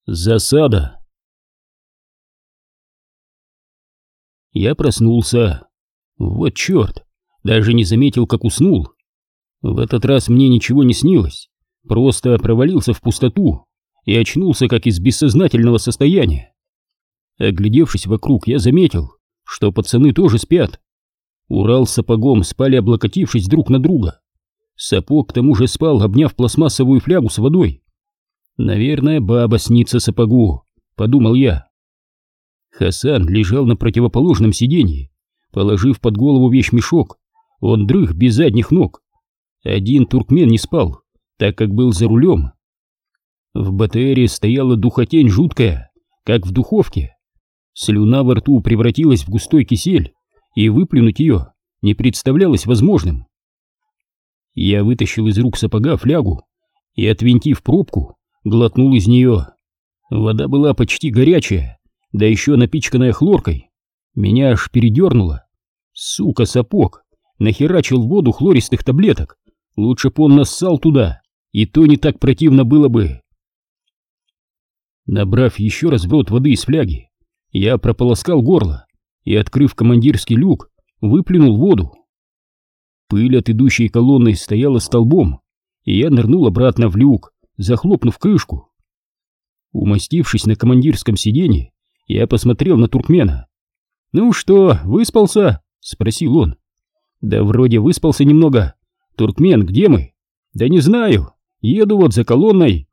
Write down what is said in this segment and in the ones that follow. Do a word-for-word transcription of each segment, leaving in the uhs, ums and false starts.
Засада. Я проснулся. Вот черт, даже не заметил, как уснул. В этот раз мне ничего не снилось, просто провалился в пустоту и очнулся как из бессознательного состояния. Оглядевшись вокруг, я заметил, что пацаны тоже спят. Урал с Сапогом спали, облокотившись друг на друга. Сапог к тому же спал, обняв пластмассовую флягу с водой. «Наверное, баба снится Сапогу», — подумал я. Хасан лежал на противоположном сиденье, положив под голову вещмешок. Он дрых без задних ног. Один туркмен не спал, так как был за рулем. В БТРе стояла духотень жуткая, как в духовке. Слюна во рту превратилась в густой кисель, и выплюнуть ее не представлялось возможным. Я вытащил из рук Сапога флягу и, отвинтив пробку, глотнул из нее. Вода была почти горячая, да еще напичканная хлоркой. Меня аж передернуло. Сука, Сапог нахерачил в воду хлористых таблеток. Лучше б он нассал туда, и то не так противно было бы. Набрав еще раз в рот воды из фляги, я прополоскал горло и, открыв командирский люк, выплюнул воду. Пыль от идущей колонны стояла столбом, и я нырнул обратно в люк, захлопнув крышку. Умастившись на командирском сиденье, я посмотрел на туркмена. «Ну что, выспался?» — спросил он. «Да вроде выспался немного. Туркмен, где мы?» «Да не знаю. Еду вот за колонной».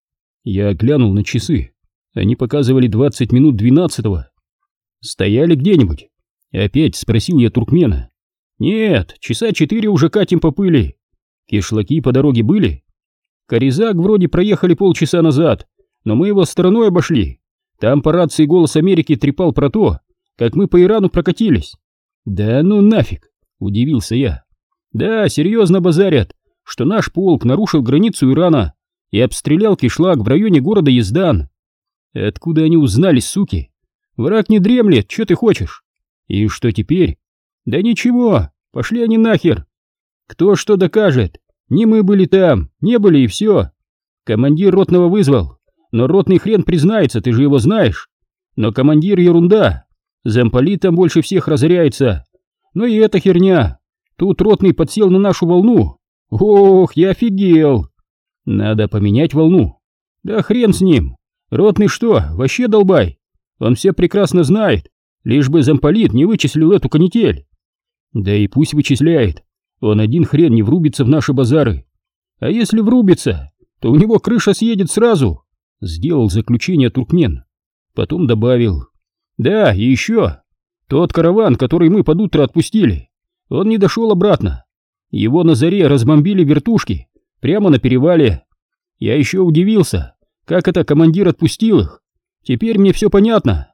Я глянул на часы. Они показывали двадцать минут двенадцатого. «Стояли где-нибудь?» Опять спросил я туркмена. «Нет, часа четыре уже катим по пыли. Кишлаки по дороге были?» «Каризак вроде проехали полчаса назад, но мы его стороной обошли. Там по рации «Голос Америки» трепал про то, как мы по Ирану прокатились». «Да ну нафиг!» — удивился я. «Да, серьезно базарят, что наш полк нарушил границу Ирана и обстрелял кишлак в районе города Ездан. Откуда они узнали, суки? Враг не дремлет, что ты хочешь? И что теперь? Да ничего, пошли они нахер. Кто что докажет? Не мы были там, не были и все. Командир ротного вызвал, но ротный хрен признается, ты же его знаешь. Но командир ерунда, замполит там больше всех разоряется. Ну и эта херня. Тут ротный подсел на нашу волну. Ох, я офигел. Надо поменять волну. Да хрен с ним. Ротный что, вообще долбай? Он все прекрасно знает, лишь бы замполит не вычислил эту канитель. Да и пусть вычисляет. Он один хрен не врубится в наши базары. А если врубится, то у него крыша съедет сразу. Сделал заключение туркмен. Потом добавил. Да, и еще. Тот караван, который мы под утро отпустили, он не дошел обратно. Его на заре разбомбили вертушки, прямо на перевале. Я еще удивился, как это командир отпустил их. Теперь мне все понятно.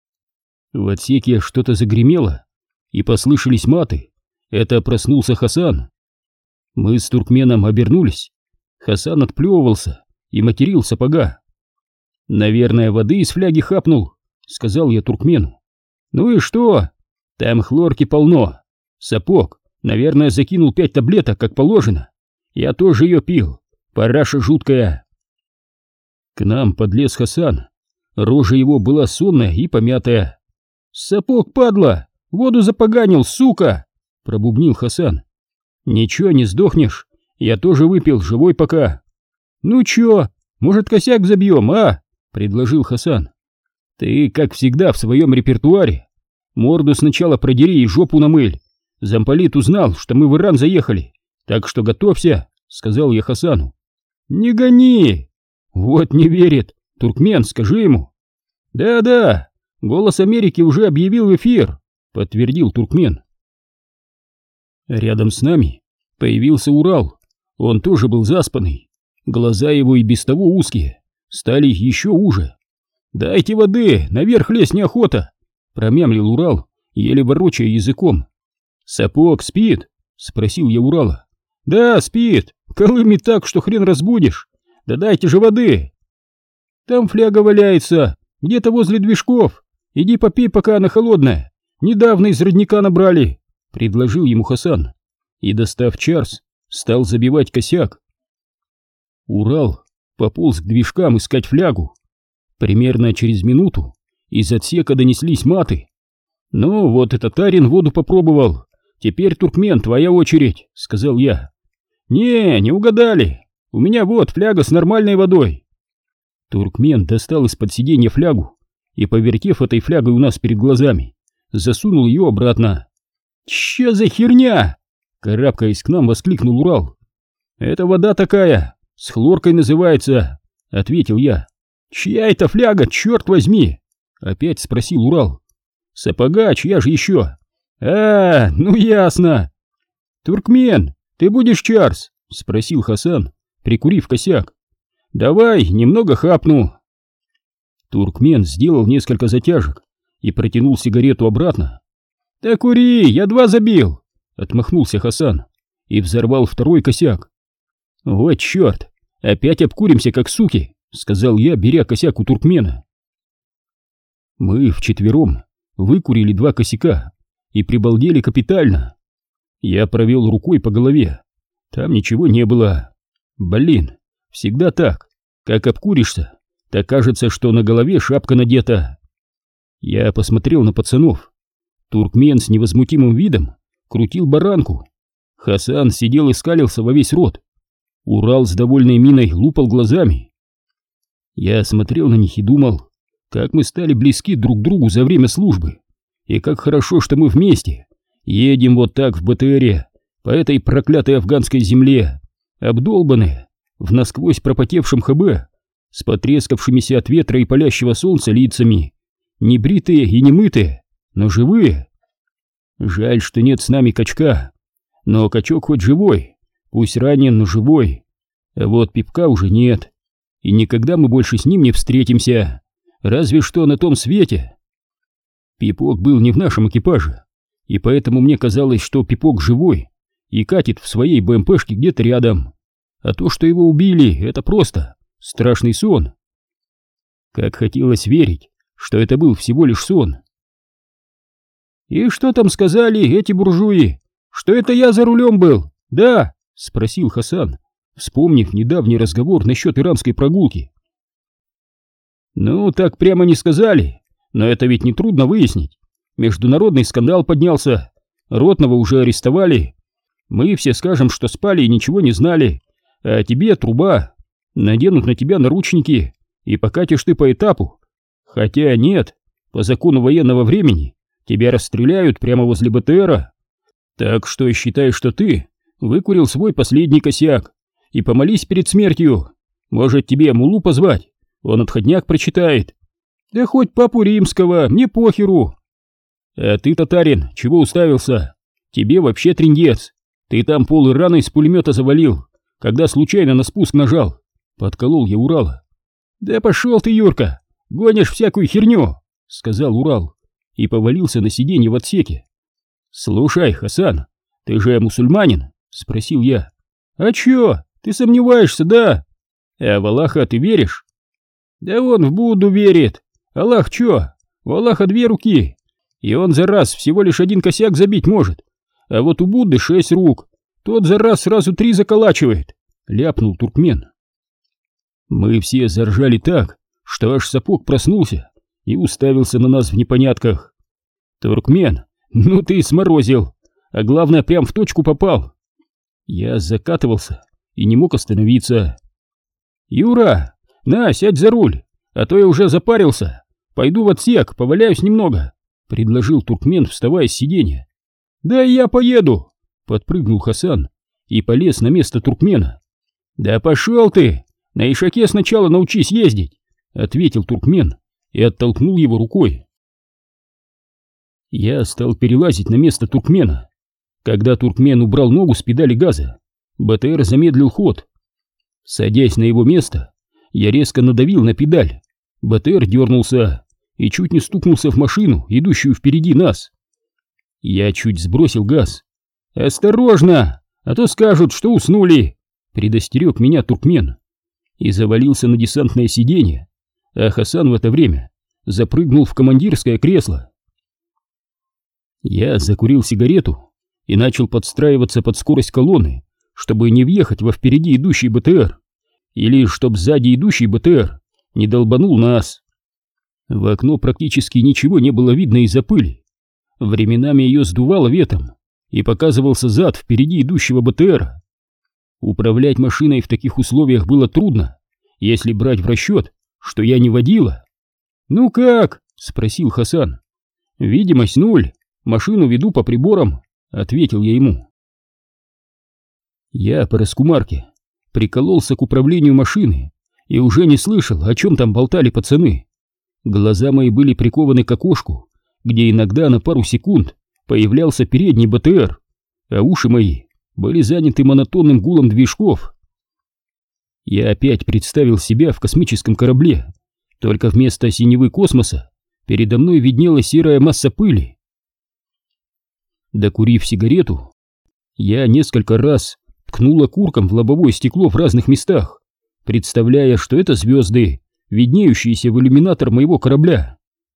В отсеке что-то загремело, и послышались маты. Это проснулся Хасан. Мы с туркменом обернулись. Хасан отплевывался и материл Сапога. «Наверное, воды из фляги хапнул», — сказал я туркмену. «Ну и что? Там хлорки полно. Сапог, наверное, закинул пять таблеток, как положено. Я тоже ее пил. Параша жуткая». К нам подлез Хасан. Рожа его была сонная и помятая. «Сапог, падла! Воду запоганил, сука!» — пробубнил Хасан. «Ничего, не сдохнешь. Я тоже выпил, живой пока». «Ну чё, может, косяк забьем, а?» — предложил Хасан. «Ты, как всегда, в своем репертуаре. Морду сначала продери и жопу намыль. Замполит узнал, что мы в Иран заехали, так что готовься», — сказал я Хасану. «Не гони!» «Вот не верит. Туркмен, скажи ему». «Да-да, «Голос Америки» уже объявил в эфир», — подтвердил туркмен. Рядом с нами появился Урал. Он тоже был заспанный. Глаза его и без того узкие стали еще уже. «Дайте воды, наверх лезть неохота», — промямлил Урал, еле ворочая языком. «Сапог спит?» — спросил я Урала. «Да, спит. Колымет так, что хрен разбудишь. Да дайте же воды!» «Там фляга валяется, где-то возле движков. Иди попей, пока она холодная. Недавно из родника набрали», — предложил ему Хасан. И, достав чарс, стал забивать косяк. Урал пополз к движкам искать флягу. Примерно через минуту из отсека донеслись маты. «Ну, вот этот Тарин воду попробовал. Теперь, туркмен, твоя очередь», — сказал я. «Не, не угадали. У меня вот фляга с нормальной водой». Туркмен достал из-под сиденья флягу и, повертев этой флягой у нас перед глазами, засунул ее обратно. «Че за херня?» — карабкаясь к нам, воскликнул Урал. «Это вода такая, с хлоркой называется», — ответил я. «Чья это фляга, черт возьми?» — опять спросил Урал. «Сапога, чья же еще?» «А, ну ясно». «Туркмен, ты будешь чарс?» — спросил Хасан, прикурив косяк. «Давай, немного хапну». Туркмен сделал несколько затяжек и протянул сигарету обратно. «Да кури, я два забил!» — отмахнулся Хасан и взорвал второй косяк. «Вот черт, опять обкуримся, как суки!» — сказал я, беря косяк у туркмена. Мы вчетвером выкурили два косяка и прибалдели капитально. Я провел рукой по голове. Там ничего не было. Блин, всегда так. Как обкуришься, так кажется, что на голове шапка надета. Я посмотрел на пацанов. Туркмен с невозмутимым видом крутил баранку. Хасан сидел и скалился во весь рот. Урал с довольной миной лупал глазами. Я смотрел на них и думал, как мы стали близки друг к другу за время службы, и как хорошо, что мы вместе едем вот так в БТРе по этой проклятой афганской земле, обдолбанные в насквозь пропотевшем ХБ, с потрескавшимися от ветра и палящего солнца лицами, небритые и немытые, но живые. Жаль, что нет с нами качка, но качок хоть живой, пусть ранен, но живой. А вот Пипка уже нет, и никогда мы больше с ним не встретимся, разве что на том свете. Пипок был не в нашем экипаже, и поэтому мне казалось, что Пипок живой и катит в своей БМПшке где-то рядом, а то, что его убили, это просто страшный сон. Как хотелось верить, что это был всего лишь сон. «И что там сказали эти буржуи? Что это я за рулем был? Да?» — спросил Хасан, вспомнив недавний разговор насчет иранской прогулки. «Ну, так прямо не сказали, но это ведь не трудно выяснить. Международный скандал поднялся, Ротного уже арестовали. Мы все скажем, что спали и ничего не знали, а тебе труба. Наденут на тебя наручники, и покатишь ты по этапу. Хотя нет, по закону военного времени тебя расстреляют прямо возле БТРа. Так что считай, что ты выкурил свой последний косяк, и помолись перед смертью. Может, тебе мулу позвать, он отходняк прочитает. Да хоть папу римского, мне похеру. А ты, татарин, чего уставился? Тебе вообще трындец. Ты там пол Ирана из пулемета завалил, когда случайно на спуск нажал. Подколол я Урала. Да пошел ты, Юрка, гонишь всякую херню, сказал Урал и повалился на сиденье в отсеке. Слушай, Хасан, ты же мусульманин? Спросил я. А чё, ты сомневаешься, да? А в Аллаха ты веришь? Да он в Будду верит. Аллах чё? У Аллаха две руки, и он за раз всего лишь один косяк забить может. А вот у Будды шесть рук, тот за раз сразу три заколачивает, ляпнул туркмен. Мы все заржали так, что аж сапог проснулся и уставился на нас в непонятках. Туркмен, ну ты сморозил, а главное, прям в точку попал. Я закатывался и не мог остановиться. Юра, на, сядь за руль, а то я уже запарился. Пойду в отсек, поваляюсь немного, предложил туркмен, вставая с сиденья. Да я поеду, подпрыгнул Хасан и полез на место туркмена. Да пошел ты, на ишаке сначала научись ездить, ответил туркмен и оттолкнул его рукой. Я стал перелазить на место туркмена. Когда туркмен убрал ногу с педали газа, БТР замедлил ход. Садясь на его место, я резко надавил на педаль. БТР дернулся и чуть не стукнулся в машину, идущую впереди нас. Я чуть сбросил газ. «Осторожно, а то скажут, что уснули!» — предостерег меня туркмен и завалился на десантное сиденье, а Хасан в это время запрыгнул в командирское кресло. Я закурил сигарету и начал подстраиваться под скорость колонны, чтобы не въехать во впереди идущий БТР, или чтоб сзади идущий БТР не долбанул нас. В окно практически ничего не было видно из-за пыли. Временами ее сдувало ветром, и показывался зад впереди идущего БТРа. Управлять машиной в таких условиях было трудно, если брать в расчет, что я не водила. «Ну как?» — спросил Хасан. «Видимость нуль, машину веду по приборам», — ответил я ему. Я по раскумарке прикололся к управлению машины и уже не слышал, о чем там болтали пацаны. Глаза мои были прикованы к окошку, где иногда на пару секунд появлялся передний БТР, а уши мои были заняты монотонным гулом движков. Я опять представил себя в космическом корабле, только вместо синевы космоса передо мной виднелась серая масса пыли. Докурив сигарету, я несколько раз ткнул окурком в лобовое стекло в разных местах, представляя, что это звезды, виднеющиеся в иллюминатор моего корабля.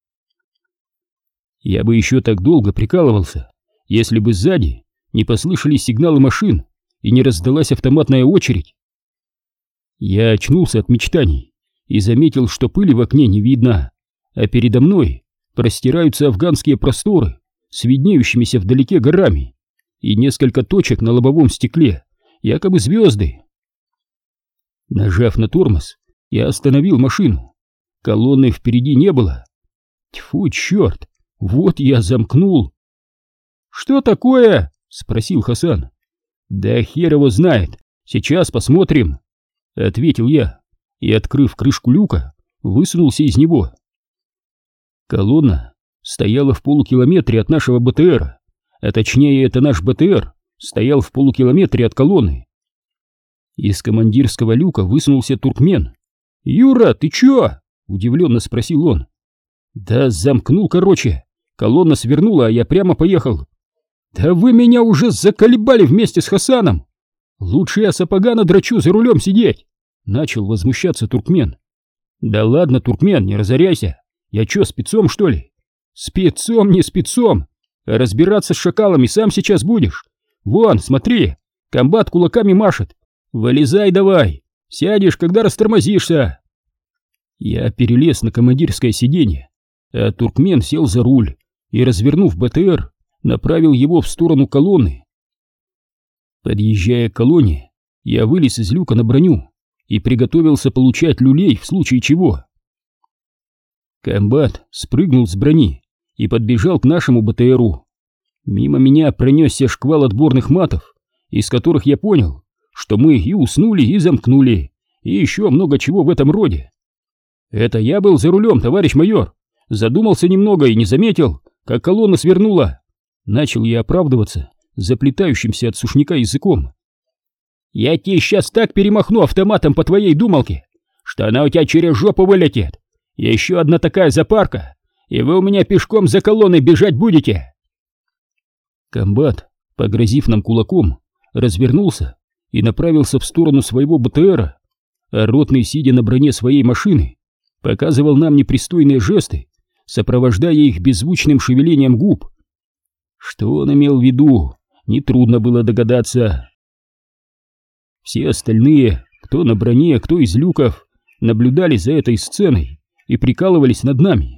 Я бы еще так долго прикалывался, если бы сзади не послышались сигналы машин и не раздалась автоматная очередь. Я очнулся от мечтаний и заметил, что пыли в окне не видно, а передо мной простираются афганские просторы с виднеющимися вдалеке горами и несколько точек на лобовом стекле, якобы звезды. Нажав на тормоз, я остановил машину. Колонны впереди не было. Тьфу, черт, вот я замкнул. «Что такое?» — спросил Хасан. «Да хер его знает, сейчас посмотрим», — ответил я и, открыв крышку люка, высунулся из него. Колонна стояла в полукилометре от нашего БТРа, а точнее это наш БТР стоял в полукилометре от колонны. Из командирского люка высунулся туркмен. «Юра, ты чё?» — удивленно спросил он. «Да замкнул, короче. Колонна свернула, а я прямо поехал». «Да вы меня уже заколебали вместе с Хасаном! Лучше я сапога надрачу за рулем сидеть!» — начал возмущаться туркмен. «Да ладно, туркмен, не разоряйся. Я чё, спецом, что ли?» «Спецом, не спецом. А разбираться с шакалами сам сейчас будешь. Вон, смотри, комбат кулаками машет. Вылезай давай, сядешь, когда растормозишься». Я перелез на командирское сиденье, а туркмен сел за руль и, развернув БТР, направил его в сторону колонны. Подъезжая к колонне, я вылез из люка на броню и приготовился получать люлей в случае чего. Комбат спрыгнул с брони и подбежал к нашему БТРу. Мимо меня пронесся шквал отборных матов, из которых я понял, что мы и уснули, и замкнули, и еще много чего в этом роде. «Это я был за рулем, товарищ майор. Задумался немного и не заметил, как колонна свернула». Начал я оправдываться заплетающимся от сушняка языком. «Я тебе сейчас так перемахну автоматом по твоей думалке, что она у тебя через жопу вылетит. Еще одна такая запарка, и вы у меня пешком за колонной бежать будете». Комбат, погрозив нам кулаком, развернулся и направился в сторону своего БТРа, а ротный, сидя на броне своей машины, показывал нам непристойные жесты, сопровождая их беззвучным шевелением губ. Что он имел в виду, нетрудно было догадаться. Все остальные, кто на броне, кто из люков, наблюдали за этой сценой и прикалывались над нами.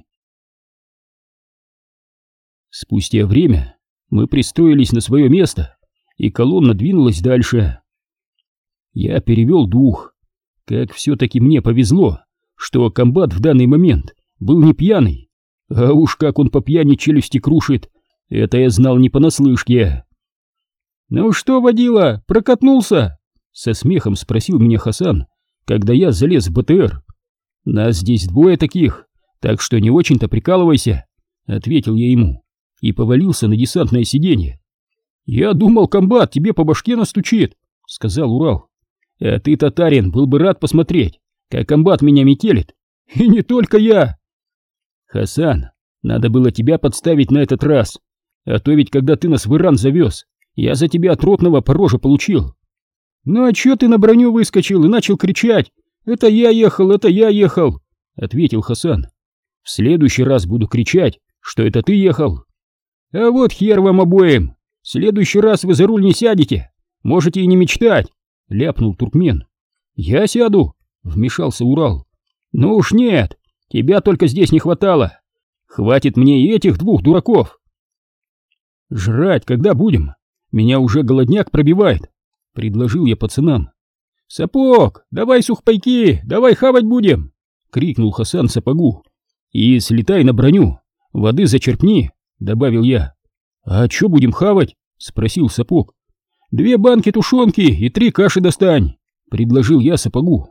Спустя время мы пристроились на свое место, и колонна двинулась дальше. Я перевел дух. Как все-таки мне повезло, что комбат в данный момент был не пьяный, а уж как он по пьяни челюсти крушит, это я знал не понаслышке. «Ну что, водила, прокатнулся?» — со смехом спросил меня Хасан, когда я залез в БТР. «Нас здесь двое таких, так что не очень-то прикалывайся», — ответил я ему и повалился на десантное сиденье. «Я думал, комбат тебе по башке настучит», — сказал Урал. «А ты, татарин, был бы рад посмотреть, как комбат меня метелит. И не только я». «Хасан, надо было тебя подставить на этот раз, а то ведь когда ты нас в Иран завез, я за тебя от ротного по роже получил». «Ну а чё ты на броню выскочил и начал кричать? Это я ехал, это я ехал», — ответил Хасан. «В следующий раз буду кричать, что это ты ехал». «А вот хер вам обоим, в следующий раз вы за руль не сядете, можете и не мечтать», — ляпнул туркмен. «Я сяду», — вмешался Урал. «Ну уж нет, Тебя только здесь не хватало. Хватит мне и этих двух дураков. Жрать когда будем? Меня уже голодняк пробивает, предложил я пацанам. Сапог, давай сухпайки, давай хавать будем, крикнул Хасан Сапогу. И слетай на броню, воды зачерпни, добавил я. А чё будем хавать? Спросил Сапог. Две банки тушенки и три каши достань, предложил я Сапогу.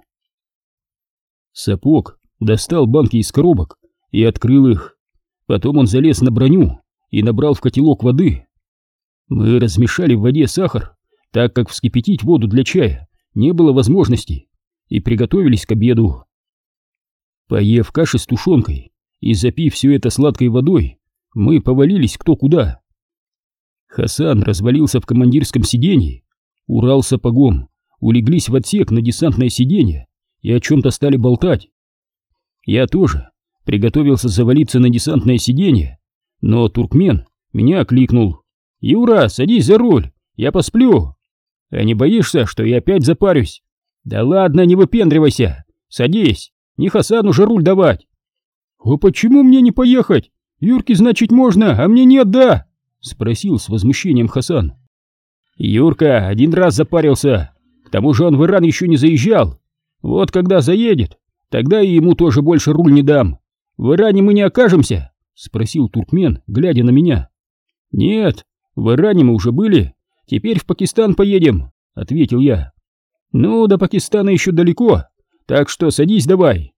Сапог достал банки из коробок и открыл их. Потом он залез на броню и набрал в котелок воды. Мы размешали в воде сахар, так как вскипятить воду для чая не было возможности, и приготовились к обеду. Поев каши с тушенкой и запив все это сладкой водой, мы повалились кто куда. Хасан развалился в командирском сиденье, Урал с Сапогом улеглись в отсек на десантное сиденье и о чем-то стали болтать. Я тоже приготовился завалиться на десантное сиденье, но туркмен меня окликнул. «Юра, садись за руль, я посплю». «А не боишься, что я опять запарюсь?» «Да ладно, не выпендривайся, садись, не Хасану же руль давать». «А почему мне не поехать? Юрке, значит, можно, а мне нет, да?» — спросил с возмущением Хасан. «Юрка один раз запарился, к тому же он в Иран еще не заезжал. Вот когда заедет, тогда и ему тоже больше руль не дам. В Иране мы не окажемся?» — спросил туркмен, глядя на меня. «Нет, в Иране мы уже были, теперь в Пакистан поедем», — ответил я. «Ну, до Пакистана еще далеко, так что садись давай».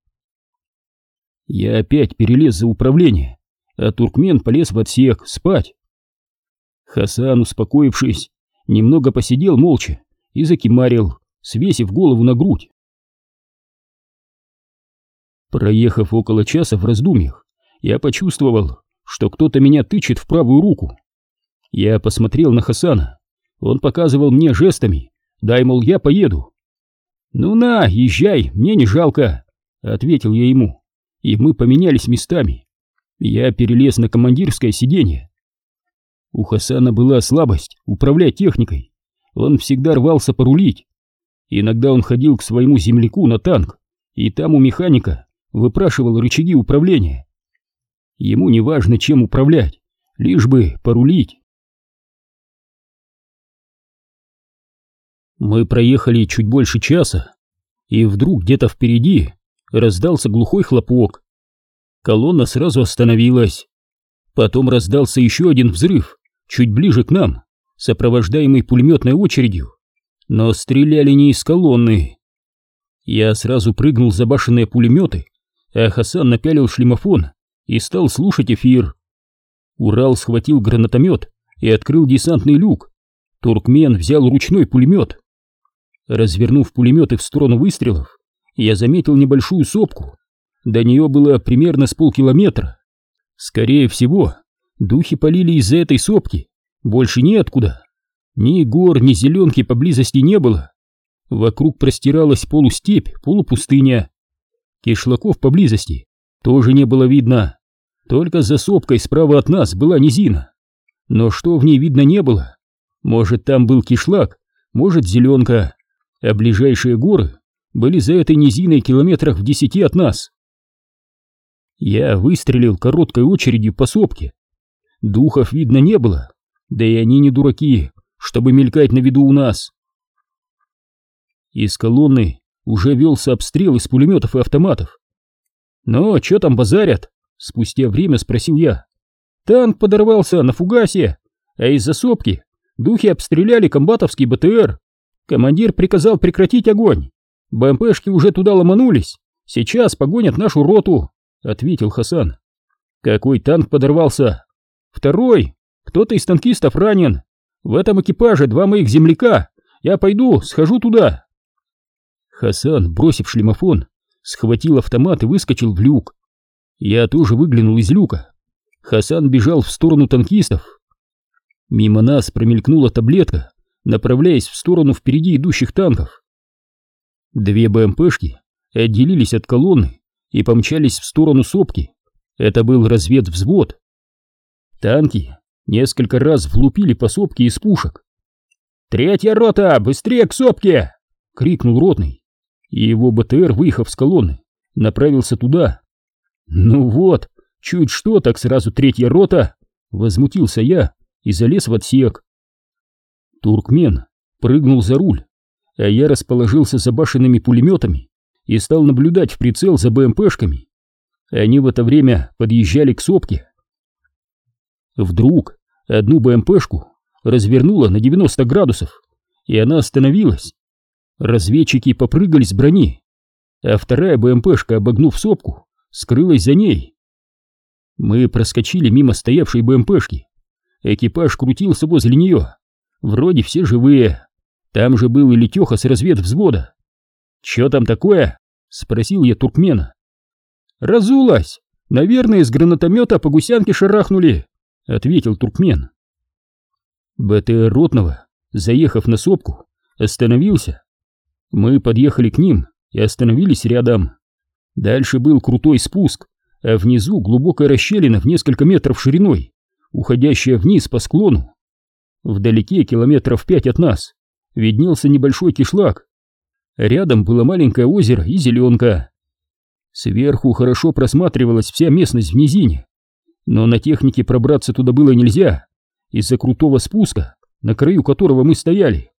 Я опять перелез за управление, а туркмен полез в отсек спать. Хасан, успокоившись, немного посидел молча и закимарил, свесив голову на грудь. Проехав около часа в раздумьях, я почувствовал, что кто-то меня тычет в правую руку. Я посмотрел на Хасана, он показывал мне жестами, дай, мол, я поеду. «Ну на, езжай, мне не жалко», — ответил я ему, и мы поменялись местами. Я перелез на командирское сиденье. У Хасана была слабость управлять техникой, он всегда рвался порулить. Иногда он ходил к своему земляку на танк, и там у механика выпрашивал рычаги управления. Ему не важно, чем управлять, лишь бы порулить. Мы проехали чуть больше часа, и вдруг где-то впереди раздался глухой хлопок. Колонна сразу остановилась. Потом раздался еще один взрыв, чуть ближе к нам, сопровождаемый пулеметной очередью. Но стреляли не из колонны. Я сразу прыгнул за башенные пулеметы, а Хасан напялил шлемофон и стал слушать эфир. Урал схватил гранатомет и открыл десантный люк. Туркмен взял ручной пулемет. Развернув пулеметы в сторону выстрелов, я заметил небольшую сопку. До нее было примерно с полкилометра. Скорее всего, духи полили из-за этой сопки, больше неоткуда. Ни гор, ни зеленки поблизости не было. Вокруг простиралась полустепь, полупустыня. Кишлаков поблизости тоже не было видно. Только за сопкой справа от нас была низина. Но что в ней видно не было. Может, там был кишлак, может, зеленка. А ближайшие горы были за этой низиной километрах в десяти от нас. Я выстрелил короткой очередью по сопке. Духов видно не было, да и они не дураки, чтобы мелькать на виду у нас. Из колонны уже велся обстрел из пулеметов и автоматов. «Ну, чё там базарят?» — спустя время спросил я. «Танк подорвался на фугасе, а из-за сопки духи обстреляли комбатовский БТР. Командир приказал прекратить огонь. БМПшки уже туда ломанулись, сейчас погонят нашу роту», — ответил Хасан. «Какой танк подорвался?» «Второй. Кто-то из танкистов ранен. В этом экипаже два моих земляка. Я пойду, схожу туда». Хасан, бросив шлемофон, схватил автомат и выскочил в люк. Я тоже выглянул из люка. Хасан бежал в сторону танкистов. Мимо нас промелькнула таблетка, направляясь в сторону впереди идущих танков. Две БМПшки отделились от колонны и помчались в сторону сопки. Это был разведвзвод. Танки несколько раз влупили по сопке из пушек. «Третья рота, быстрее к сопке!» — крикнул ротный. И его БТР, выехав с колонны, направился туда. Ну вот, чуть что, так сразу третья рота, возмутился я и залез в отсек. Туркмен прыгнул за руль, а я расположился за башенными пулеметами и стал наблюдать в прицел за БМПшками. Они в это время подъезжали к сопке. Вдруг одну БМПшку развернуло на девяносто градусов, и она остановилась. Разведчики попрыгали с брони, а вторая БМПшка, обогнув сопку, скрылась за ней. Мы проскочили мимо стоявшей БМПшки. Экипаж крутился возле нее. Вроде все живые. Там же был и Летеха с разведвзвода. «Чё там такое?» — спросил я туркмена. «Разулась! Наверное, из гранатомета по гусянке шарахнули», — ответил туркмен. БТР ротного, заехав на сопку, остановился. Мы подъехали к ним и остановились рядом. Дальше был крутой спуск, а внизу глубокая расщелина в несколько метров шириной, уходящая вниз по склону. Вдалеке, километров пять от нас, виднелся небольшой кишлак. Рядом было маленькое озеро и зеленка. Сверху хорошо просматривалась вся местность в низине, но на технике пробраться туда было нельзя, из-за крутого спуска, на краю которого мы стояли.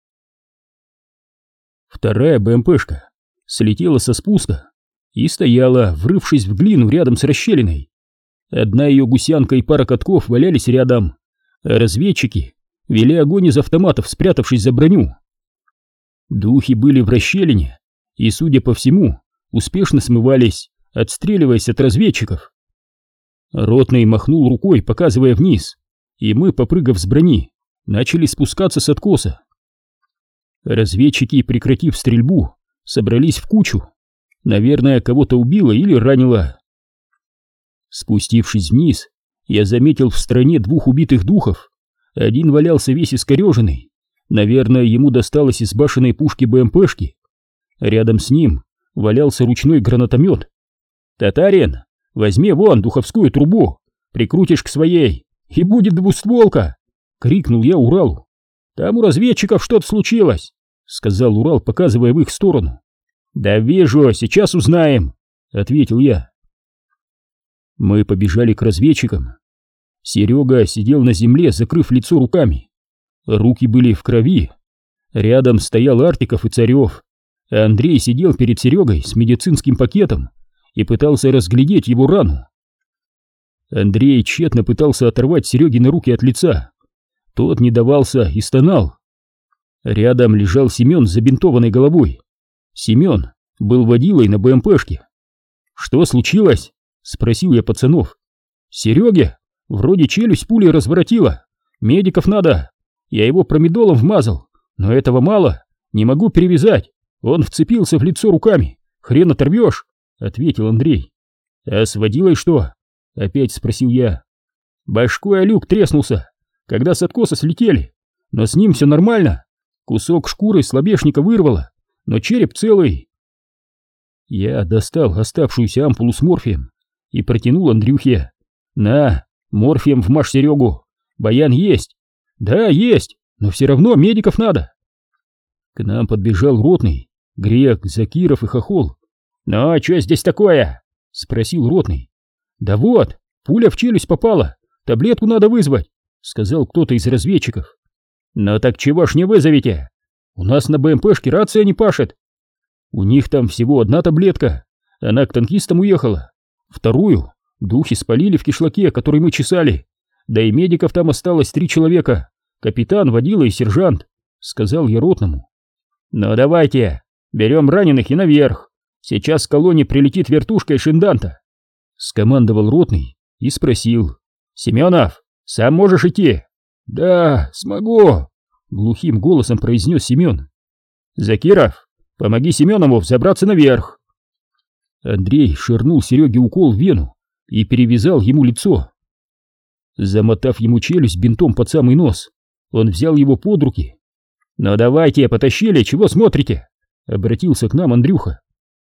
Вторая БМПшка слетела со спуска и стояла, врывшись в глину рядом с расщелиной. Одна ее гусянка и пара катков валялись рядом, а разведчики вели огонь из автоматов, спрятавшись за броню. Духи были в расщелине и, судя по всему, успешно смывались, отстреливаясь от разведчиков. Ротный махнул рукой, показывая вниз, и мы, попрыгав с брони, начали спускаться с откоса. Разведчики, прекратив стрельбу, собрались в кучу. Наверное, кого-то убило или ранило. Спустившись вниз, я заметил в стороне двух убитых духов. Один валялся весь искореженный. Наверное, ему досталось из башенной пушки БМПшки. Рядом с ним валялся ручной гранатомет. «Татарин, возьми вон духовскую трубу, прикрутишь к своей, и будет двустволка!» — крикнул я Уралу. «Там у разведчиков что-то случилось», — сказал Урал, показывая в их сторону. «Да вижу, сейчас узнаем», — ответил я. Мы побежали к разведчикам. Серега сидел на земле, закрыв лицо руками. Руки были в крови. Рядом стоял Артиков и Царев, а Андрей сидел перед Серегой с медицинским пакетом и пытался разглядеть его рану. Андрей тщетно пытался оторвать Серегины руки от лица. Тот не давался и стонал. Рядом лежал Семен с забинтованной головой. Семен был водилой на БМПшке. «Что случилось?» — спросил я пацанов. «Сереге вроде челюсть пулей разворотила. Медиков надо. Я его промедолом вмазал, но этого мало. Не могу перевязать. Он вцепился в лицо руками. Хрен оторвешь», — ответил Андрей. «А с водилой что?» — опять спросил я. «Башкой о люк треснулся, когда с откоса слетели, но с ним все нормально. Кусок шкуры слабешника вырвало, но череп целый». Я достал оставшуюся ампулу с морфием и протянул Андрюхе. «На, морфием вмажь Серегу. Баян есть?» «Да, есть, но все равно медиков надо». К нам подбежал ротный, Грек, Закиров и Хохол. «Ну, а что здесь такое?» — спросил ротный. «Да вот, пуля в челюсть попала, таблетку надо вызвать», — сказал кто-то из разведчиков. «Ну так чего ж не вызовете? У нас на БМПшке рация не пашет». «У них там всего одна таблетка, она к танкистам уехала. Вторую духи спалили в кишлаке, который мы чесали. Да и медиков там осталось три человека, капитан, водила и сержант», — сказал я ротному. «Ну давайте, берем раненых и наверх. Сейчас с колонии прилетит вертушка из Шинданта», — скомандовал ротный и спросил. «Семенов, сам можешь идти?» «Да, смогу», — глухим голосом произнес Семен. «Закиров, помоги Семенову взобраться наверх». Андрей швырнул Сереге укол в вену и перевязал ему лицо. Замотав ему челюсть бинтом под самый нос, он взял его под руки. «Ну давайте, потащили, чего смотрите?» — обратился к нам Андрюха.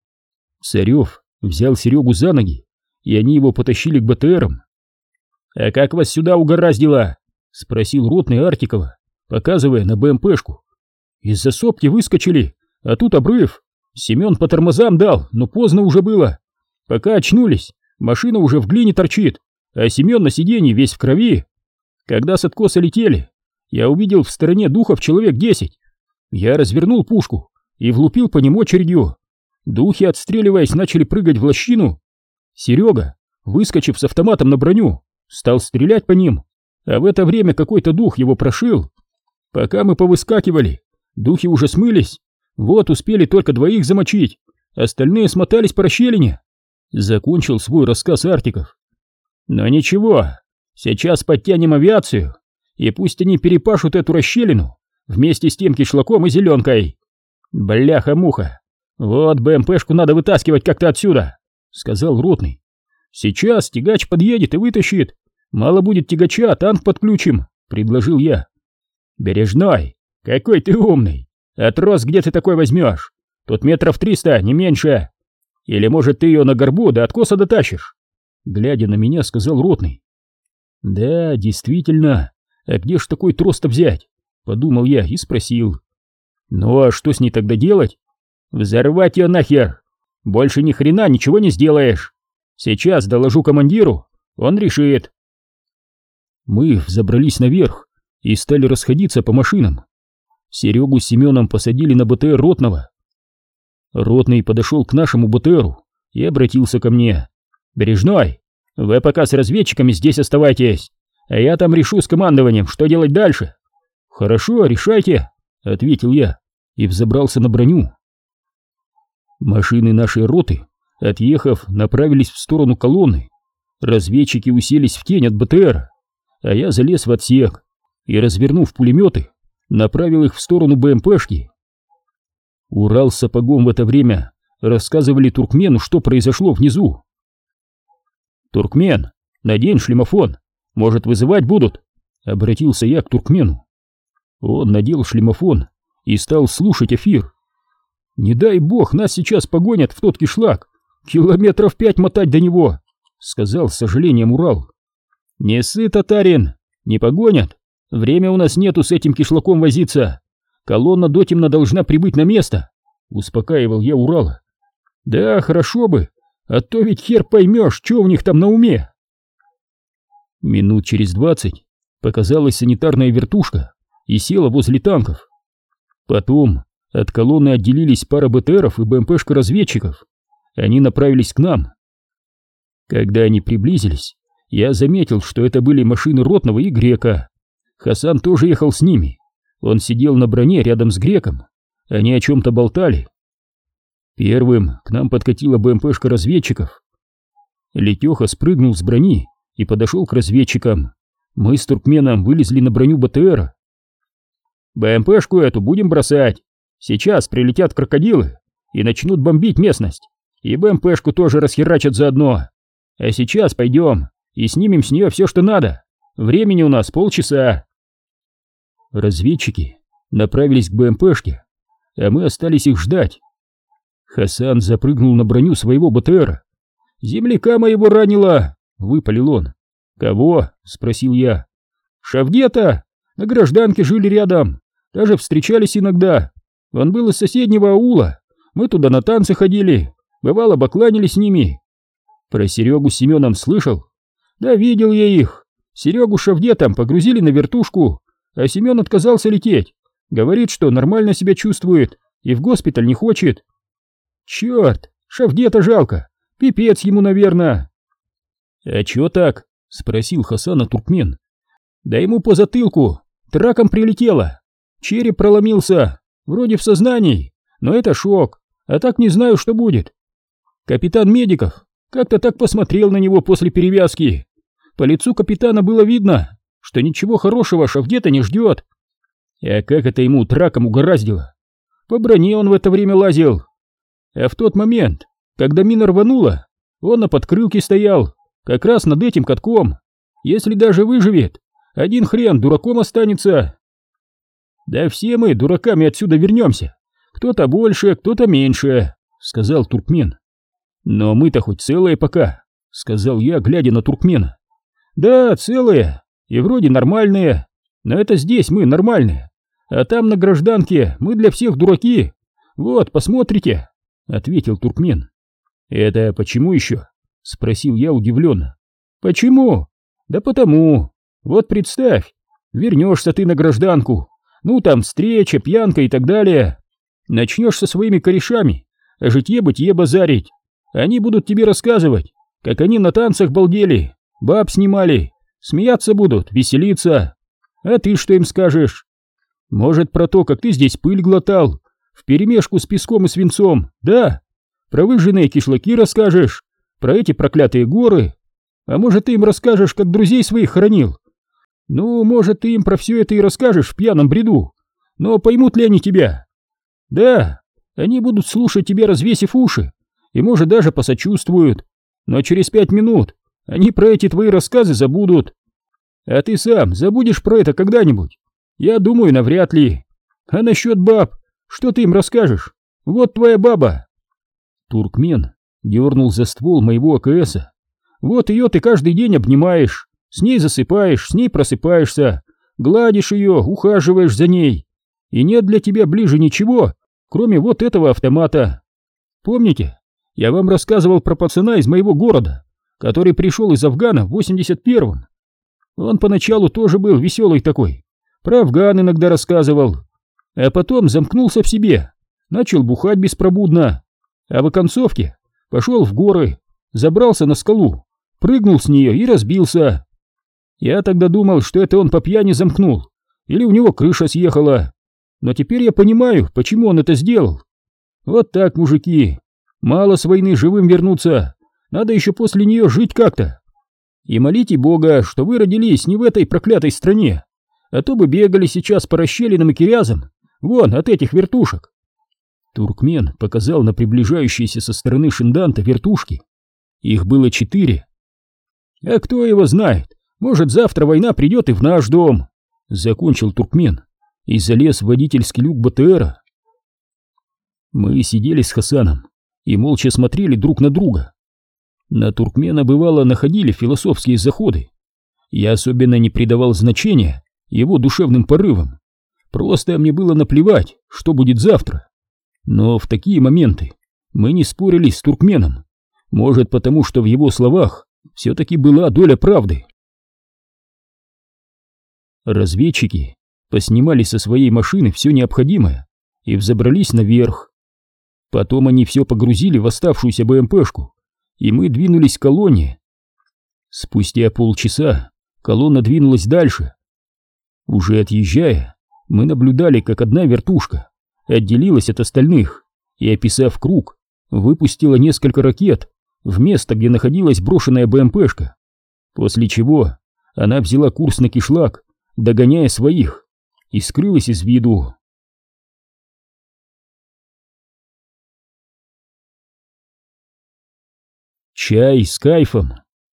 Царев взял Серегу за ноги, и они его потащили к БТРам. «А как вас сюда угораздило?» — спросил ротный Артикова, показывая на БМПшку. «Из-за сопки выскочили, а тут обрыв. Семен по тормозам дал, но поздно уже было. Пока очнулись, Машина уже в глине торчит, а Семен на сиденье весь в крови. Когда с откоса летели, я увидел в стороне духов человек десять. Я развернул пушку и влупил по ним очередью. Духи, отстреливаясь, начали прыгать в лощину. Серега, выскочив с автоматом на броню, стал стрелять по ним, а в это время какой-то дух его прошил. Пока мы повыскакивали, духи уже смылись. Вот успели только двоих замочить, остальные смотались по расщелине. Закончил свой рассказ Артиков. Но ничего, сейчас подтянем авиацию, и пусть они перепашут эту расщелину вместе с тем кишлаком и зеленкой. Бляха-муха, вот БМПшку надо вытаскивать как-то отсюда, сказал ротный. Сейчас тягач подъедет и вытащит. Мало будет тягача, танк подключим, предложил я. Бережной, какой ты умный. А трос где ты такой возьмешь? Тут метров триста, не меньше. Или, может, ты ее на горбу до откоса дотащишь? Глядя на меня, сказал ротный. Да, действительно, а где ж такой трос-то взять? Подумал я и спросил. Ну а что с ней тогда делать? Взорвать ее нахер. Больше ни хрена ничего не сделаешь. Сейчас доложу командиру, он решит. Мы взобрались наверх и стали расходиться по машинам. Серегу с Семеном посадили на БТР ротного. Ротный подошел к нашему БТРу и обратился ко мне. Бережной, вы пока с разведчиками здесь оставайтесь, а я там решу с командованием, что делать дальше. Хорошо, решайте, ответил я и взобрался на броню. Машины нашей роты, отъехав, направились в сторону колонны. Разведчики уселись в тень от БТР, а я залез в отсек и, развернув пулеметы, направил их в сторону БМПшки. Урал с сапогом в это время рассказывали туркмену, что произошло внизу. «Туркмен, надень шлемофон, может, вызывать будут?» — обратился я к туркмену. Он надел шлемофон и стал слушать эфир. «Не дай бог, нас сейчас погонят в тот кишлак, километров пять мотать до него», — сказал с сожалением Урал. «Не ссы, татарин, не погонят. Время у нас нету с этим кишлаком возиться. Колонна дотемно должна прибыть на место», — успокаивал я Урала. «Да, хорошо бы, а то ведь хер поймешь, что у них там на уме». Минут через двадцать показалась санитарная вертушка и села возле танков. Потом от колонны отделились пара БТРов и БМПшка разведчиков. Они направились к нам. Когда они приблизились, я заметил, что это были машины ротного и грека. Хасан тоже ехал с ними. Он сидел на броне рядом с греком. Они о чем-то болтали. Первым к нам подкатила БМПшка разведчиков. Летеха спрыгнул с брони и подошел к разведчикам. Мы с туркменом вылезли на броню БТРа. «БМПшку эту будем бросать. Сейчас прилетят крокодилы и начнут бомбить местность. И БМПшку тоже расхерачат заодно. А сейчас пойдем и снимем с нее все, что надо. Времени у нас полчаса». Разведчики направились к БМПшке, а мы остались их ждать. Хасан запрыгнул на броню своего БТРа. «Земляка моего ранило!» — выпалил он. «Кого?» — спросил я. «Шавгета! На гражданке жили рядом, даже встречались иногда. Он был из соседнего аула, мы туда на танцы ходили, бывало бакланили с ними». «Про Серегу с Семеном слышал?» «Да видел я их. Серегу Шавгетом погрузили на вертушку, а Семен отказался лететь. Говорит, что нормально себя чувствует и в госпиталь не хочет». «Черт, Шавгета жалко, пипец ему, наверное». «А чё так?» — спросил Хасана туркмен. «Да ему по затылку траком прилетело. Череп проломился, вроде в сознании, но это шок, а так не знаю, что будет. Капитан Медиков как-то так посмотрел на него после перевязки. По лицу капитана было видно, что ничего хорошего Шавгета не ждет. А как это ему траком угораздило? По броне он в это время лазил. А в тот момент, когда мина рванула, он на подкрылке стоял, как раз над этим катком. Если даже выживет, один хрен дураком останется». «Да все мы дураками отсюда вернемся. Кто-то больше, кто-то меньше», — сказал туркмен. «Но мы-то хоть целые пока», — сказал я, глядя на туркмена. «Да, целые, и вроде нормальные, но это здесь мы нормальные, а там на гражданке мы для всех дураки. Вот, посмотрите», — ответил туркмен. «Это почему еще?» — спросил я удивленно. Почему? Да потому. Вот представь, вернешься ты на гражданку, ну там встреча, пьянка и так далее. Начнешь со своими корешами о житье-бытие базарить. Они будут тебе рассказывать, как они на танцах балдели, баб снимали, смеяться будут, веселиться. А ты что им скажешь? Может, про то, как ты здесь пыль глотал, вперемешку с песком и свинцом, да? Про выжженные кишлаки расскажешь, про эти проклятые горы. А может, ты им расскажешь, как друзей своих хоронил? Ну, может, ты им про все это и расскажешь в пьяном бреду. Но поймут ли они тебя? Да, они будут слушать тебя, развесив уши, и, может, даже посочувствуют. Но через пять минут они про эти твои рассказы забудут. А ты сам забудешь про это когда-нибудь? Я думаю, навряд ли. А насчет баб, что ты им расскажешь? Вот твоя баба. Туркмен дернул за ствол моего АКСа. Вот ее ты каждый день обнимаешь, с ней засыпаешь, с ней просыпаешься, гладишь ее, ухаживаешь за ней. И нет для тебя ближе ничего, кроме вот этого автомата. Помните, я вам рассказывал про пацана из моего города, который пришел из Афгана в восемьдесят первом. Он поначалу тоже был веселый такой, про Афган иногда рассказывал, а потом замкнулся в себе, начал бухать беспробудно, а в оконцовке пошел в горы, забрался на скалу, прыгнул с нее и разбился. Я тогда думал, что это он по пьяни замкнул, или у него крыша съехала, но теперь я понимаю, почему он это сделал. Вот так, мужики, мало с войны живым вернуться, надо еще после нее жить как-то. И молите Бога, что вы родились не в этой проклятой стране, а то бы бегали сейчас по расщелинам и кирязам, вон от этих вертушек. Туркмен показал на приближающиеся со стороны Шинданта вертушки. Их было четыре. А кто его знает, может, завтра война придет и в наш дом, закончил Туркмен и залез в водительский люк БТРа. Мы сидели с Хасаном и молча смотрели друг на друга. На Туркмена бывало находили философские заходы. Я особенно не придавал значения его душевным порывам. Просто мне было наплевать, что будет завтра. Но в такие моменты мы не спорили с Туркменом. Может, потому что в его словах все-таки была доля правды. Разведчики поснимали со своей машины все необходимое и взобрались наверх. Потом они все погрузили в оставшуюся БМПшку, и мы двинулись к колонне. Спустя полчаса колонна двинулась дальше. Уже отъезжая, мы наблюдали, как одна вертушка отделилась от остальных и, описав круг, выпустила несколько ракет в место, где находилась брошенная БМПшка, после чего она взяла курс на кишлак, догоняя своих, и скрылась из виду. Чай с кайфом.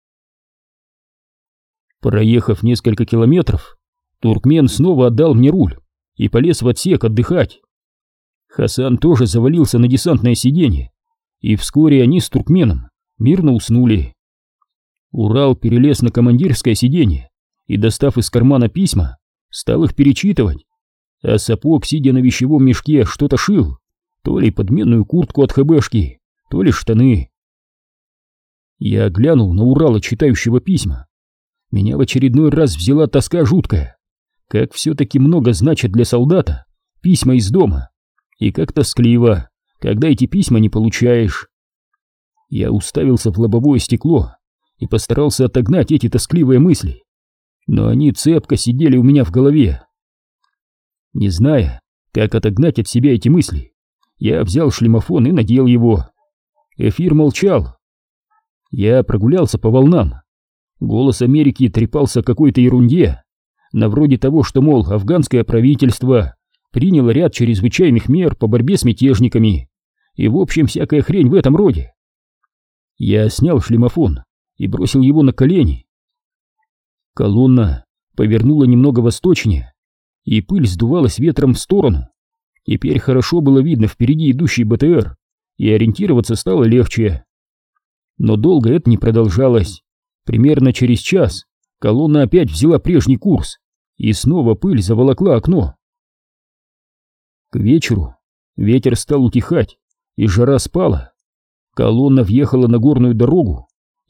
Проехав несколько километров, Туркмен снова отдал мне руль и полез в отсек отдыхать. Хасан тоже завалился на десантное сиденье, и вскоре они с Туркменом мирно уснули. Урал перелез на командирское сиденье и, достав из кармана письма, стал их перечитывать, а сапог, сидя на вещевом мешке, что-то шил, то ли подменную куртку от ХБшки, то ли штаны. Я глянул на Урала, читающего письма. Меня в очередной раз взяла тоска жуткая. Как все-таки много значат для солдата письма из дома, и как тоскливо, когда эти письма не получаешь. Я уставился в лобовое стекло и постарался отогнать эти тоскливые мысли, но они цепко сидели у меня в голове. Не зная, как отогнать от себя эти мысли, я взял шлемофон и надел его. Эфир молчал. Я прогулялся по волнам. Голос Америки трепался о какой-то ерунде, на вроде того, что, мол, афганское правительство приняло ряд чрезвычайных мер по борьбе с мятежниками, и в общем всякая хрень в этом роде. Я снял шлемофон и бросил его на колени. Колонна повернула немного восточнее, и пыль сдувалась ветром в сторону. Теперь хорошо было видно впереди идущий БТР, и ориентироваться стало легче. Но долго это не продолжалось. Примерно через час колонна опять взяла прежний курс, и снова пыль заволокла окно. К вечеру ветер стал утихать, и жара спала. Колонна въехала на горную дорогу,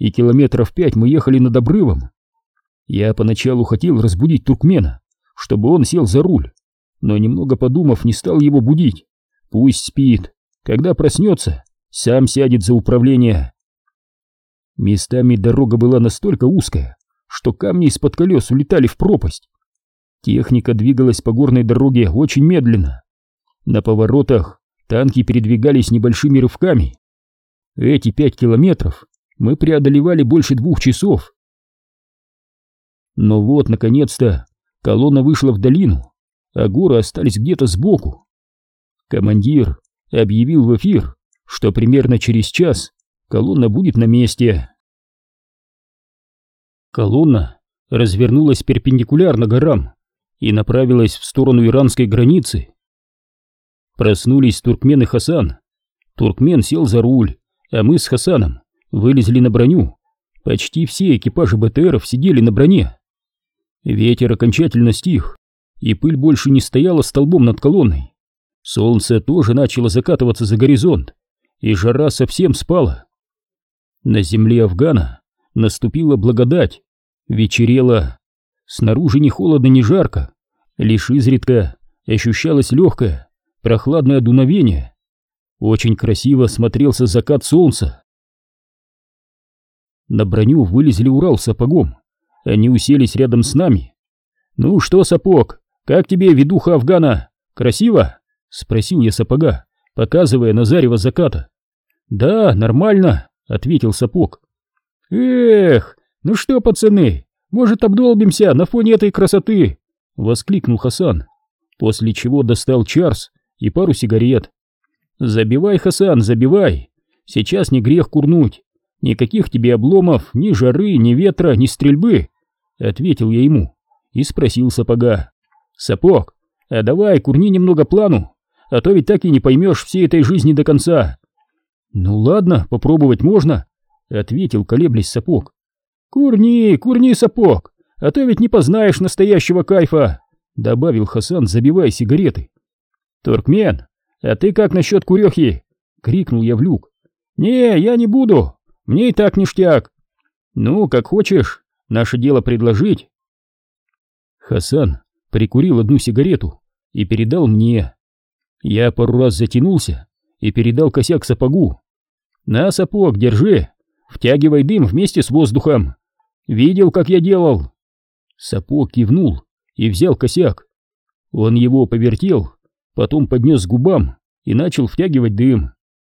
и километров пять мы ехали над обрывом. Я поначалу хотел разбудить туркмена, чтобы он сел за руль, но немного подумав, не стал его будить. Пусть спит, когда проснется, сам сядет за управление. Местами дорога была настолько узкая, что камни из-под колес улетали в пропасть. Техника двигалась по горной дороге очень медленно. На поворотах танки передвигались небольшими рывками. Эти пять километров мы преодолевали больше двух часов. Но вот, наконец-то, колонна вышла в долину, а горы остались где-то сбоку. Командир объявил в эфир, что примерно через час колонна будет на месте. Колонна развернулась перпендикулярно горам и направилась в сторону иранской границы. Проснулись Туркмен и Хасан. Туркмен сел за руль, а мы с Хасаном вылезли на броню. Почти все экипажи БТРов сидели на броне. Ветер окончательно стих, и пыль больше не стояла столбом над колонной. Солнце тоже начало закатываться за горизонт, и жара совсем спала. На земле Афгана наступила благодать, вечерело. Снаружи ни холодно, ни жарко, лишь изредка ощущалось легкое, прохладное дуновение. Очень красиво смотрелся закат солнца. На броню вылезли Урал с Сапогом. Они уселись рядом с нами. «Ну что, Сапог, как тебе видуха Афгана? Красиво?» — спросил я Сапога, показывая на зарево заката. «Да, нормально», — ответил Сапог. «Эх, ну что, пацаны, может, обдолбимся на фоне этой красоты?» — воскликнул Хасан, после чего достал чарс и пару сигарет. «Забивай, Хасан, забивай, сейчас не грех курнуть. Никаких тебе обломов, ни жары, ни ветра, ни стрельбы», — ответил я ему и спросил Сапога. «Сапог, а давай курни немного плану, а то ведь так и не поймешь всей этой жизни до конца». «Ну ладно, попробовать можно», — ответил, колеблясь, Сапог. «Курни, курни, Сапог, а то ведь не познаешь настоящего кайфа», — добавил Хасан, забивая сигареты. «Туркмен, а ты как насчет курехи?» — крикнул я в люк. «Не, я не буду, мне и так ништяк». «Ну, как хочешь, наше дело предложить». Хасан прикурил одну сигарету и передал мне. Я пару раз затянулся и передал косяк Сапогу. «На, Сапог, держи, втягивай дым вместе с воздухом. Видел, как я делал?» Сапог кивнул и взял косяк. Он его повертел, потом поднес к губам и начал втягивать дым.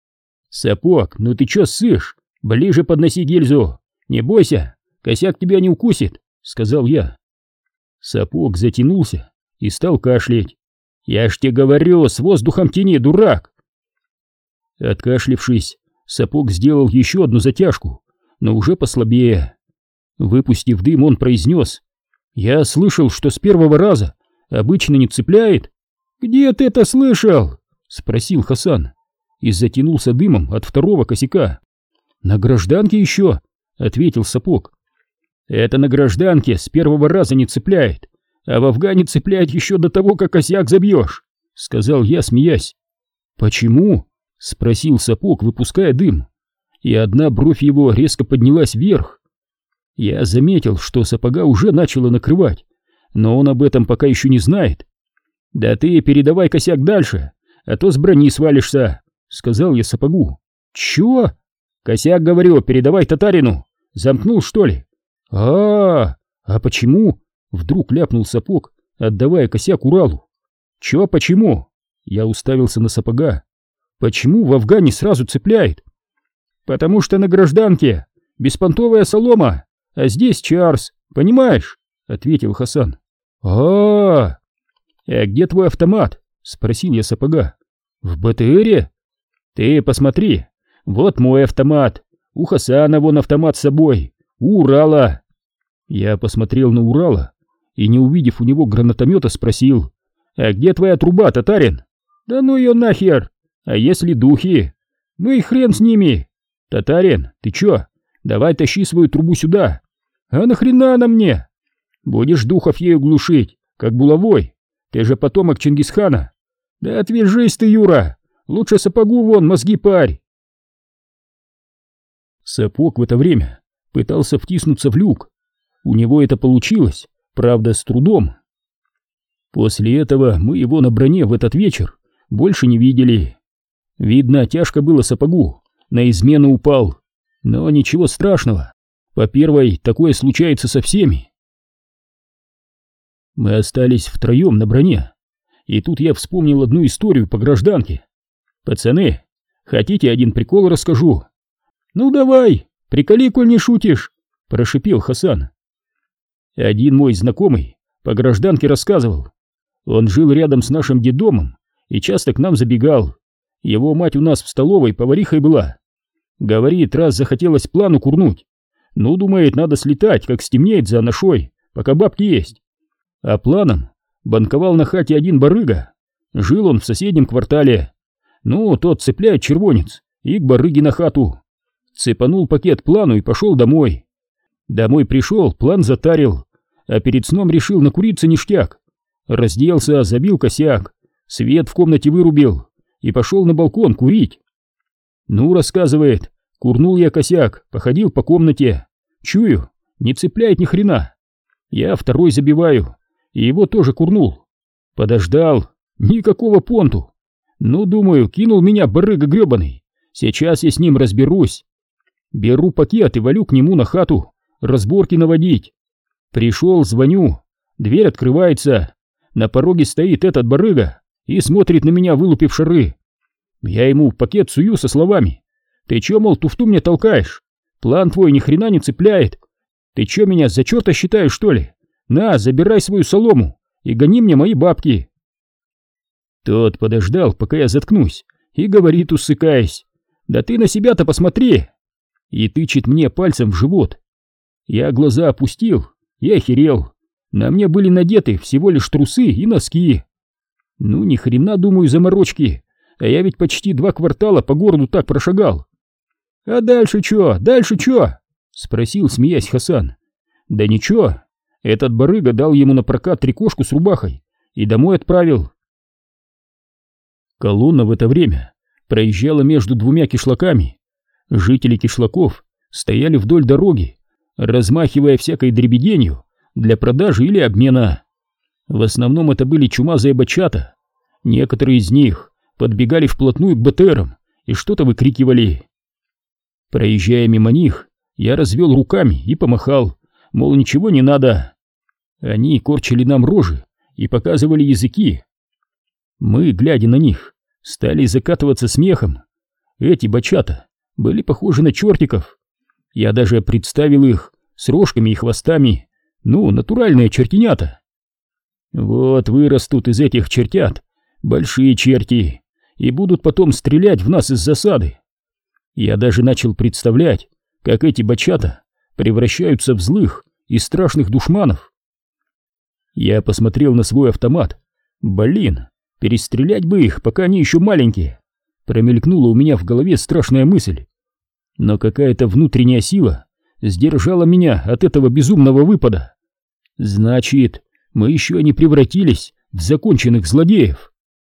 «Сапог, ну ты чё ссышь? Ближе подноси гильзу. Не бойся, косяк тебя не укусит», — сказал я. Сапог затянулся и стал кашлять. «Я ж тебе говорю, с воздухом тяни, дурак!» Откашлившись, Сапог сделал еще одну затяжку, но уже послабее. Выпустив дым, он произнес: «Я слышал, что с первого раза обычно не цепляет». «Где ты это слышал?» — спросил Хасан и затянулся дымом от второго косяка. «На гражданке еще», — ответил Сапог. «Это на гражданке с первого раза не цепляет, а в Афгане цепляет еще до того, как косяк забьешь», — сказал я, смеясь. «Почему?» — спросил Сапог, выпуская дым, и одна бровь его резко поднялась вверх. Я заметил, что Сапога уже начало накрывать, но он об этом пока еще не знает. «Да ты передавай косяк дальше, а то с брони свалишься», — сказал я Сапогу. «Чё?» «Косяк, говорю, передавай татарину. Замкнул, что ли?» «А-а-а, а почему?» — вдруг ляпнул Сапог, отдавая косяк Уралу. «Чё почему?» — я уставился на Сапога. «Почему в Афгане сразу цепляет?» «Потому что на гражданке беспонтовая солома, а здесь чарс, понимаешь?» — ответил Хасан. «А-а-а! А где твой автомат?» — спросил я Сапога. «В БТРе?» «Ты посмотри, вот мой автомат, у Хасана вон автомат с собой, у Урала». Я посмотрел на Урала и, не увидев у него гранатомета, спросил: «А где твоя труба, татарин?» «Да ну ее нахер! А если духи?» «Ну и хрен с ними!» «Татарин, ты чё? Давай тащи свою трубу сюда!» «А нахрена она мне?» «Будешь духов ею глушить, как булавой. Ты же потомок Чингисхана». «Да отвяжись ты, Юра! Лучше Сапогу вон мозги парь!» Сапог в это время пытался втиснуться в люк. У него это получилось, правда, с трудом. После этого мы его на броне в этот вечер больше не видели. Видно, тяжко было сапогу, на измену упал. Но ничего страшного, по первой такое случается со всеми. Мы остались втроем на броне, и тут я вспомнил одну историю по гражданке. Пацаны, хотите, один прикол расскажу? Ну давай, приколи, коль не шутишь, прошипел Хасан. Один мой знакомый по гражданке рассказывал. Он жил рядом с нашим детдомом и часто к нам забегал. Его мать у нас в столовой поварихой была. Говорит, раз захотелось плану курнуть. Ну, думает, надо слетать, как стемнеет за анашой, пока бабки есть. А планом банковал на хате один барыга. Жил он в соседнем квартале. Ну, тот цепляет червонец и к барыге на хату. Цепанул пакет плану и пошел домой. Домой пришел, план затарил, а перед сном решил накуриться ништяк. Разделся, забил косяк, свет в комнате вырубил и пошел на балкон курить. Ну, рассказывает, курнул я косяк, походил по комнате. Чую, не цепляет ни хрена. Я второй забиваю, и его тоже курнул. Подождал, никакого понту. Ну, думаю, кинул меня барыга гребаный. Сейчас я с ним разберусь. Беру пакет и валю к нему на хату разборки наводить. Пришел, звоню, дверь открывается. На пороге стоит этот барыга и смотрит на меня, вылупив шары. Я ему пакет сую со словами: ты чё, мол, туфту мне толкаешь? План твой ни хрена не цепляет. Ты чё, меня за чёрта считаешь, что ли? На, забирай свою солому и гони мне мои бабки. Тот подождал, пока я заткнусь, и говорит, усыкаясь: да ты на себя-то посмотри. И тычет мне пальцем в живот. Я глаза опустил и охерел. На мне были надеты всего лишь трусы и носки. Ну, ни хрена, думаю, заморочки. А я ведь почти два квартала по городу так прошагал. А дальше чё, дальше чё? Спросил, смеясь, Хасан. Да ничего, этот барыга дал ему на прокат трикошку с рубахой и домой отправил. Колонна в это время проезжала между двумя кишлаками. Жители кишлаков стояли вдоль дороги, размахивая всякой дребеденью для продажи или обмена. В основном это были чумазые бачата. Некоторые из них подбегали вплотную к БТРам и что-то выкрикивали. Проезжая мимо них, я развел руками и помахал, мол, ничего не надо. Они корчили нам рожи и показывали языки. Мы, глядя на них, стали закатываться смехом. Эти бачата были похожи на чертиков. Я даже представил их с рожками и хвостами. Ну, натуральные чертенята. Вот вырастут из этих чертят большие черти и будут потом стрелять в нас из засады. Я даже начал представлять, как эти бачата превращаются в злых и страшных душманов. Я посмотрел на свой автомат. Блин, перестрелять бы их, пока они еще маленькие. Промелькнула у меня в голове страшная мысль. Но какая-то внутренняя сила сдержала меня от этого безумного выпада. Значит, мы еще не превратились в законченных злодеев.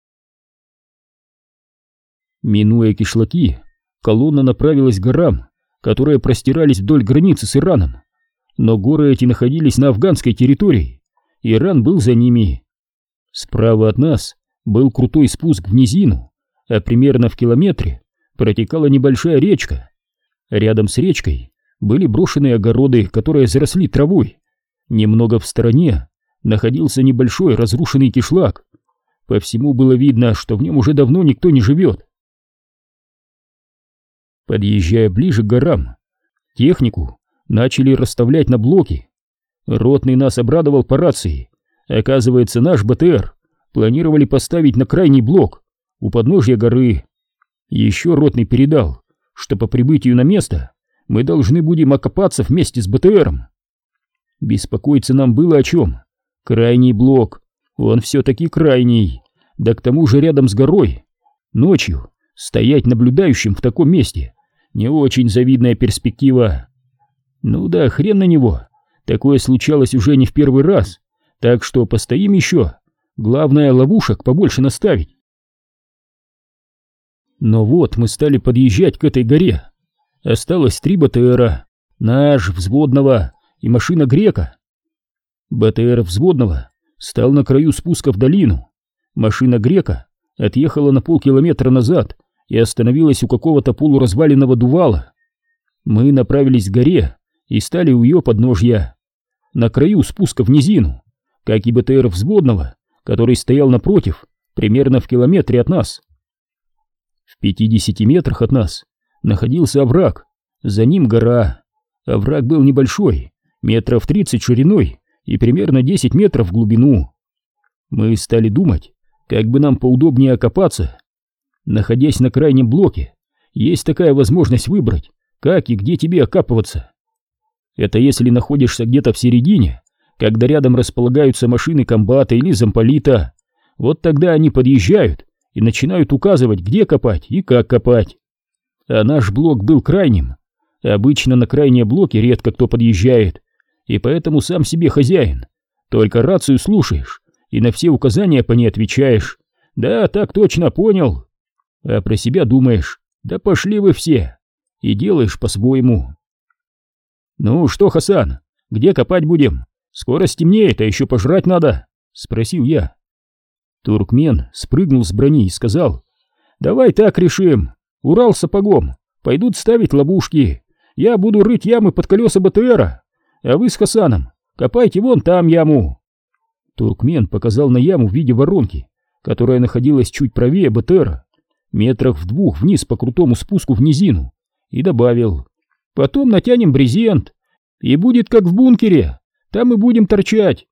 Минуя кишлаки, колонна направилась к горам, которые простирались вдоль границы с Ираном. Но горы эти находились на афганской территории. Иран был за ними. Справа от нас был крутой спуск в низину, а примерно в километре протекала небольшая речка. Рядом с речкой были брошенные огороды, которые заросли травой. Немного в стороне находился небольшой разрушенный кишлак. По всему было видно, что в нем уже давно никто не живет. Подъезжая ближе к горам, технику начали расставлять на блоки. Ротный нас обрадовал по рации. Оказывается, наш БТР планировали поставить на крайний блок у подножья горы. Еще ротный передал, что по прибытию на место мы должны будем окопаться вместе с БТРом. Беспокоиться нам было о чем. Крайний блок, он все-таки крайний, да к тому же рядом с горой. Ночью стоять наблюдающим в таком месте не очень завидная перспектива. Ну да, хрен на него, такое случалось уже не в первый раз, так что постоим еще, главное ловушек побольше наставить. Но вот мы стали подъезжать к этой горе. Осталось три БТРа, Наш, взводного и машина Грека. БТР взводного стал на краю спуска в долину. Машина Грека отъехала на полкилометра назад и остановилась у какого-то полуразваленного дувала. Мы направились к горе и стали у ее подножья, на краю спуска в низину, как и БТР взводного, который стоял напротив, примерно в километре от нас. В пятидесяти метрах от нас находился овраг, за ним гора. Овраг был небольшой, метров тридцать шириной и примерно десять метров в глубину. Мы стали думать, как бы нам поудобнее окопаться. Находясь на крайнем блоке, есть такая возможность выбрать, как и где тебе окапываться. Это если находишься где-то в середине, когда рядом располагаются машины комбата или замполита. Вот тогда они подъезжают и начинают указывать, где копать и как копать. А наш блок был крайним. Обычно на крайние блоки редко кто подъезжает, и поэтому сам себе хозяин. Только рацию слушаешь и на все указания по ней отвечаешь. Да, так точно, понял. А про себя думаешь, да пошли вы все, и делаешь по-своему. Ну что, Хасан, где копать будем? Скоро стемнеет, а еще пожрать надо, спросил я. Туркмен спрыгнул с брони и сказал: давай так решим, Урал с сапогом пойдут ставить ловушки, я буду рыть ямы под колеса БТРа, а вы с Хасаном копайте вон там яму. Туркмен показал на яму в виде воронки, которая находилась чуть правее БТРа, метрах в двух вниз по крутому спуску в низину, и добавил: потом натянем брезент, и будет как в бункере, там и будем торчать.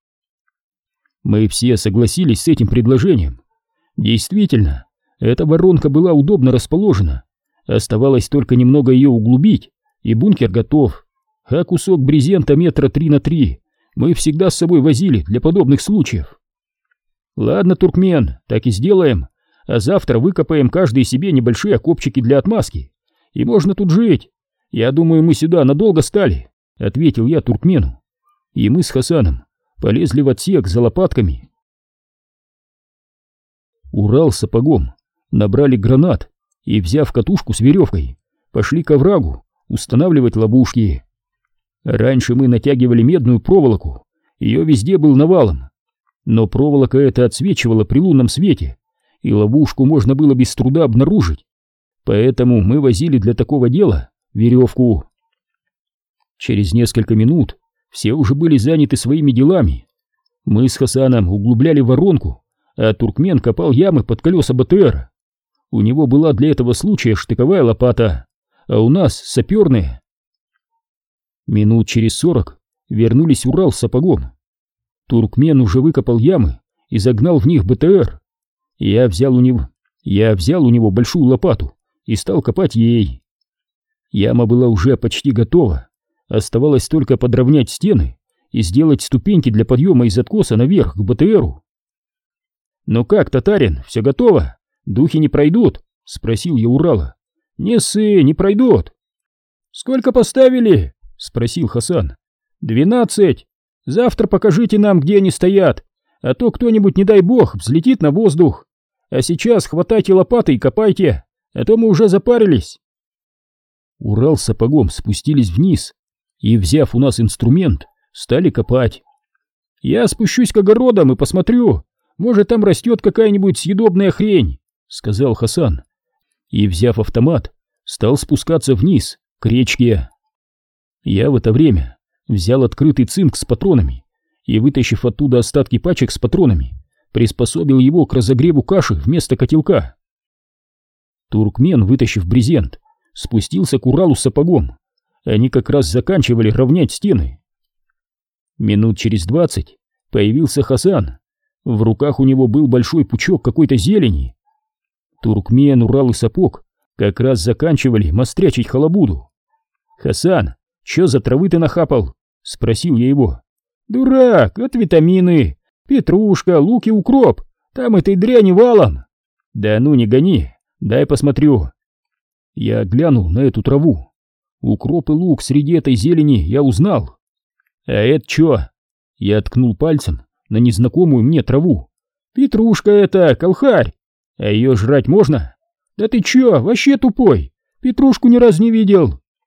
Мы все согласились с этим предложением. Действительно, эта воронка была удобно расположена, оставалось только немного ее углубить, и бункер готов. А кусок брезента метра три на три мы всегда с собой возили для подобных случаев. Ладно, Туркмен, так и сделаем, а завтра выкопаем каждый себе небольшие окопчики для отмазки, и можно тут жить. Я думаю, мы сюда надолго стали, ответил я Туркмену, и мы с Хасаном полезли в отсек за лопатками. Урал с сапогом набрали гранат и, взяв катушку с веревкой, пошли к оврагу устанавливать ловушки. Раньше мы натягивали медную проволоку, ее везде был навалом, но проволока эта отсвечивала при лунном свете, и ловушку можно было без труда обнаружить, поэтому мы возили для такого дела веревку. Через несколько минут все уже были заняты своими делами. Мы с Хасаном углубляли воронку, а Туркмен копал ямы под колеса БТР. У него была для этого случая штыковая лопата, а у нас саперная. Минут через сорок вернулись Урал с сапогом. Туркмен уже выкопал ямы и загнал в них БТР. Я взял у него, я взял у него большую лопату и стал копать ей. Яма была уже почти готова, оставалось только подровнять стены и сделать ступеньки для подъема из откоса наверх к БТРу. «Ну как, татарин, все готово? Духи не пройдут?» — спросил я Урала. «Не ссы, не пройдут». «Сколько поставили?» — спросил Хасан. «Двенадцать. Завтра покажите нам, где они стоят, а то кто-нибудь, не дай бог, взлетит на воздух. А сейчас хватайте лопаты и копайте, а то мы уже запарились». Урал с сапогом спустились вниз и, взяв у нас инструмент, стали копать. «Я спущусь к огородам и посмотрю, может, там растет какая-нибудь съедобная хрень», — сказал Хасан, и, взяв автомат, стал спускаться вниз, к речке. Я в это время взял открытый цинк с патронами и, вытащив оттуда остатки пачек с патронами, приспособил его к разогреву каши вместо котелка. Туркмен, вытащив брезент, спустился к Уралу с сапогом. Они как раз заканчивали равнять стены. Минут через двадцать появился Хасан. В руках у него был большой пучок какой-то зелени. Туркмен, Урал и сапог как раз заканчивали мострячить халабуду. «Хасан, чё за травы ты нахапал?» — спросил я его. «Дурак, это витамины, петрушка, лук и укроп, там этой дряни валом». «Да ну не гони, дай посмотрю». Я глянул на эту траву. Укроп и лук среди этой зелени я узнал. «А это чё?» Я ткнул пальцем на незнакомую мне траву. «Петрушка это, колхарь. А ее жрать можно?» «Да ты чё, вообще тупой? Петрушку ни разу не видел».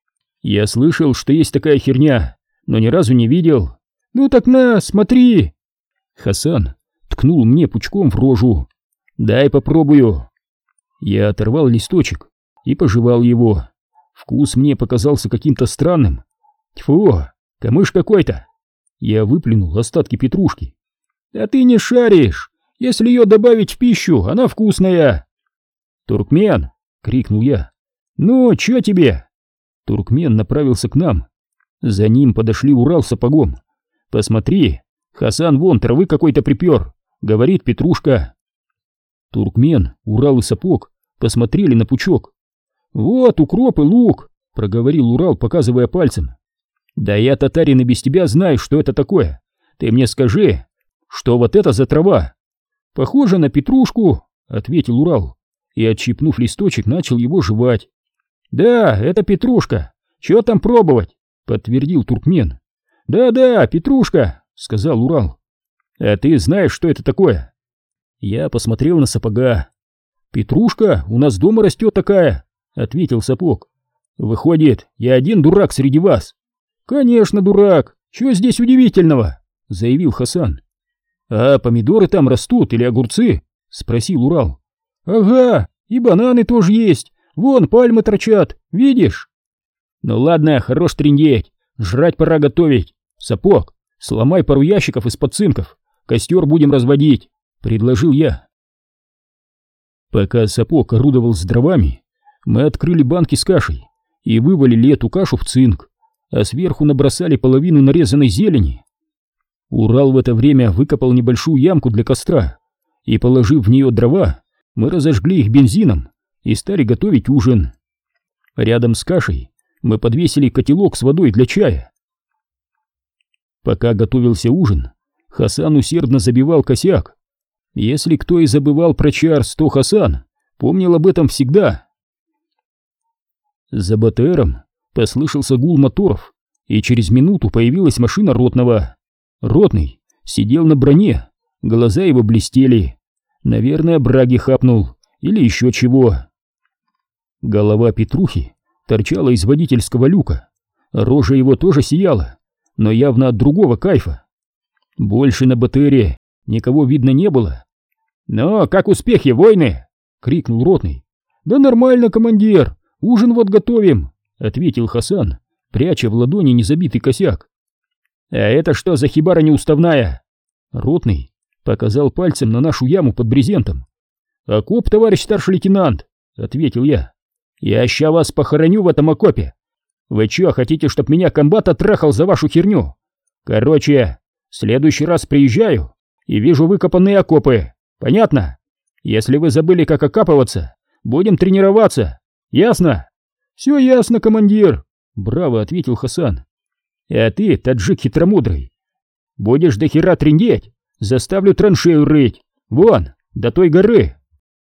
Я слышал, что есть такая херня, но ни разу не видел. Ну так на, смотри. Хасан ткнул мне пучком в рожу. Дай попробую. Я оторвал листочек и пожевал его. Вкус мне показался каким-то странным. Тьфу, камыш какой-то. Я выплюнул остатки петрушки. А ты не шаришь. Если ее добавить в пищу, она вкусная. Туркмен, крикнул я. Ну, чё тебе? Туркмен направился к нам. За ним подошли Урал с сапогом. Посмотри, Хасан вон травы какой-то припер. Говорит, петрушка. Туркмен, Урал и сапог посмотрели на пучок. Вот укроп и лук, проговорил Урал, показывая пальцем. Да я, татарин, и без тебя знаю, что это такое. Ты мне скажи, что вот это за трава? Похоже на петрушку, ответил Урал, и, отщипнув листочек, начал его жевать. Да, это петрушка. Чё там пробовать? Подтвердил Туркмен. Да-да, петрушка, сказал Урал. А ты знаешь, что это такое? Я посмотрел на сапога. Петрушка, у нас дома растет такая, ответил сапог. Выходит, я один дурак среди вас. Конечно, дурак. Чего здесь удивительного? Заявил Хасан. А помидоры там растут или огурцы? Спросил Урал. Ага, и бананы тоже есть. Вон пальмы торчат, видишь? Ну ладно, хорош трындеть. Жрать пора готовить. Сапог, сломай пару ящиков из-под цинков. Костер будем разводить, предложил я. Пока сапог орудовал с дровами, мы открыли банки с кашей и вывалили эту кашу в цинк, а сверху набросали половину нарезанной зелени. Урал в это время выкопал небольшую ямку для костра, и, положив в нее дрова, мы разожгли их бензином и стали готовить ужин. Рядом с кашей мы подвесили котелок с водой для чая. Пока готовился ужин, Хасан усердно забивал косяк. Если кто и забывал про чарс, то Хасан помнил об этом всегда. За БТРом послышался гул моторов, и через минуту появилась машина ротного. Ротный сидел на броне, глаза его блестели. Наверное, браги хапнул или еще чего. Голова Петрухи торчала из водительского люка. Рожа его тоже сияла, но явно от другого кайфа. Больше на БТРе никого видно не было. «Ну, как успехи, войны?» — крикнул ротный. «Да нормально, командир, ужин вот готовим», — ответил Хасан, пряча в ладони незабитый косяк. «А это что за хибара неуставная?» Ротный показал пальцем на нашу яму под брезентом. «Окоп, товарищ старший лейтенант», — ответил я. «Я ща вас похороню в этом окопе. Вы чё, хотите, чтоб меня комбат оттрахал за вашу херню? Короче, в следующий раз приезжаю и вижу выкопанные окопы. Понятно? Если вы забыли, как окапываться, будем тренироваться. Ясно?» «Все ясно, командир», — браво ответил Хасан. «А ты, таджик хитромудрый, будешь до хера трындеть, заставлю траншею рыть. Вон, до той горы».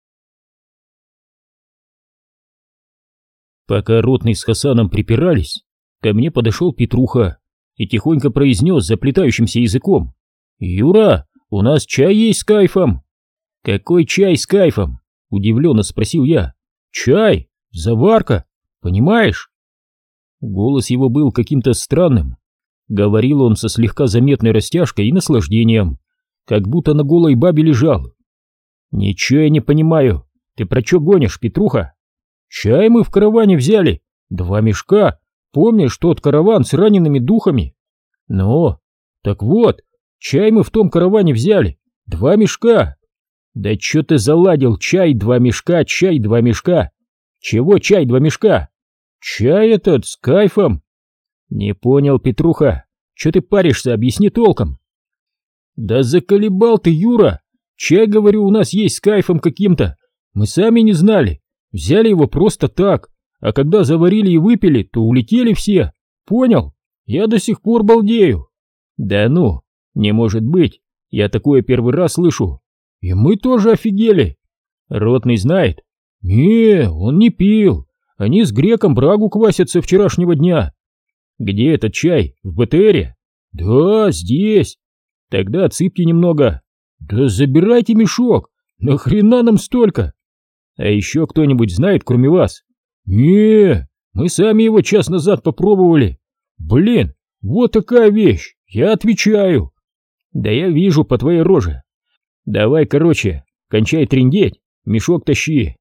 Пока ротный с Хасаном припирались, ко мне подошел Петруха и тихонько произнес заплетающимся языком: «Юра, у нас чай есть с кайфом». «Какой чай с кайфом?» — удивленно спросил я. «Чай, заварка, понимаешь?» Голос его был каким-то странным. Говорил он со слегка заметной растяжкой и наслаждением, как будто на голой бабе лежал. «Ничего я не понимаю. Ты про чё гонишь, Петруха? Чай мы в караване взяли. Два мешка. Помнишь тот караван с ранеными духами? Ну, так вот, чай мы в том караване взяли. Два мешка». «Да чё ты заладил? Чай, два мешка, чай, два мешка. Чего чай, два мешка? Чай этот с кайфом». «Не понял, Петруха. Чё ты паришься? Объясни толком». «Да заколебал ты, Юра. Чай, говорю, у нас есть с кайфом каким-то. Мы сами не знали. Взяли его просто так, а когда заварили и выпили, то улетели все. Понял? Я до сих пор балдею». «Да ну, не может быть. Я такое первый раз слышу. И мы тоже офигели». «Ротный знает?» «Не, он не пил. Они с греком брагу квасят со вчерашнего дня». «Где этот чай? В БТРе?» «Да, здесь». «Тогда отсыпьте немного». «Да забирайте мешок. Нахрена нам столько?» «А еще кто-нибудь знает, кроме вас?» «Не, Мы сами его час назад попробовали. Блин, вот такая вещь, я отвечаю. Да я вижу по твоей роже. Давай, короче, кончай трындеть, мешок тащи.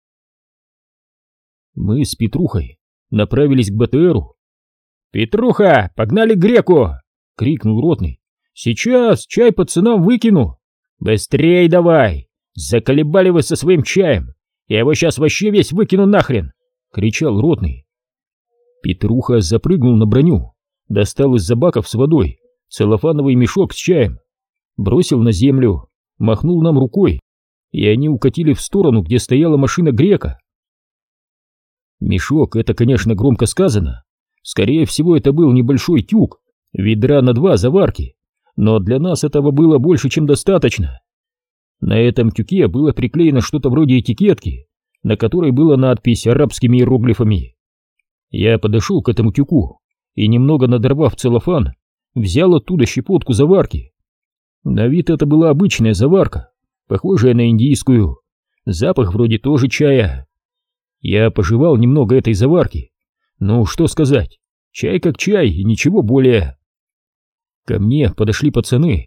Мы с Петрухой направились к БТРу. «Петруха, погнали к Греку!» — крикнул ротный. «Сейчас чай пацанам выкину!» «Быстрей давай! Заколебали вы со своим чаем! Я его сейчас вообще весь выкину нахрен!» — кричал ротный. Петруха запрыгнул на броню, достал из-за баков с водой целлофановый мешок с чаем, бросил на землю, махнул нам рукой, и они укатили в сторону, где стояла машина Грека. Мешок — это, конечно, громко сказано. Скорее всего, это был небольшой тюк, ведра на два заварки, но для нас этого было больше, чем достаточно. На этом тюке было приклеено что-то вроде этикетки, на которой была надпись арабскими иероглифами. Я подошел к этому тюку и, немного надорвав целлофан, взял оттуда щепотку заварки. На вид это была обычная заварка, похожая на индийскую, запах вроде тоже чая. Я пожевал немного этой заварки. Ну, что сказать, чай как чай и ничего более. Ко мне подошли пацаны.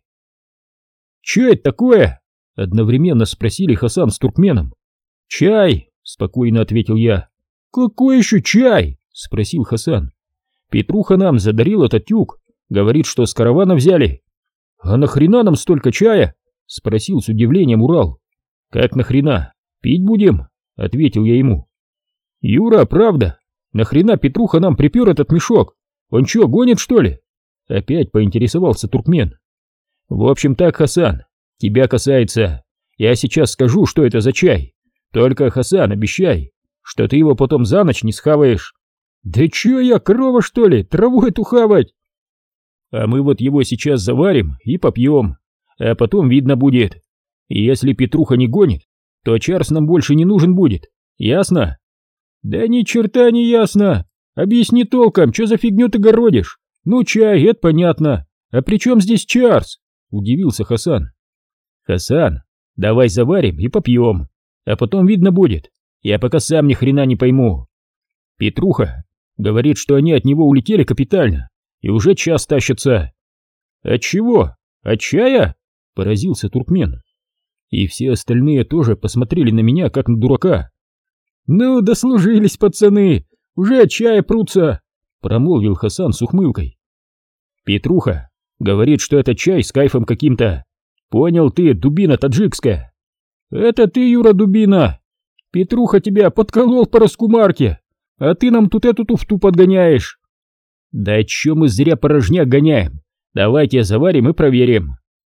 «Чё это такое?» — одновременно спросили Хасан с туркменом. «Чай», — спокойно ответил я. «Какой еще чай?» — спросил Хасан. «Петруха нам задарил этот тюк, говорит, что с каравана взяли». «А нахрена нам столько чая?» — спросил с удивлением Урал. «Как нахрена? Пить будем?» — ответил я ему. «Юра, правда? Нахрена Петруха нам припер этот мешок? Он чё, гонит, что ли?» Опять поинтересовался туркмен. «В общем так, Хасан, тебя касается. Я сейчас скажу, что это за чай. Только, Хасан, обещай, что ты его потом за ночь не схаваешь». «Да чё я, корова, что ли? Траву эту хавать?» «А мы вот его сейчас заварим и попьем, а потом видно будет. И если Петруха не гонит, то чарс нам больше не нужен будет. Ясно?» «Да ни черта не ясно. Объясни толком, что за фигню ты городишь? Ну, чай, это понятно. А при чем здесь чарс?» — удивился Хасан. «Хасан, давай заварим и попьем, а потом видно будет. Я пока сам ни хрена не пойму. Петруха говорит, что они от него улетели капитально и уже час тащатся». «От чего? От чая?» — поразился туркмен. И все остальные тоже посмотрели на меня, как на дурака. «Ну, дослужились, пацаны, уже от чая прутся», — промолвил Хасан с ухмылкой. «Петруха говорит, что это чай с кайфом каким-то. Понял ты, дубина таджикская?» «Это ты, Юра, дубина. Петруха тебя подколол по раскумарке, а ты нам тут эту туфту подгоняешь». «Да чё мы зря порожняк гоняем? Давайте заварим и проверим».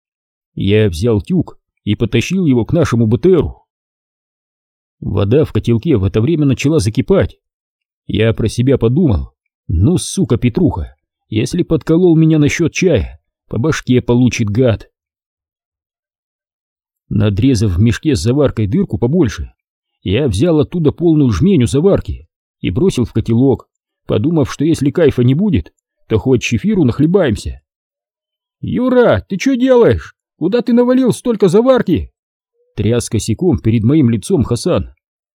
Я взял тюк и потащил его к нашему БТРу. Вода в котелке в это время начала закипать. Я про себя подумал: ну, сука, Петруха, если подколол меня насчет чая, по башке получит, гад. Надрезав в мешке с заваркой дырку побольше, я взял оттуда полную жменю заварки и бросил в котелок, подумав, что если кайфа не будет, то хоть чефиру нахлебаемся. «Юра, ты что делаешь? Куда ты навалил столько заварки?» Тряс косяком перед моим лицом Хасан.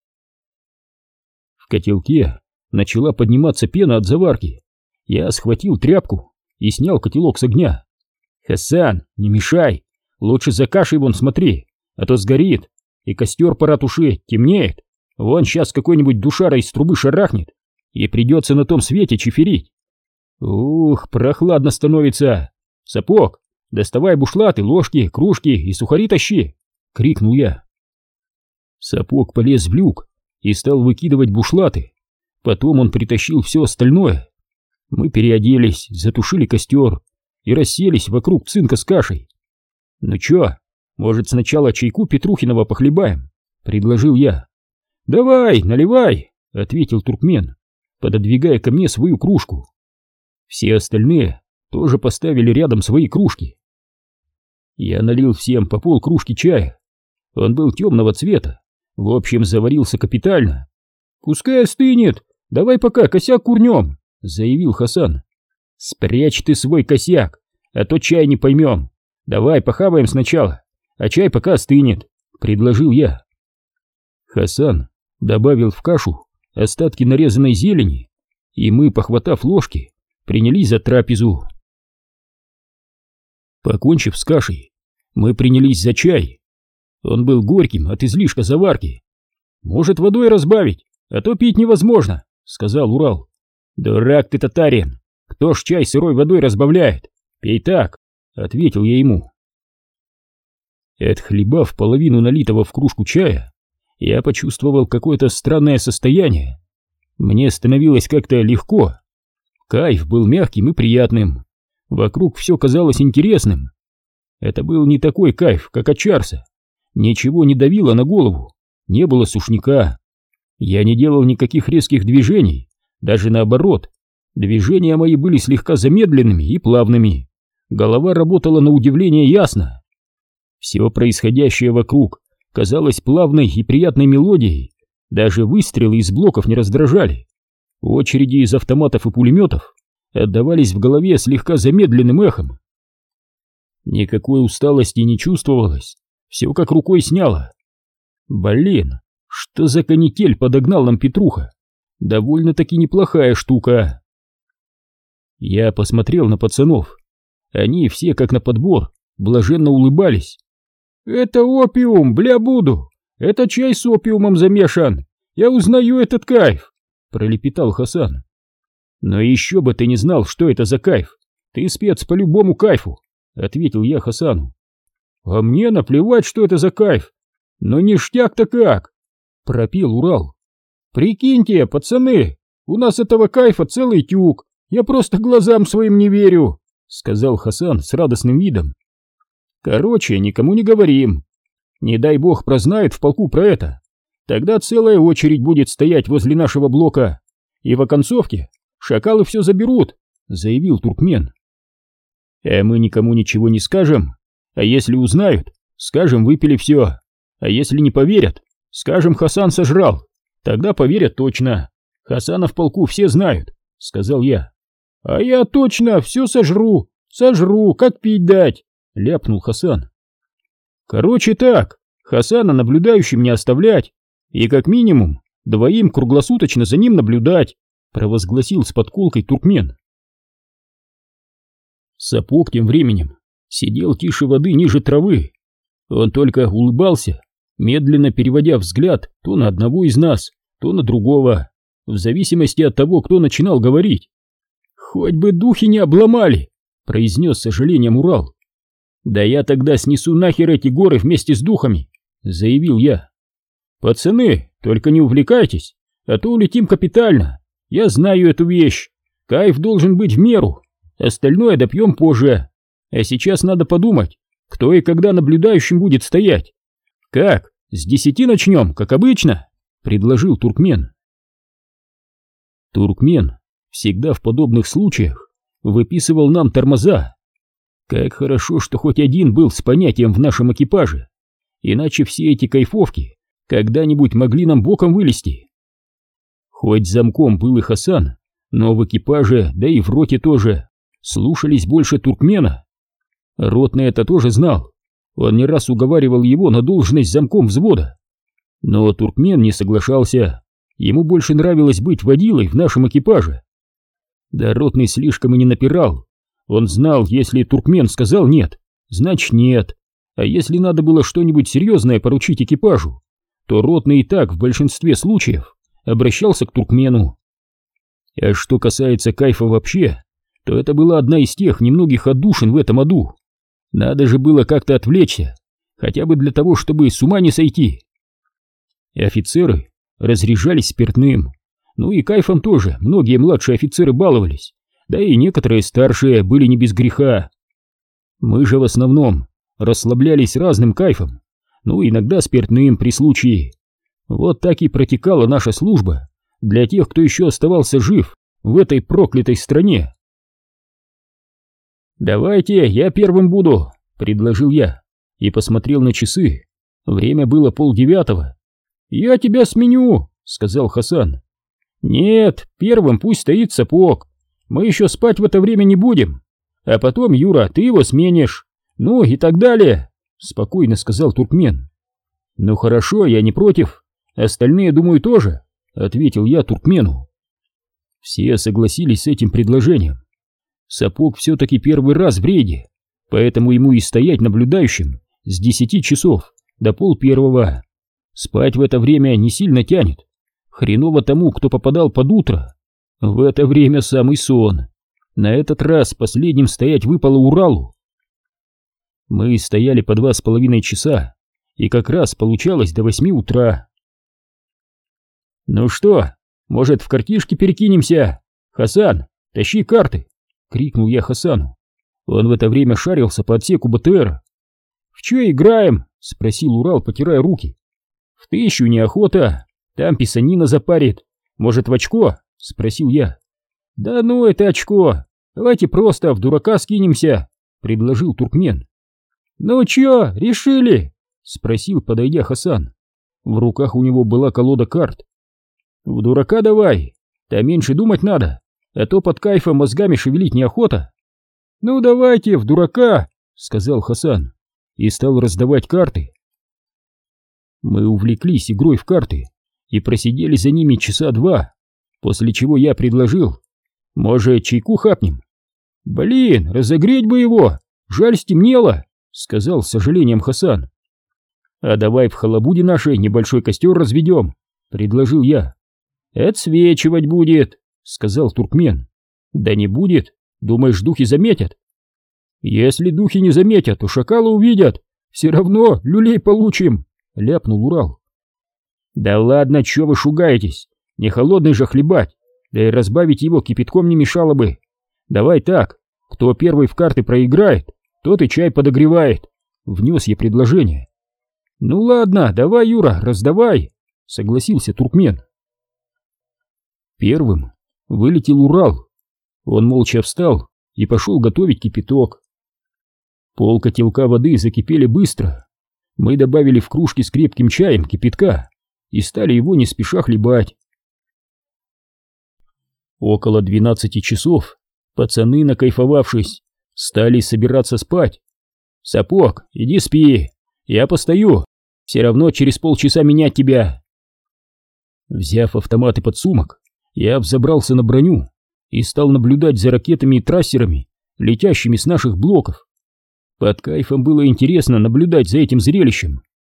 В котелке начала подниматься пена от заварки. Я схватил тряпку и снял котелок с огня. «Хасан, не мешай, лучше за кашей вон смотри, а то сгорит, и костер пора тушить, темнеет. Вон сейчас какой-нибудь душара из трубы шарахнет, и придется на том свете чеферить. Ух, прохладно становится. Сапог, доставай бушлаты, ложки, кружки и сухари тащи!» — крикнул я. Сапог полез в люк и стал выкидывать бушлаты. Потом он притащил все остальное. Мы переоделись, затушили костер и расселись вокруг цинка с кашей. «Ну чё, может, сначала чайку Петрухиного похлебаем?» — предложил я. «Давай, наливай!» — ответил туркмен, пододвигая ко мне свою кружку. Все остальные тоже поставили рядом свои кружки. Я налил всем по пол кружки чая. Он был темного цвета, в общем, заварился капитально. «Пускай остынет, давай пока косяк курнем», — заявил Хасан. «Спрячь ты свой косяк, а то чай не поймем. Давай похаваем сначала, а чай пока остынет», — предложил я. Хасан добавил в кашу остатки нарезанной зелени, и мы, похватав ложки, принялись за трапезу. Покончив с кашей, мы принялись за чай. Он был горьким от излишка заварки. «Может, водой разбавить, а то пить невозможно», — сказал Урал. «Дурак ты, татарин! Кто ж чай сырой водой разбавляет? Пей так», — ответил я ему. Отхлебав половину налитого в кружку чая, я почувствовал какое-то странное состояние. Мне становилось как-то легко. Кайф был мягким и приятным. Вокруг все казалось интересным. Это был не такой кайф, как от Чарса. Ничего не давило на голову, не было сушняка. Я не делал никаких резких движений, даже наоборот. Движения мои были слегка замедленными и плавными. Голова работала на удивление ясно. Все происходящее вокруг казалось плавной и приятной мелодией. Даже выстрелы из блоков не раздражали. Очереди из автоматов и пулеметов отдавались в голове слегка замедленным эхом. Никакой усталости не чувствовалось, все как рукой сняло. Блин, что за канитель подогнал нам Петруха? Довольно-таки неплохая штука. Я посмотрел на пацанов. Они все, как на подбор, блаженно улыбались. «Это опиум, бля, буду! Это чай с опиумом замешан! Я узнаю этот кайф!» — пролепетал Хасан. «Но еще бы ты не знал, что это за кайф! Ты спец по любому кайфу!» — ответил я Хасану. «А мне наплевать, что это за кайф! Но ништяк-то как!» — пропел Урал. «Прикиньте, пацаны, у нас этого кайфа целый тюк! Я просто глазам своим не верю!» — сказал Хасан с радостным видом. «Короче, никому не говорим. Не дай бог прознают в полку про это. Тогда целая очередь будет стоять возле нашего блока, и в оконцовке шакалы все заберут», — заявил туркмен. «А мы никому ничего не скажем, а если узнают, скажем, выпили все, а если не поверят, скажем, Хасан сожрал, тогда поверят точно. Хасана в полку все знают», — сказал я. «А я точно все сожру, сожру, как пить дать», — ляпнул Хасан. «Короче так, Хасана наблюдающим не оставлять, и как минимум двоим круглосуточно за ним наблюдать», — провозгласил с подколкой туркмен. Сапог тем временем сидел тише воды ниже травы. Он только улыбался, медленно переводя взгляд то на одного из нас, то на другого, в зависимости от того, кто начинал говорить. «Хоть бы духи не обломали», — произнес с сожалением Урал. «Да я тогда снесу нахер эти горы вместе с духами», — заявил я. «Пацаны, только не увлекайтесь, а то улетим капитально. Я знаю эту вещь. Кайф должен быть в меру, остальное допьем позже. А сейчас надо подумать, кто и когда наблюдающим будет стоять. Как, с десяти начнем, как обычно?» — предложил туркмен. Туркмен всегда в подобных случаях выписывал нам тормоза. Как хорошо, что хоть один был с понятием в нашем экипаже, иначе все эти кайфовки когда-нибудь могли нам боком вылезти. Хоть замком был и Хасан, но в экипаже, да и в роте тоже, слушались больше туркмена. Ротный это тоже знал, он не раз уговаривал его на должность замком взвода. Но туркмен не соглашался, ему больше нравилось быть водилой в нашем экипаже. Да ротный слишком и не напирал. Он знал, если туркмен сказал «нет», значит «нет», а если надо было что-нибудь серьезное поручить экипажу, то ротный и так в большинстве случаев обращался к туркмену. А что касается кайфа вообще, то это была одна из тех немногих отдушин в этом аду. Надо же было как-то отвлечься, хотя бы для того, чтобы с ума не сойти. Офицеры разряжались спиртным, ну и кайфом тоже многие младшие офицеры баловались. Да и некоторые старшие были не без греха. Мы же в основном расслаблялись разным кайфом, ну иногда спиртным при случае. Вот так и протекала наша служба для тех, кто еще оставался жив в этой проклятой стране. «Давайте я первым буду», — предложил я и посмотрел на часы. Время было полдевятого. «Я тебя сменю», — сказал Хасан. «Нет, первым пусть стоит сапог. Мы еще спать в это время не будем. А потом, Юра, ты его сменишь. Ну и так далее», — спокойно сказал туркмен. «Ну хорошо, я не против. Остальные, думаю, тоже. — ответил я туркмену. Все согласились с этим предложением. Сапог все-таки первый раз в рейде, поэтому ему и стоять наблюдающим с десяти часов до пол первого. Спать в это время не сильно тянет. Хреново тому, кто попадал под утро. В это время самый сон. На этот раз последним стоять выпало Уралу. Мы стояли по два с половиной часа, и как раз получалось до восьми утра. «Ну что, может, в картишки перекинемся? Хасан, тащи карты!» — крикнул я Хасану. Он в это время шарился по отсеку БТРа. «В чё играем?» — спросил Урал, потирая руки. «В тысячу неохота, там писанина запарит. Может, в очко?» — спросил я. «Да ну это очко, давайте просто в дурака скинемся», — предложил туркмен. «Ну чё, решили?» — спросил, подойдя Хасан. В руках у него была колода карт. «В дурака давай, там меньше думать надо, а то под кайфом мозгами шевелить неохота». «Ну давайте, в дурака», — сказал Хасан и стал раздавать карты. Мы увлеклись игрой в карты и просидели за ними часа два, после чего я предложил: «Может, чайку хапнем?» «Блин, разогреть бы его, жаль, стемнело», — сказал с сожалением Хасан. «А давай в халабуде нашей небольшой костер разведем», — предложил я. «Отсвечивать будет», — сказал туркмен. «Да не будет, думаешь, духи заметят?» «Если духи не заметят, то шакалы увидят, все равно люлей получим», — ляпнул Урал. «Да ладно, чё вы шугаетесь, не холодный же хлебать, да и разбавить его кипятком не мешало бы. Давай так, кто первый в карты проиграет, тот и чай подогревает», — внес я предложение. «Ну ладно, давай, Юра, раздавай», — согласился туркмен. Первым вылетел Урал. Он молча встал и пошел готовить кипяток. Пол котелка воды закипели быстро. Мы добавили в кружки с крепким чаем кипятка и стали его не спеша хлебать. Около двенадцати часов пацаны, накайфовавшись, стали собираться спать. «Сапог, иди спи, я постою, все равно через полчаса менять тебя». Взяв автомат и подсумок, я взобрался на броню и стал наблюдать за ракетами и трассерами, летящими с наших блоков. Под кайфом было интересно наблюдать за этим зрелищем.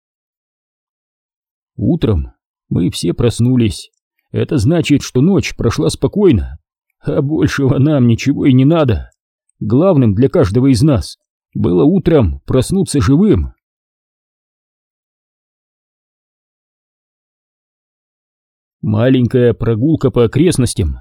Утром мы все проснулись. Это значит, что ночь прошла спокойно, а большего нам ничего и не надо. Главным для каждого из нас было утром проснуться живым. Маленькая прогулка по окрестностям.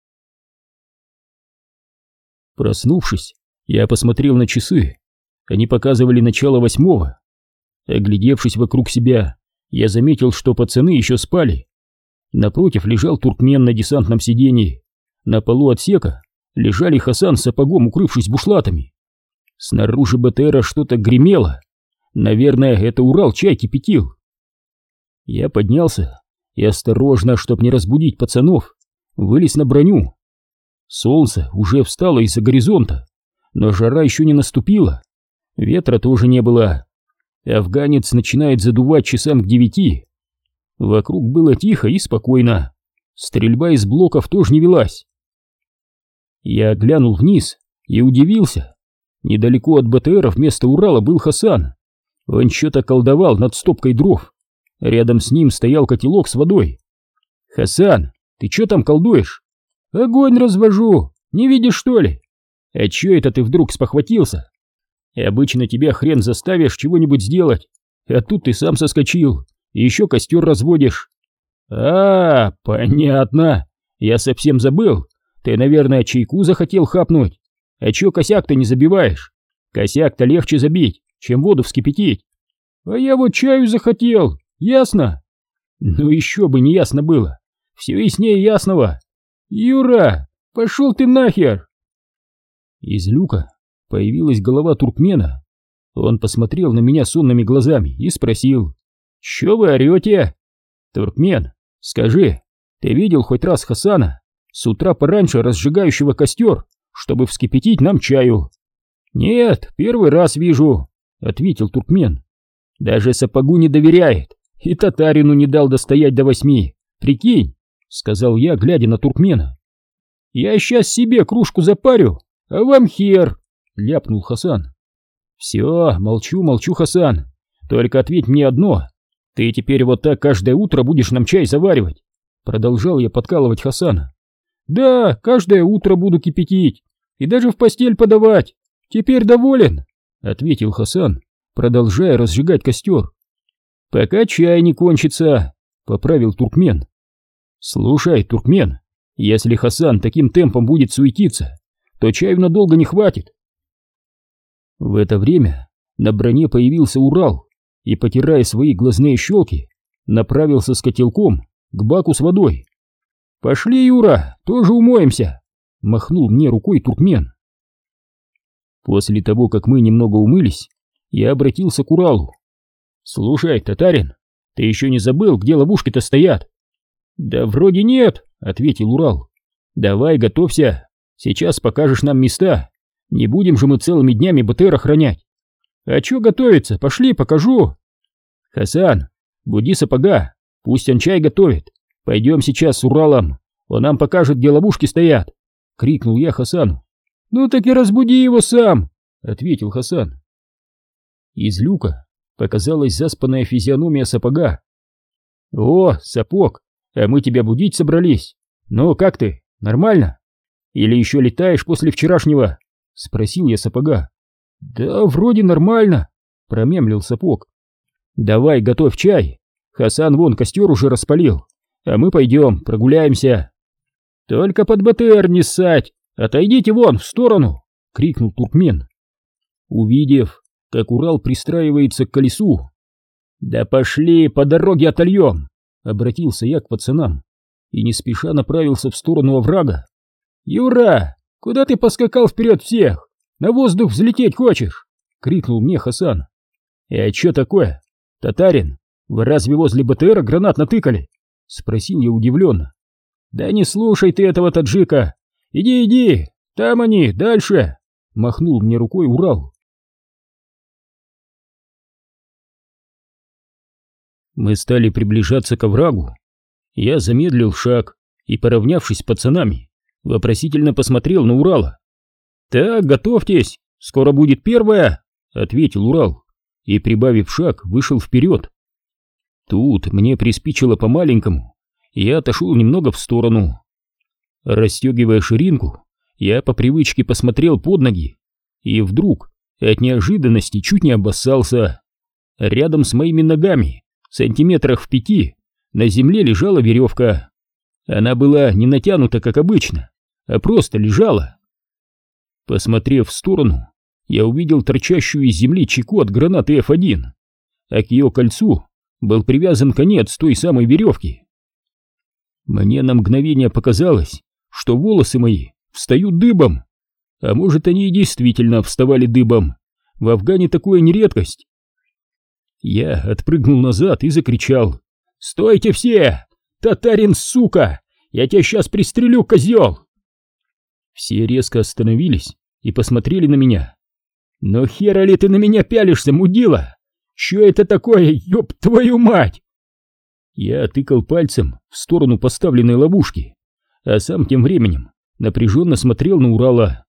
Проснувшись, я посмотрел на часы. Они показывали начало восьмого. Оглядевшись вокруг себя, я заметил, что пацаны еще спали. Напротив лежал туркмен на десантном сидении. На полу отсека лежали Хасан с сапогом, укрывшись бушлатами. Снаружи БТРа что-то гремело. Наверное, это Урал чай кипятил. Я поднялся и осторожно, чтоб не разбудить пацанов, вылез на броню. Солнце уже встало из-за горизонта, но жара еще не наступила. Ветра тоже не было. Афганец начинает задувать часам к девяти. Вокруг было тихо и спокойно. Стрельба из блоков тоже не велась. Я глянул вниз и удивился. Недалеко от БТРа вместо Урала был Хасан. Он что-то колдовал над стопкой дров. Рядом с ним стоял котелок с водой. «Хасан, ты что там колдуешь?» «Огонь развожу, не видишь, что ли?» «А чё это ты вдруг спохватился? Обычно тебя хрен заставишь чего-нибудь сделать, а тут ты сам соскочил и еще костер разводишь». «А, понятно, я совсем забыл, ты, наверное, чайку захотел хапнуть. А чё косяк-то не забиваешь? Косяк-то легче забить, чем воду вскипятить». «А я вот чаю захотел, ясно?» «Ну еще бы не ясно было, все яснее ясного». «Юра, пошел ты нахер!» Из люка появилась голова туркмена. Он посмотрел на меня сонными глазами и спросил: «Чё вы орете?» «Туркмен, скажи, ты видел хоть раз Хасана, с утра пораньше разжигающего костер, чтобы вскипятить нам чаю?» «Нет, первый раз вижу», — ответил туркмен. «Даже сапогу не доверяет и татарину не дал достоять до восьми, прикинь?» сказал я, глядя на туркмена. «Я сейчас себе кружку запарю, а вам хер!» — ляпнул Хасан. «Все, молчу, молчу, Хасан. Только ответь мне одно. Ты теперь вот так каждое утро будешь нам чай заваривать?» Продолжал я подкалывать Хасана. «Да, каждое утро буду кипятить и даже в постель подавать. Теперь доволен?» — ответил Хасан, продолжая разжигать костер. «Пока чай не кончится», — поправил туркмен. «Слушай, туркмен, если Хасан таким темпом будет суетиться, то чаю надолго не хватит». В это время на броне появился Урал и, потирая свои глазные щелки, направился с котелком к баку с водой. «Пошли, Юра, тоже умоемся», — махнул мне рукой туркмен. После того, как мы немного умылись, я обратился к Уралу. «Слушай, татарин, ты еще не забыл, где ловушки-то стоят?» «Да вроде нет», — ответил Урал. «Давай, готовься, сейчас покажешь нам места. Не будем же мы целыми днями БТР охранять». «А че готовиться? Пошли, покажу». «Хасан, буди сапога, пусть он чай готовит. Пойдем сейчас с Уралом, он нам покажет, где ловушки стоят», — крикнул я Хасану. «Ну так и разбуди его сам», — ответил Хасан. Из люка показалась заспанная физиономия сапога. «О, сапог, а мы тебя будить собрались. Ну, как ты, нормально? Или еще летаешь после вчерашнего?» — спросил я сапога. «Да вроде нормально», — промямлил сапог. «Давай, готовь чай. Хасан вон костер уже распалил, а мы пойдем прогуляемся». «Только под БТР не ссать! Отойдите вон, в сторону!» — крикнул туркмен. Увидев, как Урал пристраивается к колесу: «Да пошли, по дороге отольем!» — обратился я к пацанам и не спеша направился в сторону оврага. «Юра, куда ты поскакал вперед всех? На воздух взлететь хочешь?» — крикнул мне Хасан. «А чё такое? Татарин, вы разве возле БТРа гранат натыкали?» — спросил я удивленно. «Да не слушай ты этого таджика! Иди, иди, там они, дальше!» — махнул мне рукой Урал. Мы стали приближаться к оврагу. Я замедлил шаг и, поравнявшись с пацанами, вопросительно посмотрел на Урала. «Так, готовьтесь, скоро будет первая!» — ответил Урал и, прибавив шаг, вышел вперед. Тут мне приспичило по-маленькому, и я отошел немного в сторону. Расстегивая ширинку, я по привычке посмотрел под ноги и вдруг от неожиданности чуть не обоссался. Рядом с моими ногами, сантиметрах в пяти, на земле лежала веревка. Она была не натянута, как обычно, а просто лежала. Посмотрев в сторону, я увидел торчащую из земли чеку от гранаты эф один, а к ее кольцу был привязан конец той самой веревки. Мне на мгновение показалось, что волосы мои встают дыбом, а может, они и действительно вставали дыбом. В Афгане такое не редкость. Я отпрыгнул назад и закричал: «Стойте все! Татарин, сука! Я тебя сейчас пристрелю, козел!» Все резко остановились и посмотрели на меня. «Но хера ли ты на меня пялишься, мудила? Че это такое, ёб твою мать?» Я тыкал пальцем в сторону поставленной ловушки, а сам тем временем напряженно смотрел на Урала.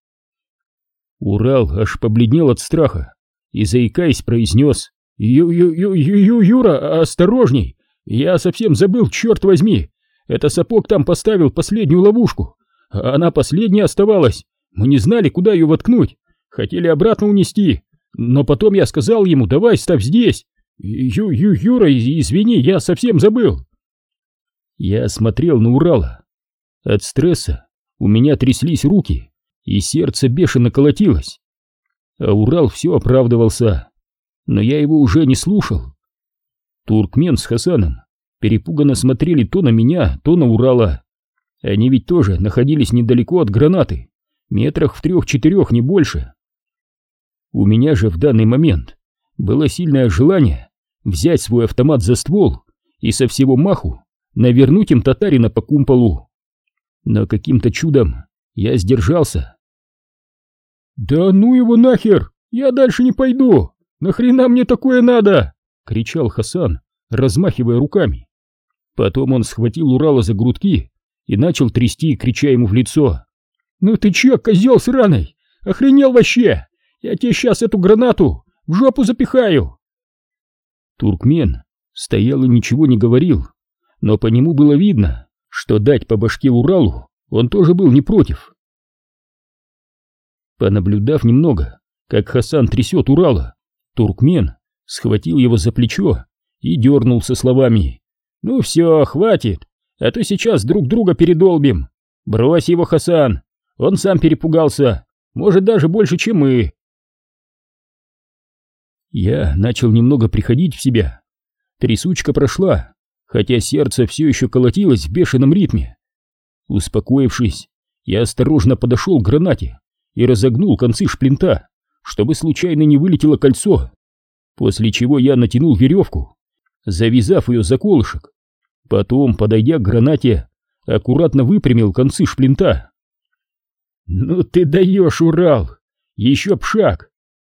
Урал аж побледнел от страха и, заикаясь, произнес: «Ю-ю-ю-ю-Юра, осторожней! Я совсем забыл, черт возьми! Это сапог там поставил последнюю ловушку, а она последняя оставалась. Мы не знали, куда ее воткнуть, хотели обратно унести, но потом я сказал ему: давай, ставь здесь! Ю-ю-Юра, извини, я совсем забыл!» Я смотрел на Урала. От стресса у меня тряслись руки, и сердце бешено колотилось. А Урал все оправдывался, но я его уже не слушал. Туркмен с Хасаном перепуганно смотрели то на меня, то на Урала. Они ведь тоже находились недалеко от гранаты, метрах в трех-четырех, не больше. У меня же в данный момент было сильное желание взять свой автомат за ствол и со всего маху навернуть им татарина по кумполу. Но каким-то чудом я сдержался. «Да ну его нахер! Я дальше не пойду! Нахрена мне такое надо?» — кричал Хасан, размахивая руками. Потом он схватил Урала за грудки и начал трясти, крича ему в лицо: «Ну ты че, козел сраный? Охренел вообще? Я тебе сейчас эту гранату в жопу запихаю!» Туркмен стоял и ничего не говорил, но по нему было видно, что дать по башке Уралу он тоже был не против. Понаблюдав немного, как Хасан трясет Урала, Туркмен схватил его за плечо и дернул со словами: «Ну все, хватит, а то сейчас друг друга передолбим. Брось его, Хасан, он сам перепугался, может, даже больше, чем мы». Я начал немного приходить в себя. Трясучка прошла, хотя сердце все еще колотилось в бешеном ритме. Успокоившись, я осторожно подошел к гранате и разогнул концы шплинта, чтобы случайно не вылетело кольцо, после чего я натянул веревку, завязав ее за колышек. Потом, подойдя к гранате, аккуратно выпрямил концы шплинта. «Ну ты даешь, Урал! Еще б шаг!»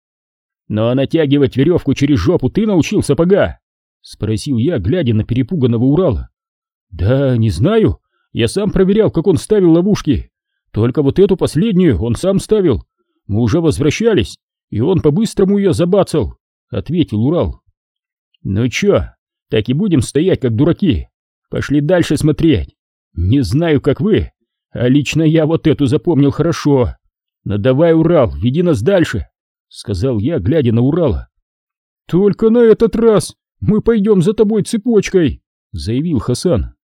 «Но натягивать веревку через жопу ты научил, сапога?» — спросил я, глядя на перепуганного Урала. «Да, не знаю, я сам проверял, как он ставил ловушки. Только вот эту последнюю он сам ставил. Мы уже возвращались, и он по-быстрому ее забацал», — ответил Урал. «Ну чё, так и будем стоять, как дураки? Пошли дальше смотреть. Не знаю, как вы, а лично я вот эту запомнил хорошо. Но давай, Урал, веди нас дальше», — сказал я, глядя на Урала. «Только на этот раз мы пойдем за тобой цепочкой», — заявил Хасан.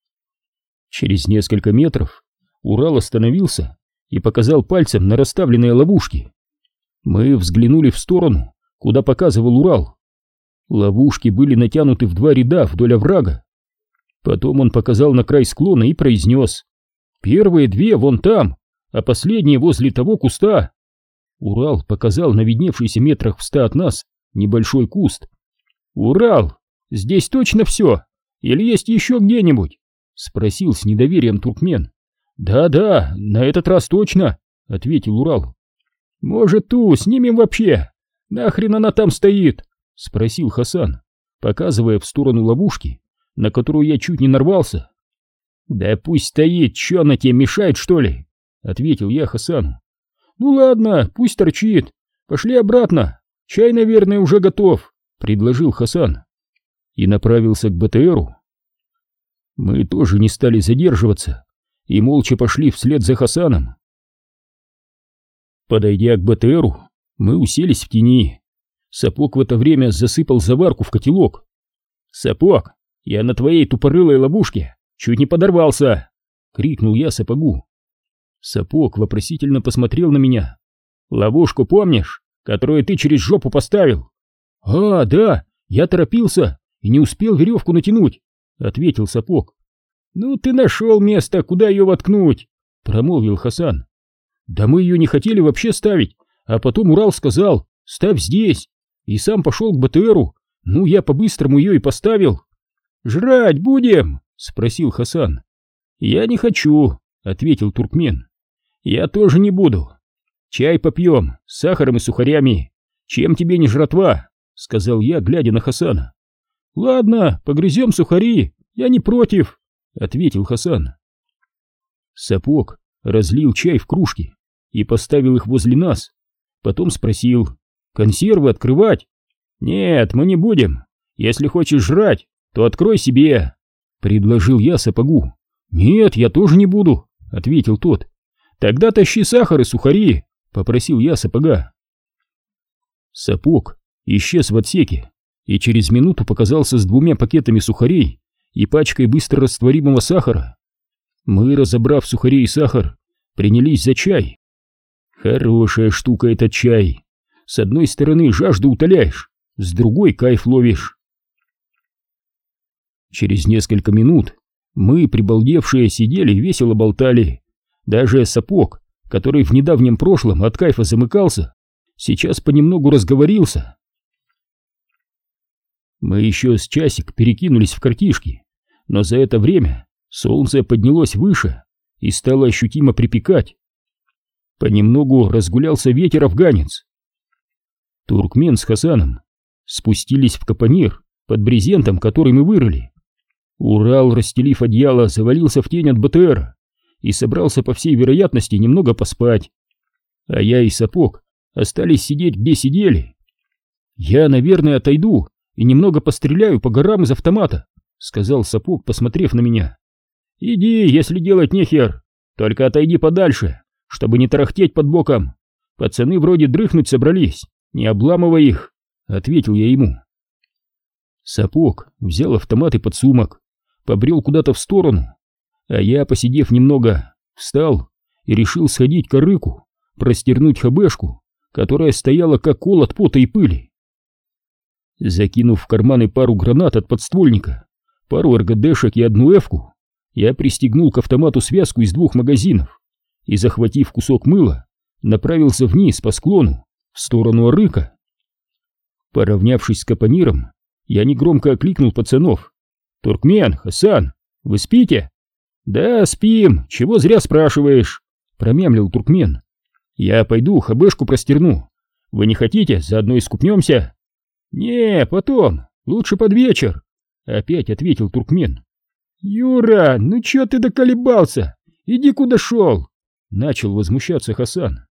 Через несколько метров Урал остановился и показал пальцем на расставленные ловушки. Мы взглянули в сторону, куда показывал Урал. Ловушки были натянуты в два ряда вдоль оврага. Потом он показал на край склона и произнес: «Первые две вон там, а последние возле того куста». Урал показал на видневшийся метрах в ста от нас небольшой куст. «Урал, здесь точно все? Или есть еще где-нибудь?» — спросил с недоверием Туркмен. «Да-да, на этот раз точно», — ответил Урал. «Может, ту снимем вообще? Нахрен она там стоит?» — спросил Хасан, показывая в сторону ловушки, на которую я чуть не нарвался. «Да пусть стоит, че она тебе мешает, что ли?» — ответил я Хасану. «Ну ладно, пусть торчит. Пошли обратно. Чай, наверное, уже готов», — предложил Хасан. И направился к БТРу. Мы тоже не стали задерживаться и молча пошли вслед за Хасаном. Подойдя к БТРу, мы уселись в тени. Сапог в это время засыпал заварку в котелок. «Сапог, я на твоей тупорылой ловушке чуть не подорвался!» — крикнул я Сапогу. Сапог вопросительно посмотрел на меня. «Ловушку помнишь, которую ты через жопу поставил?» «А, да, я торопился и не успел веревку натянуть», — ответил Сапог. «Ну ты нашел место, куда ее воткнуть», — промолвил Хасан. «Да мы ее не хотели вообще ставить, а потом Урал сказал: ставь здесь», и сам пошел к БТРу. Ну я по-быстрому ее и поставил. «Жрать будем?» — спросил Хасан. «Я не хочу», — ответил Туркмен. «Я тоже не буду. Чай попьем с сахаром и сухарями. Чем тебе не жратва?» — сказал я, глядя на Хасана. «Ладно, погрызем сухари, я не против», — ответил Хасан. Сапог разлил чай в кружки и поставил их возле нас. Потом спросил: «Консервы открывать?» «Нет, мы не будем. Если хочешь жрать, то открой себе», — предложил я Сапогу. «Нет, я тоже не буду», — ответил тот. «Тогда тащи сахар и сухари», — попросил я Сапога. Сапог исчез в отсеке и через минуту показался с двумя пакетами сухарей и пачкой быстрорастворимого сахара. Мы, разобрав сухари и сахар, принялись за чай. Хорошая штука этот чай. С одной стороны жажду утоляешь, с другой кайф ловишь. Через несколько минут мы, прибалдевшие, сидели и весело болтали. Даже Сапог, который в недавнем прошлом от кайфа замыкался, сейчас понемногу разговорился. Мы еще с часик перекинулись в картишки, но за это время солнце поднялось выше и стало ощутимо припекать. Понемногу разгулялся ветер-афганец. Туркмен с Хасаном спустились в капонир под брезентом, который мы вырыли. Урал, расстелив одеяло, завалился в тень от БТРа и собрался, по всей вероятности, немного поспать. А я и Сапог остались сидеть, где сидели. «Я, наверное, отойду и немного постреляю по горам из автомата», — сказал Сапог, посмотрев на меня. «Иди, если делать нехер, только отойди подальше, чтобы не тарахтеть под боком. Пацаны вроде дрыхнуть собрались, не обламывай их», — ответил я ему. Сапог взял автомат и подсумок, побрел куда-то в сторону, а я, посидев немного, встал и решил сходить к Арыку, простернуть хабешку, которая стояла как кол от пота и пыли. Закинув в карманы пару гранат от подствольника, пару эр гэ дэшек и одну эвку, я пристегнул к автомату связку из двух магазинов и, захватив кусок мыла, направился вниз по склону, в сторону Арыка. Поравнявшись с капониром, я негромко окликнул пацанов. «Туркмен, Хасан, вы спите?» «Да, спим, чего зря спрашиваешь», — промямлил Туркмен. «Я пойду хабешку простерну. Вы не хотите, заодно искупнемся?» «Не, потом, лучше под вечер», — опять ответил Туркмен. «Юра, ну чё ты доколебался? Иди куда шел!» — начал возмущаться Хасан.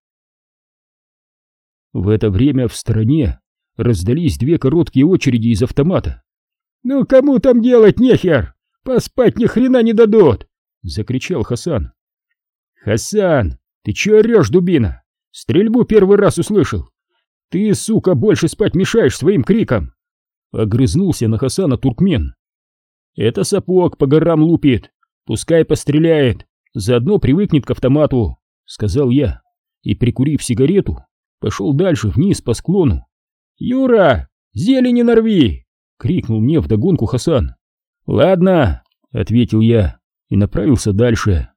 В это время в стороне раздались две короткие очереди из автомата. «Ну кому там делать нехер? Поспать ни хрена не дадут!» — закричал Хасан. «Хасан, ты чё орёшь, дубина? Стрельбу первый раз услышал. Ты, сука, больше спать мешаешь своим криком!» Огрызнулся на Хасана Туркмен. «Это Сапог по горам лупит, пускай постреляет, заодно привыкнет к автомату», — сказал я, и, прикурив сигарету, пошел дальше вниз по склону. «Юра, зелени нарви!» — крикнул мне вдогонку Хасан. «Ладно», — ответил я и направился дальше.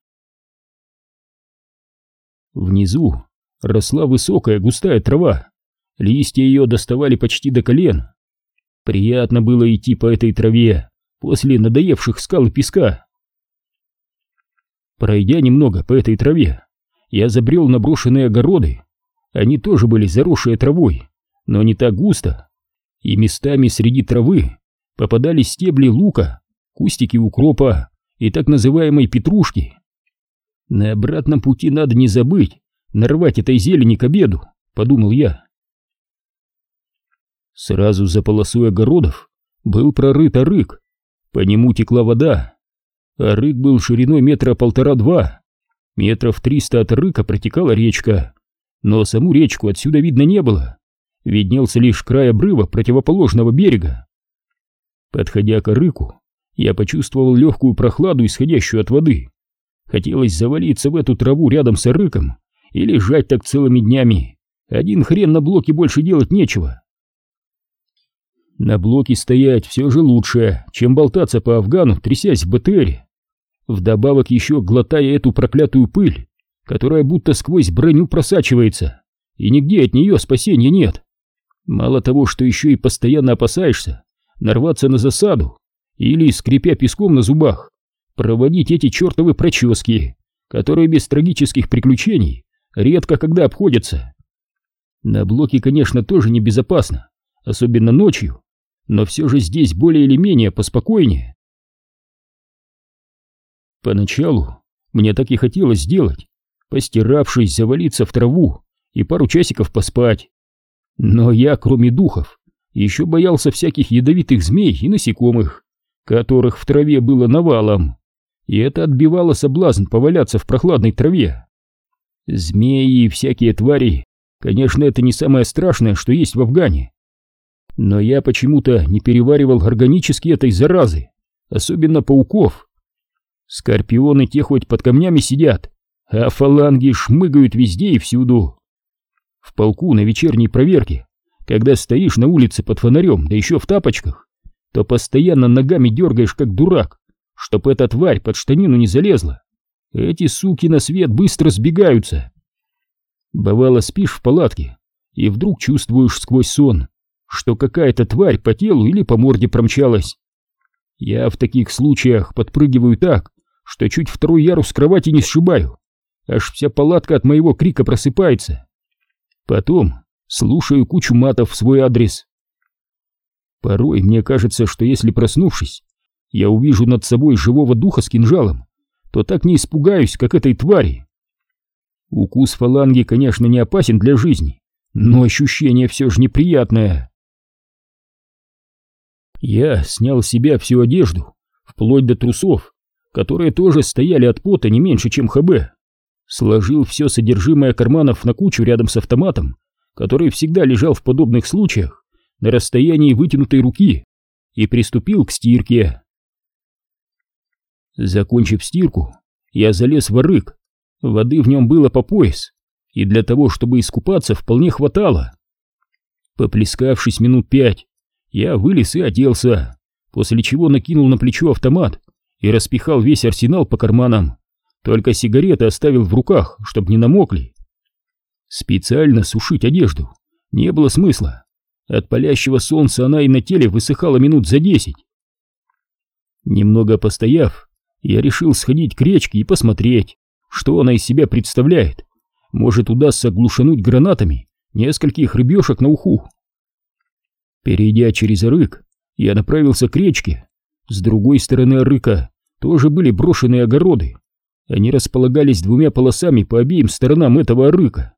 Внизу росла высокая густая трава. Листья ее доставали почти до колен. Приятно было идти по этой траве после надоевших скал и песка. Пройдя немного по этой траве, я забрел на брошенные огороды. Они тоже были заросшие травой, но не так густо, и местами среди травы попадались стебли лука, кустики укропа и так называемой петрушки. На обратном пути надо не забыть нарвать этой зелени к обеду, подумал я. Сразу за полосой огородов был прорыт арык, по нему текла вода. Арык был шириной метра полтора-два, метров триста от арыка протекала речка, но саму речку отсюда видно не было, виднелся лишь край обрыва противоположного берега. Подходя к арыку, я почувствовал легкую прохладу, исходящую от воды. Хотелось завалиться в эту траву рядом с арыком и лежать так целыми днями. Один хрен на блоке больше делать нечего. На блоке стоять все же лучше, чем болтаться по Афгану, трясясь в БТРе. Вдобавок еще глотая эту проклятую пыль, которая будто сквозь броню просачивается, и нигде от нее спасения нет. Мало того, что еще и постоянно опасаешься нарваться на засаду или, скрипя песком на зубах, проводить эти чертовы прочески, которые без трагических приключений редко когда обходятся. На блоке, конечно, тоже небезопасно, особенно ночью, но все же здесь более или менее поспокойнее. Поначалу мне так и хотелось сделать, постиравшись, завалиться в траву и пару часиков поспать. Но я, кроме духов, еще боялся всяких ядовитых змей и насекомых, которых в траве было навалом, и это отбивало соблазн поваляться в прохладной траве. Змеи и всякие твари, конечно, это не самое страшное, что есть в Афгане. Но я почему-то не переваривал органически этой заразы, особенно пауков. Скорпионы те хоть под камнями сидят, а фаланги шмыгают везде и всюду. В полку на вечерней проверке, когда стоишь на улице под фонарем, да еще в тапочках, то постоянно ногами дергаешь как дурак, чтоб эта тварь под штанину не залезла. Эти суки на свет быстро сбегаются. Бывало, спишь в палатке и вдруг чувствуешь сквозь сон, что какая-то тварь по телу или по морде промчалась. Я в таких случаях подпрыгиваю так, что чуть второй ярус кровати не сшибаю, аж вся палатка от моего крика просыпается. Потом слушаю кучу матов в свой адрес. Порой мне кажется, что если, проснувшись, я увижу над собой живого духа с кинжалом, то так не испугаюсь, как этой твари. Укус фаланги, конечно, не опасен для жизни, но ощущение все же неприятное. Я снял с себя всю одежду, вплоть до трусов, которые тоже стояли от пота не меньше, чем ХБ. Сложил все содержимое карманов на кучу рядом с автоматом, который всегда лежал в подобных случаях на расстоянии вытянутой руки, и приступил к стирке. Закончив стирку, я залез в арык. Воды в нем было по пояс, и для того, чтобы искупаться, вполне хватало. Поплескавшись минут пять, я вылез и оделся, после чего накинул на плечо автомат и распихал весь арсенал по карманам, только сигареты оставил в руках, чтобы не намокли. Специально сушить одежду не было смысла. От палящего солнца она и на теле высыхала минут за десять. Немного постояв, я решил сходить к речке и посмотреть, что она из себя представляет. Может, удастся глушануть гранатами нескольких рыбешек на уху. Перейдя через арык, я направился к речке. С другой стороны арыка тоже были брошенные огороды. Они располагались двумя полосами по обеим сторонам этого арыка.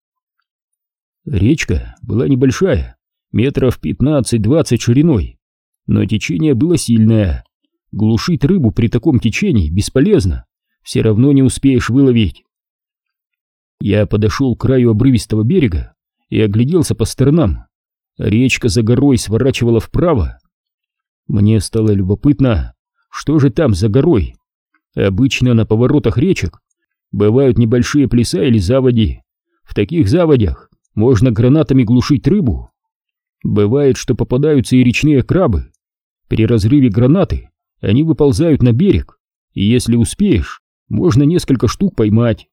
Речка была небольшая, метров пятнадцать-двадцать шириной, но течение было сильное. Глушить рыбу при таком течении бесполезно, все равно не успеешь выловить. Я подошел к краю обрывистого берега и огляделся по сторонам. Речка за горой сворачивала вправо. Мне стало любопытно, что же там за горой. Обычно на поворотах речек бывают небольшие плеса или заводи. В таких заводях можно гранатами глушить рыбу. Бывает, что попадаются и речные крабы. При разрыве гранаты они выползают на берег, и если успеешь, можно несколько штук поймать.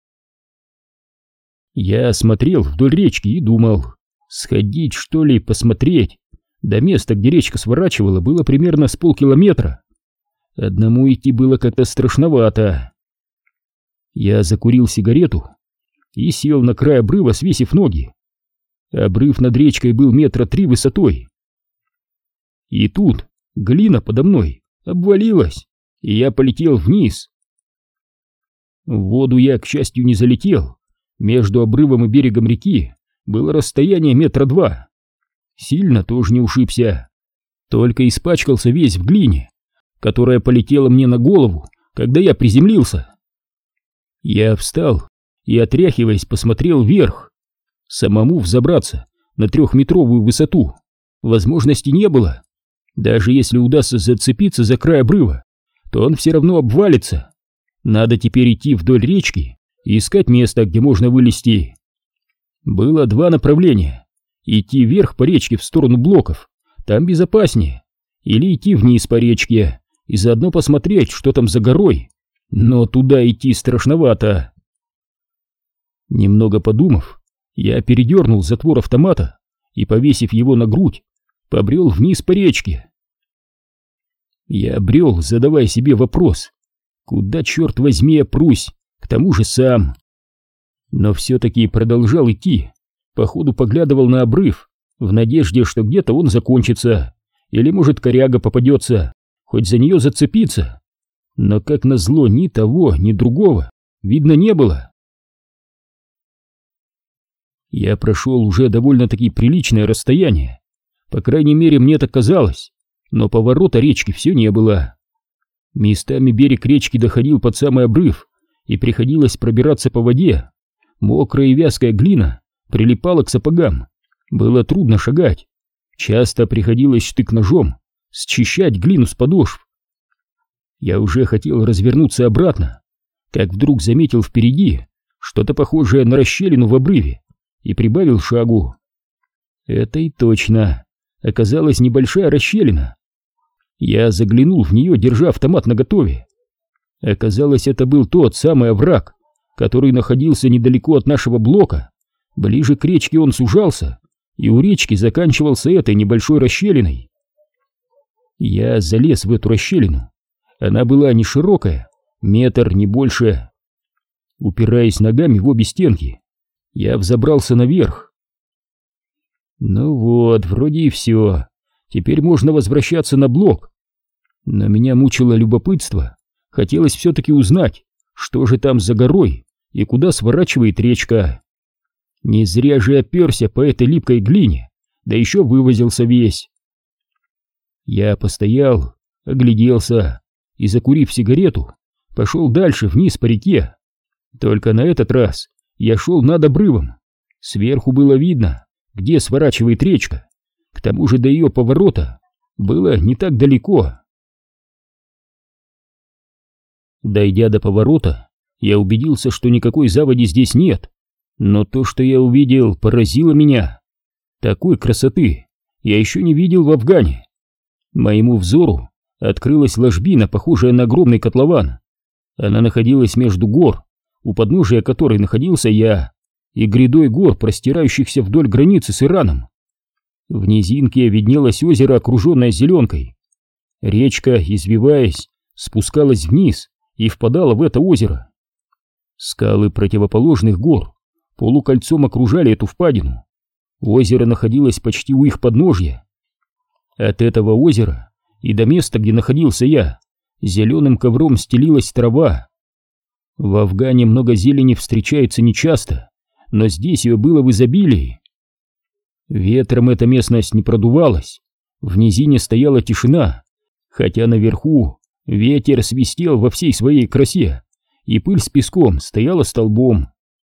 Я смотрел вдоль речки и думал, сходить что ли, посмотреть. До места, где речка сворачивала, было примерно с полкилометра. Одному идти было как-то страшновато. Я закурил сигарету и сел на край обрыва, свесив ноги. Обрыв над речкой был метра три высотой. И тут глина подо мной обвалилась, и я полетел вниз. В воду я, к счастью, не залетел. Между обрывом и берегом реки было расстояние метра два. Сильно тоже не ушибся, только испачкался весь в глине, которая полетела мне на голову, когда я приземлился. Я встал и, отряхиваясь, посмотрел вверх. Самому взобраться на трехметровую высоту возможности не было. Даже если удастся зацепиться за край обрыва, то он все равно обвалится. Надо теперь идти вдоль речки и искать место, где можно вылезти. Было два направления: идти вверх по речке в сторону блоков, там безопаснее, или идти вниз по речке и заодно посмотреть, что там за горой, но туда идти страшновато. Немного подумав, я передернул затвор автомата и, повесив его на грудь, побрел вниз по речке. Я брел, задавая себе вопрос, куда, черт возьми, я прусь, к тому же сам. Но все-таки продолжал идти, походу поглядывал на обрыв, в надежде, что где-то он закончится, или, может, коряга попадется, хоть за нее зацепиться. Но, как назло, ни того, ни другого видно не было. Я прошел уже довольно-таки приличное расстояние, по крайней мере, мне так казалось, но поворота речки все не было. Местами берег речки доходил под самый обрыв, и приходилось пробираться по воде. Мокрая и вязкая глина прилипала к сапогам, было трудно шагать. Часто приходилось штык-ножом счищать глину с подошв. Я уже хотел развернуться обратно, как вдруг заметил впереди что-то похожее на расщелину в обрыве и прибавил шагу. Это и точно оказалась небольшая расщелина. Я заглянул в нее, держа автомат наготове. Оказалось, это был тот самый овраг, который находился недалеко от нашего блока. Ближе к речке он сужался, и у речки заканчивался этой небольшой расщелиной. Я залез в эту расщелину. Она была не широкая, метр, не больше. Упираясь ногами в обе стенки, я взобрался наверх. Ну вот, вроде и все. Теперь можно возвращаться на блок. Но меня мучило любопытство. Хотелось все-таки узнать, что же там за горой и куда сворачивает речка. Не зря же оперся по этой липкой глине, да еще вывозился весь. Я постоял, огляделся и, закурив сигарету, пошел дальше вниз по реке. Только на этот раз я шел над обрывом. Сверху было видно, где сворачивает речка. К тому же до ее поворота было не так далеко. Дойдя до поворота, я убедился, что никакой заводи здесь нет. Но то, что я увидел, поразило меня. Такой красоты я еще не видел в Афгане. Моему взору открылась ложбина, похожая на огромный котлован. Она находилась между гор, у подножия которой находился я, и грядой гор, простирающихся вдоль границы с Ираном. В низинке виднелось озеро, окруженное зеленкой. Речка, извиваясь, спускалась вниз и впадала в это озеро. Скалы противоположных гор полукольцом окружали эту впадину. Озеро находилось почти у их подножья. От этого озера и до места, где находился я, зеленым ковром стелилась трава. В Афгане много зелени встречается нечасто, но здесь ее было в изобилии. Ветром эта местность не продувалась, в низине стояла тишина, хотя наверху ветер свистел во всей своей красе, и пыль с песком стояла столбом.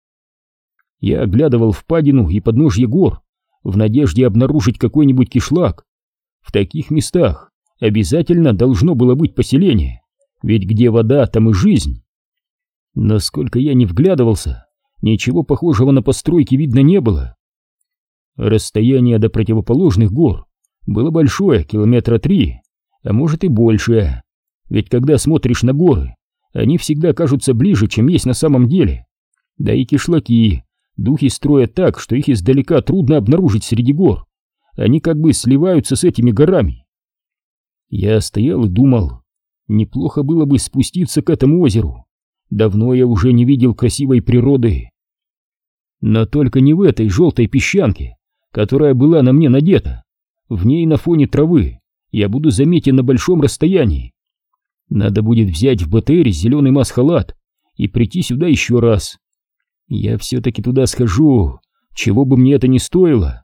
Я оглядывал впадину и подножье гор в надежде обнаружить какой-нибудь кишлак. В таких местах обязательно должно было быть поселение, ведь где вода, там и жизнь. Но сколько я не вглядывался, ничего похожего на постройки видно не было. Расстояние до противоположных гор было большое, километра три, а может и больше. Ведь когда смотришь на горы, они всегда кажутся ближе, чем есть на самом деле. Да и кишлаки духи строят так, что их издалека трудно обнаружить среди гор. Они как бы сливаются с этими горами. Я стоял и думал, неплохо было бы спуститься к этому озеру. Давно я уже не видел красивой природы. Но только не в этой желтой песчанке, которая была на мне надета. В ней на фоне травы я буду заметен на большом расстоянии. Надо будет взять в БТРе зеленый маск-халат и прийти сюда еще раз. Я все-таки туда схожу, чего бы мне это ни стоило.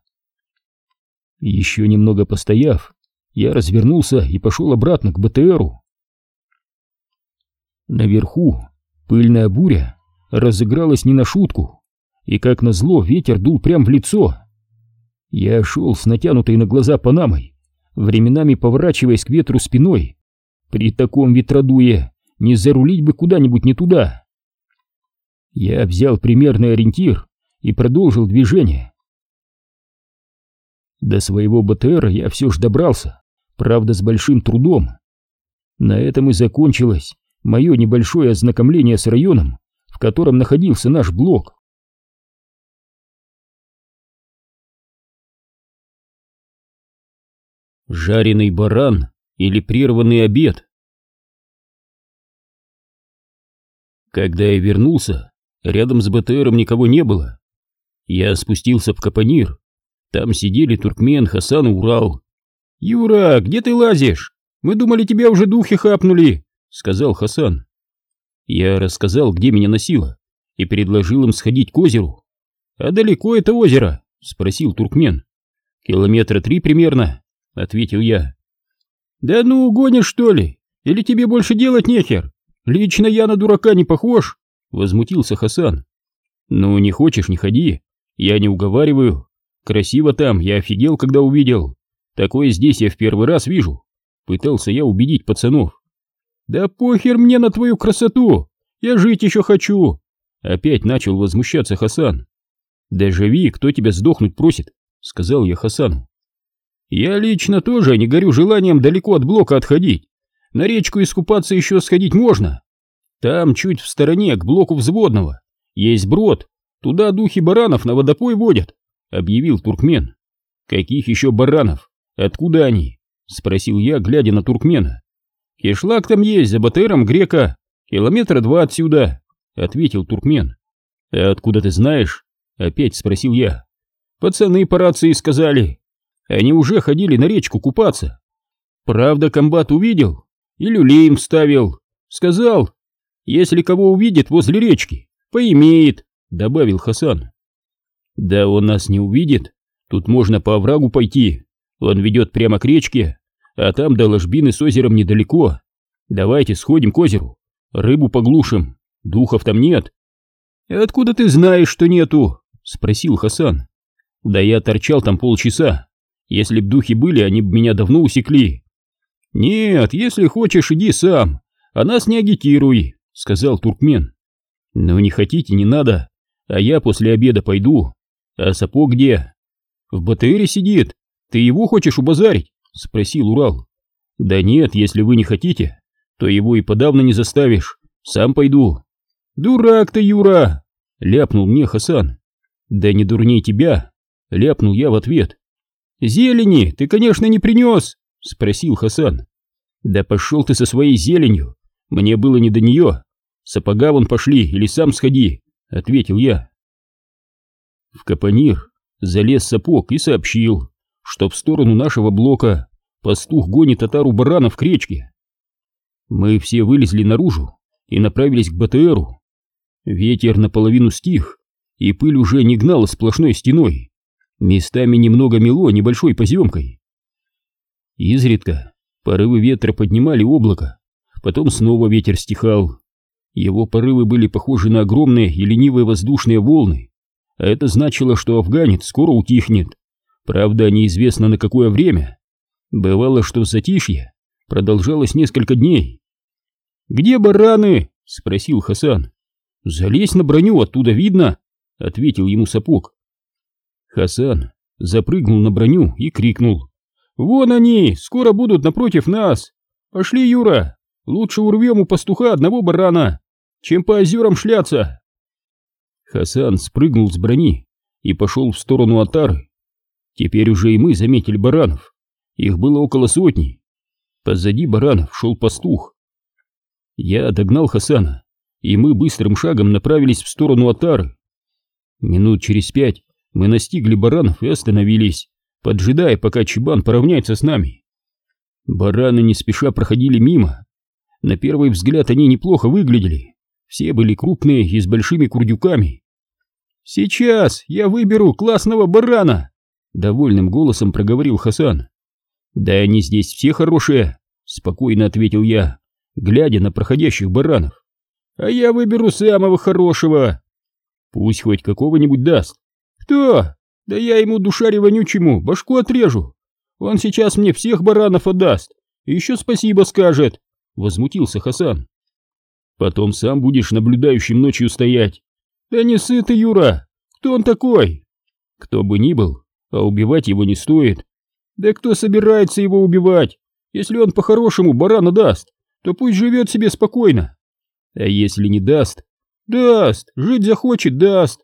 Еще немного постояв, я развернулся и пошел обратно к БТРу. Наверху пыльная буря разыгралась не на шутку, и как назло ветер дул прямо в лицо. Я шел с натянутой на глаза панамой, временами поворачиваясь к ветру спиной. При таком ветродуе не зарулить бы куда-нибудь не туда. Я взял примерный ориентир и продолжил движение. До своего БТРа я все ж добрался, правда с большим трудом. На этом и закончилось мое небольшое ознакомление с районом, в котором находился наш блок. Жареный баран или прерванный обед. Когда я вернулся, рядом с БТРом никого не было. Я спустился в Капонир. Там сидели Туркмен, Хасан и Урал. «Юра, где ты лазишь? Мы думали, тебя уже духи хапнули», — сказал Хасан. Я рассказал, где меня носило, и предложил им сходить к озеру. «А далеко это озеро?» — спросил Туркмен. «Километра три примерно», — ответил я. «Да ну, гонишь, что ли? Или тебе больше делать нехер? Лично я на дурака не похож», — возмутился Хасан. «Ну, не хочешь, не ходи. Я не уговариваю. Красиво там, я офигел, когда увидел. Такое здесь я в первый раз вижу», — пытался я убедить пацанов. «Да похер мне на твою красоту! Я жить еще хочу!» Опять начал возмущаться Хасан. «Да живи, кто тебя сдохнуть просит», — сказал я Хасану. «Я лично тоже не горю желанием далеко от блока отходить. На речку искупаться еще сходить можно. Там, чуть в стороне, к блоку взводного, есть брод. Туда духи баранов на водопой водят», — объявил Туркмен. «Каких еще баранов? Откуда они?» — спросил я, глядя на Туркмена. «Кишлак там есть, за БТРом Грека. Километра два отсюда», — ответил Туркмен. «А откуда ты знаешь?» — опять спросил я. «Пацаны по рации сказали. Они уже ходили на речку купаться. Правда, комбат увидел, и люлей им вставил. Сказал, если кого увидит возле речки, поимеет, добавил Хасан. Да он нас не увидит, тут можно по оврагу пойти, он ведет прямо к речке, а там до ложбины с озером недалеко. Давайте сходим к озеру, рыбу поглушим, духов там нет. Откуда ты знаешь, что нету? Спросил Хасан. Да я торчал там полчаса, если б духи были, они б меня давно усекли. Нет, если хочешь, иди сам, а нас не агитируй, сказал туркмен. Ну не хотите, не надо, а я после обеда пойду. А Сапог где? В БТРе сидит, ты его хочешь убазарить? Спросил Урал. Да нет, если вы не хотите, то его и подавно не заставишь, сам пойду. Дурак ты, Юра, ляпнул мне Хасан. Да не дурней тебя, ляпнул я в ответ. Зелени ты, конечно, не принес, спросил Хасан. Да пошел ты со своей зеленью, мне было не до нее. Сапога вон пошли или сам сходи, ответил я. В капонир залез Сапог и сообщил, что в сторону нашего блока пастух гонит отару баранов к речке. Мы все вылезли наружу и направились к БТРу. Ветер наполовину стих, и пыль уже не гнала сплошной стеной, местами немного мело небольшой поземкой. Изредка порывы ветра поднимали облако, потом снова ветер стихал. Его порывы были похожи на огромные и ленивые воздушные волны, а это значило, что афганец скоро утихнет. Правда, неизвестно на какое время. Бывало, что затишье продолжалось несколько дней. «Где бараны?» — спросил Хасан. «Залезь на броню, оттуда видно», — ответил ему Сапог. Хасан запрыгнул на броню и крикнул. «Вон они, скоро будут напротив нас! Пошли, Юра, лучше урвем у пастуха одного барана, чем по озерам шляться!» Хасан спрыгнул с брони и пошел в сторону отары. Теперь уже и мы заметили баранов. Их было около сотни. Позади баранов шел пастух. Я догнал Хасана, и мы быстрым шагом направились в сторону отары. Минут через пять мы настигли баранов и остановились, поджидая, пока Чебан поравняется с нами. Бараны не спеша проходили мимо. На первый взгляд они неплохо выглядели. Все были крупные и с большими курдюками. «Сейчас я выберу классного барана!» — довольным голосом проговорил Хасан. «Да они здесь все хорошие!» — спокойно ответил я, глядя на проходящих баранов. «А я выберу самого хорошего!» «Пусть хоть какого-нибудь даст!» «Кто? Да я ему, душаре вонючему, башку отрежу! Он сейчас мне всех баранов отдаст, и еще спасибо скажет!» — возмутился Хасан. «Потом сам будешь наблюдающим ночью стоять!» «Да не сытый, Юра! Кто он такой?» «Кто бы ни был, а убивать его не стоит!» «Да кто собирается его убивать? Если он по-хорошему барана даст, то пусть живет себе спокойно!» «А если не даст?» «Даст! Жить захочет, даст!»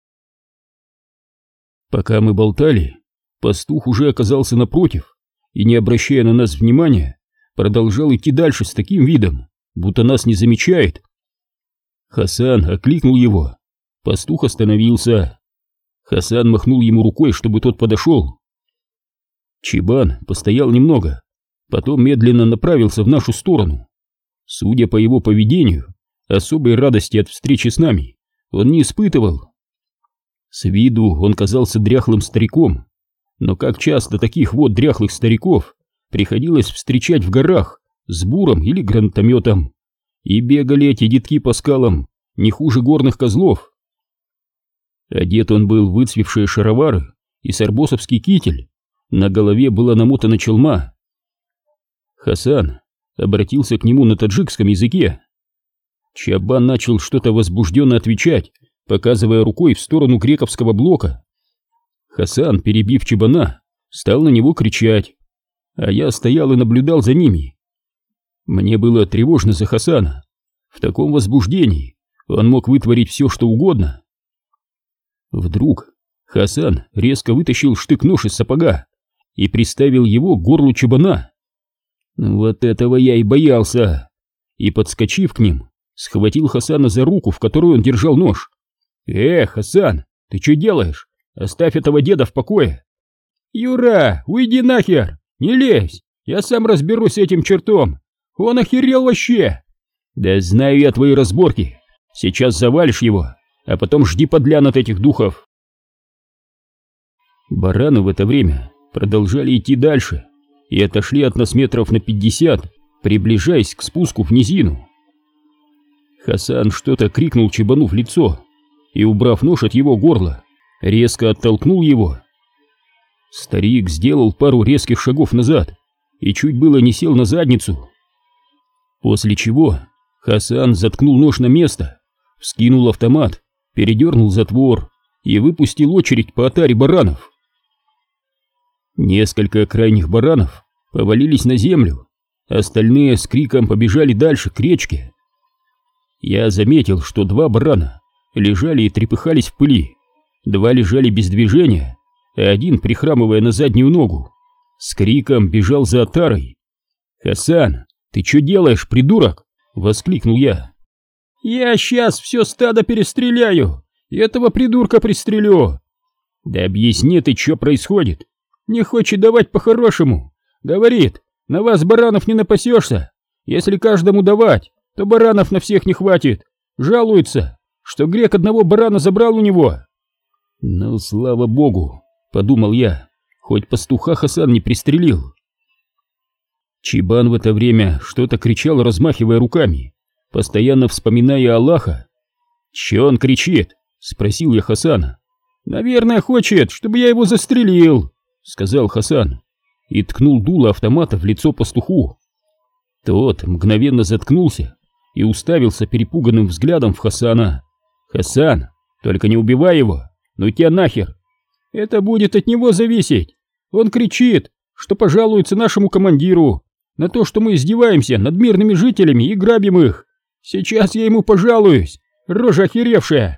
Пока мы болтали, пастух уже оказался напротив и, не обращая на нас внимания, продолжал идти дальше с таким видом, будто нас не замечает. Хасан окликнул его. Пастух остановился. Хасан махнул ему рукой, чтобы тот подошел. Чебан постоял немного, потом медленно направился в нашу сторону. Судя по его поведению, особой радости от встречи с нами он не испытывал. С виду он казался дряхлым стариком, но как часто таких вот дряхлых стариков приходилось встречать в горах с буром или гранатометом, и бегали эти детки по скалам не хуже горных козлов. Одет он был в выцвевшие шаровары и сарбосовский китель, на голове была намотана челма. Хасан обратился к нему на таджикском языке. Чабан начал что-то возбужденно отвечать, показывая рукой в сторону грековского блока. Хасан, перебив Чабана, стал на него кричать, а я стоял и наблюдал за ними. Мне было тревожно за Хасана. В таком возбуждении он мог вытворить все, что угодно. Вдруг Хасан резко вытащил штык-нож из сапога и приставил его к горлу Чабана. Вот этого я и боялся. И, подскочив к ним, схватил Хасана за руку, в которую он держал нож. «Э, Хасан, ты что делаешь? Оставь этого деда в покое!» «Юра, уйди нахер! Не лезь! Я сам разберусь с этим чертом! Он охерел вообще! Да знаю я твои разборки. Сейчас завалишь его, а потом жди подлян от этих духов. Бараны в это время продолжали идти дальше и отошли от нас метров на пятьдесят, приближаясь к спуску в низину. Хасан что-то крикнул Чебану в лицо и, убрав нож от его горла, резко оттолкнул его. Старик сделал пару резких шагов назад и чуть было не сел на задницу. После чего Хасан заткнул нож на место, вскинул автомат, передернул затвор и выпустил очередь по отаре баранов. Несколько крайних баранов повалились на землю, остальные с криком побежали дальше, к речке. Я заметил, что два барана лежали и трепыхались в пыли, два лежали без движения, а один, прихрамывая на заднюю ногу, с криком бежал за отарой. «Хасан, ты что делаешь, придурок?» — воскликнул я. «Я сейчас все стадо перестреляю, и этого придурка пристрелю». «Да объясни ты, что происходит?» «Не хочет давать по-хорошему. Говорит, на вас баранов не напасешься. Если каждому давать, то баранов на всех не хватит. Жалуется, что грек одного барана забрал у него». «Ну, слава богу», — подумал я, — хоть пастуха Хасан не пристрелил. Чебан в это время что-то кричал, размахивая руками, постоянно вспоминая Аллаха. «Че он кричит?» — спросил я Хасана. «Наверное, хочет, чтобы я его застрелил», — сказал Хасан и ткнул дуло автомата в лицо пастуху. Тот мгновенно заткнулся и уставился перепуганным взглядом в Хасана. «Хасан, только не убивай его, ну тебя нахер! Это будет от него зависеть! Он кричит, что пожалуется нашему командиру на то, что мы издеваемся над мирными жителями и грабим их! Сейчас я ему пожалуюсь, рожа охеревшая!»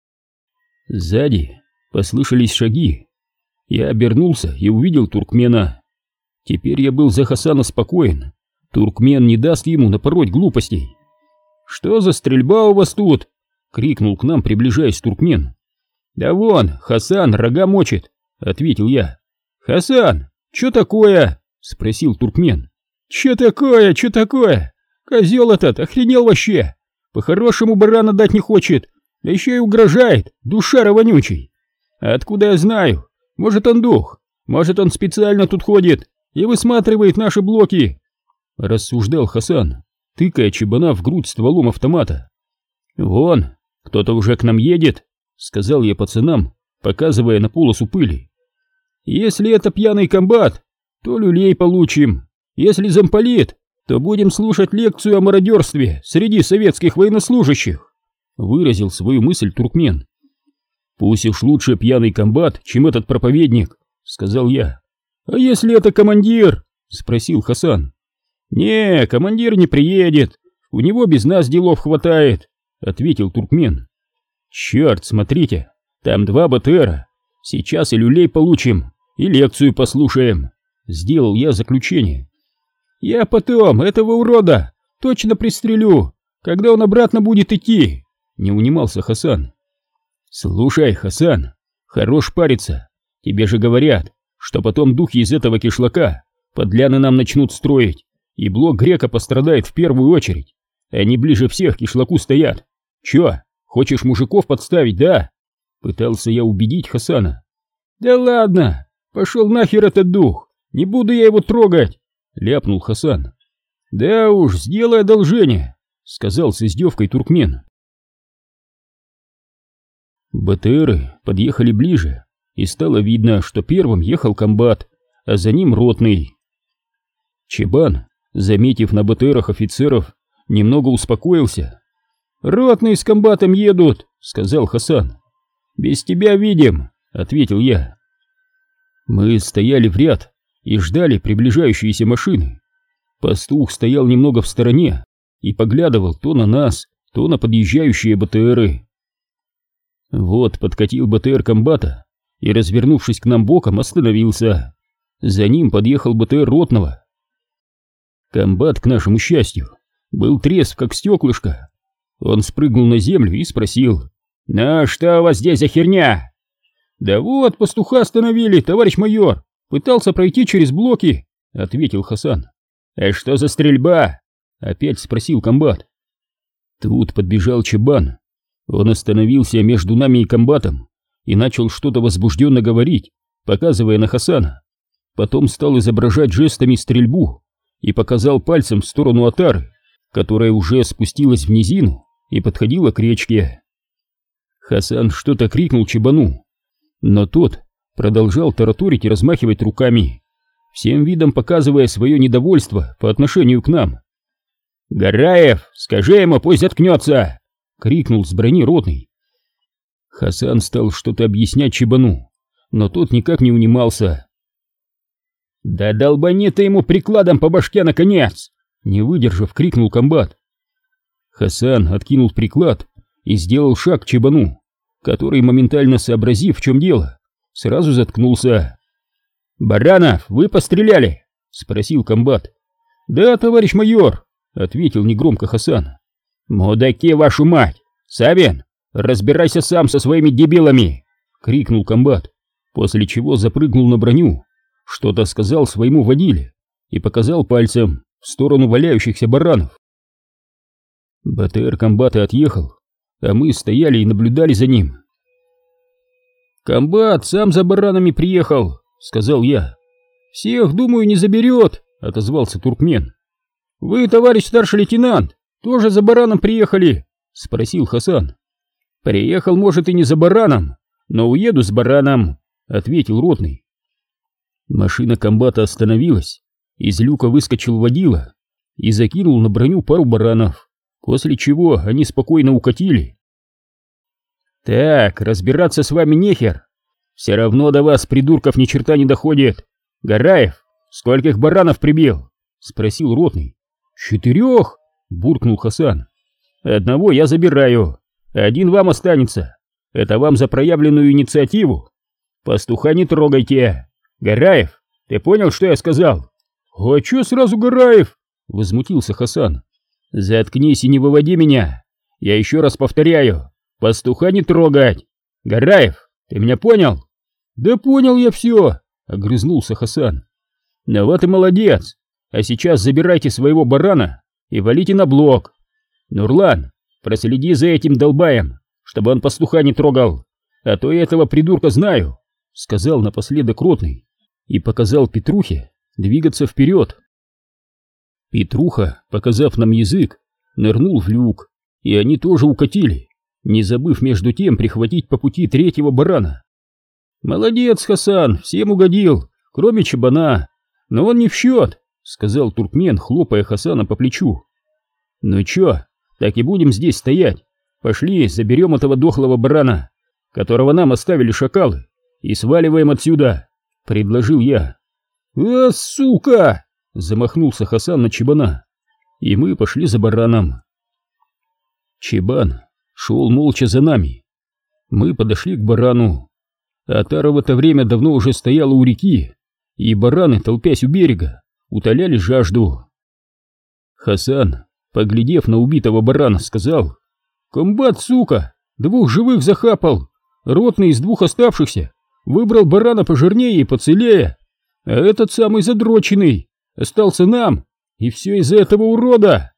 Сзади послышались шаги. Я обернулся и увидел туркмена. Теперь я был за Хасана спокоен. Туркмен не даст ему напороть глупостей. «Что за стрельба у вас тут?» — крикнул к нам, приближаясь туркмен. «Да вон, Хасан рога мочит», — ответил я. «Хасан, что такое?» — спросил туркмен. «Че такое, че такое? Козел этот охренел вообще! По-хорошему барана дать не хочет, да еще и угрожает, душара вонючий! А откуда я знаю? Может, он дух, может, он специально тут ходит и высматривает наши блоки», — рассуждал Хасан, тыкая Чебана в грудь стволом автомата. «Вон, кто-то уже к нам едет», — сказал я пацанам, показывая на полосу пыли. «Если это пьяный комбат, то люлей получим. Если замполит, то будем слушать лекцию о мародерстве среди советских военнослужащих», — выразил свою мысль туркмен. «Пусть уж лучше пьяный комбат, чем этот проповедник», — сказал я. «А если это командир?» — спросил Хасан. «Не, командир не приедет, у него без нас делов хватает», — ответил туркмен. «Черт, смотрите, там два БТРа, сейчас и люлей получим, и лекцию послушаем», — сделал я заключение. «Я потом этого урода точно пристрелю, когда он обратно будет идти», — не унимался Хасан. «Слушай, Хасан, хорош париться, тебе же говорят, что потом духи из этого кишлака подляны нам начнут строить, и блок грека пострадает в первую очередь. Они ближе всех к кишлаку стоят. Чё, хочешь мужиков подставить, да?» Пытался я убедить Хасана. «Да ладно, пошел нахер этот дух, не буду я его трогать», — ляпнул Хасан. «Да уж, сделай одолжение», — сказал с издевкой туркмен. БТРы подъехали ближе, и стало видно, что первым ехал комбат, а за ним ротный. Чебан, заметив на БТРах офицеров, немного успокоился. «Ротные с комбатом едут», — сказал Хасан. «Без тебя видим», — ответил я. Мы стояли в ряд и ждали приближающиеся машины. Пастух стоял немного в стороне и поглядывал то на нас, то на подъезжающие БТРы. Вот подкатил БТР комбата и, развернувшись к нам боком, остановился. За ним подъехал БТР ротного. Комбат, к нашему счастью, был трезв, как стеклышко. Он спрыгнул на землю и спросил: «Ну, что у вас здесь за херня?» «Да вот, пастуха остановили, товарищ майор, пытался пройти через блоки», — ответил Хасан. «А что за стрельба?» — опять спросил комбат. Тут подбежал Чебан. Он остановился между нами и комбатом и начал что-то возбужденно говорить, показывая на Хасана. Потом стал изображать жестами стрельбу и показал пальцем в сторону отары, которая уже спустилась в низину и подходила к речке. Хасан что-то крикнул Чебану, но тот продолжал тараторить и размахивать руками, всем видом показывая свое недовольство по отношению к нам. «Гараев, скажи ему, пусть заткнется!» — крикнул с брони ротный. Хасан стал что-то объяснять Чебану, но тот никак не унимался. «Да долбани ты ему прикладом по башке, наконец!» — не выдержав, крикнул комбат. Хасан откинул приклад и сделал шаг к Чебану, который, моментально сообразив, в чем дело, сразу заткнулся. «Баранов, вы постреляли?» — спросил комбат. «Да, товарищ майор», — ответил негромко Хасан. «Мудаки, вашу мать! Савин, разбирайся сам со своими дебилами!» — крикнул комбат, после чего запрыгнул на броню, что-то сказал своему водиле и показал пальцем в сторону валяющихся баранов. БТР комбата отъехал, а мы стояли и наблюдали за ним. «Комбат сам за баранами приехал», — сказал я. «Всех, думаю, не заберет», — отозвался туркмен. «Вы, товарищ старший лейтенант, тоже за бараном приехали?» — спросил Хасан. «Приехал, может, и не за бараном, но уеду с бараном», — ответил ротный. Машина комбата остановилась, из люка выскочил водила и закинул на броню пару баранов, после чего они спокойно укатили. «Так, разбираться с вами нехер. Все равно до вас, придурков, ни черта не доходит. Гараев, скольких баранов прибил?» — спросил ротный. «Четырех!» — буркнул Хасан. «Одного я забираю, один вам останется. Это вам за проявленную инициативу. Пастуха не трогайте. Гараев, ты понял, что я сказал?» «А чё сразу Гараев?» — возмутился Хасан. «Заткнись и не выводи меня. Я еще раз повторяю, пастуха не трогать. Гараев, ты меня понял?» «Да понял я все», — огрызнулся Хасан. «Ну вот и молодец. А сейчас забирайте своего барана и валите на блок. Нурлан, проследи за этим долбаем, чтобы он пастуха не трогал, а то я этого придурка знаю», — сказал напоследок ротный и показал Петрухе двигаться вперед. Петруха, показав нам язык, нырнул в люк, и они тоже укатили, не забыв между тем прихватить по пути третьего барана. «Молодец, Хасан, всем угодил, кроме Чебана, но он не в счет», — сказал туркмен, хлопая Хасана по плечу. «Ну чё, так и будем здесь стоять. Пошли, заберем этого дохлого барана, которого нам оставили шакалы, и сваливаем отсюда», — предложил я. «А, сука!» — замахнулся Хасан на Чебана, и мы пошли за бараном. Чебан шел молча за нами. Мы подошли к барану. Отара в это время давно уже стояла у реки, и бараны, толпясь у берега, утоляли жажду. Хасан, поглядев на убитого барана, сказал: «Комбат, сука, двух живых захапал, ротный из двух оставшихся выбрал барана пожирнее и поцелее, а этот самый задроченный остался нам, и все из-за этого урода».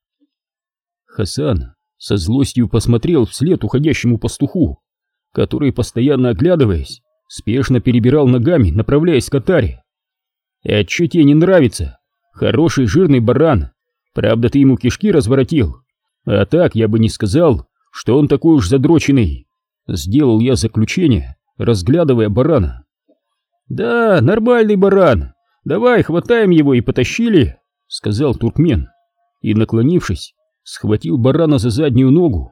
Хасан со злостью посмотрел вслед уходящему пастуху, который, постоянно оглядываясь, спешно перебирал ногами, направляясь к отаре. «А чё тебе не нравится? Хороший жирный баран, правда ты ему кишки разворотил, а так я бы не сказал, что он такой уж задроченный», — сделал я заключение, разглядывая барана. «Да, нормальный баран, давай хватаем его и потащили», — сказал туркмен, и, наклонившись, схватил барана за заднюю ногу.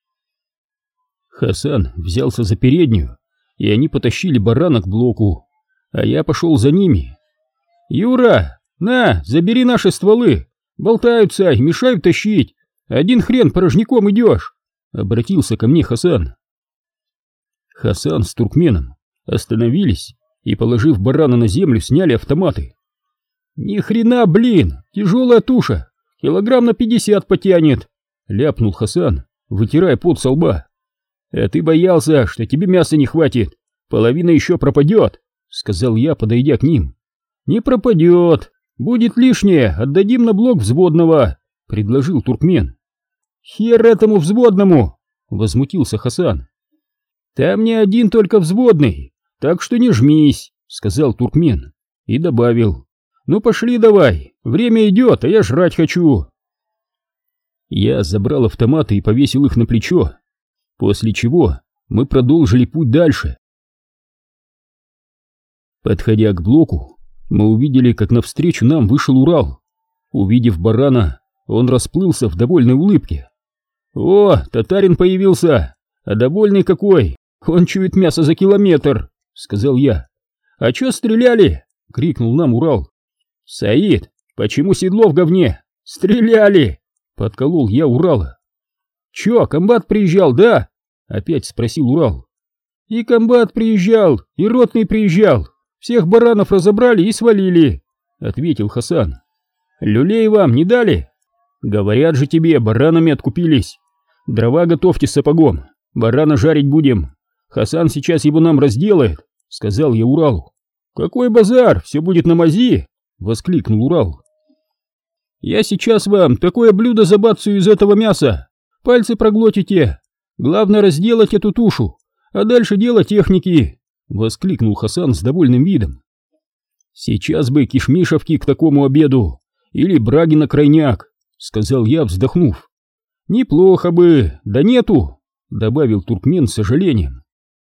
Хасан взялся за переднюю, и они потащили барана к блоку, а я пошел за ними. «Юра, на, забери наши стволы, болтаются и мешают тащить, один хрен порожняком идешь», — обратился ко мне Хасан. Хасан с туркменом остановились и, положив барана на землю, сняли автоматы. «Ни хрена, блин, тяжелая туша, килограмм на пятьдесят потянет», — ляпнул Хасан, вытирая пот со лба. «А ты боялся, что тебе мяса не хватит, половина еще пропадет», — сказал я, подойдя к ним. «Не пропадет, будет лишнее, отдадим на блок взводного», — предложил туркмен. «Хер этому взводному!» — возмутился Хасан. «Там не один только взводный, так что не жмись», — сказал туркмен и добавил. «Ну пошли давай, время идет, а я жрать хочу». Я забрал автоматы и повесил их на плечо, после чего мы продолжили путь дальше. Подходя к блоку, мы увидели, как навстречу нам вышел Урал. Увидев барана, он расплылся в довольной улыбке. «О, татарин появился! А довольный какой! Он чует мясо за километр!» — сказал я. «А чё стреляли?» — крикнул нам Урал. «Саид, почему седло в говне? Стреляли!» — подколол я Урала. «Чё, комбат приезжал, да?» — опять спросил Урал. «И комбат приезжал, и ротный приезжал. Всех баранов разобрали и свалили», — ответил Хасан. «Люлей вам не дали? Говорят же тебе, баранами откупились. Дрова готовьте с сапогом, барана жарить будем. Хасан сейчас его нам разделает», — сказал я Уралу. «Какой базар, все будет на мази», — воскликнул Урал. «Я сейчас вам такое блюдо забацаю из этого мяса. Пальцы проглотите. Главное разделать эту тушу, а дальше дело техники», — воскликнул Хасан с довольным видом. «Сейчас бы кишмишевки к такому обеду или браги на крайняк», — сказал я, вздохнув. «Неплохо бы, да нету», — добавил туркмен с сожалением.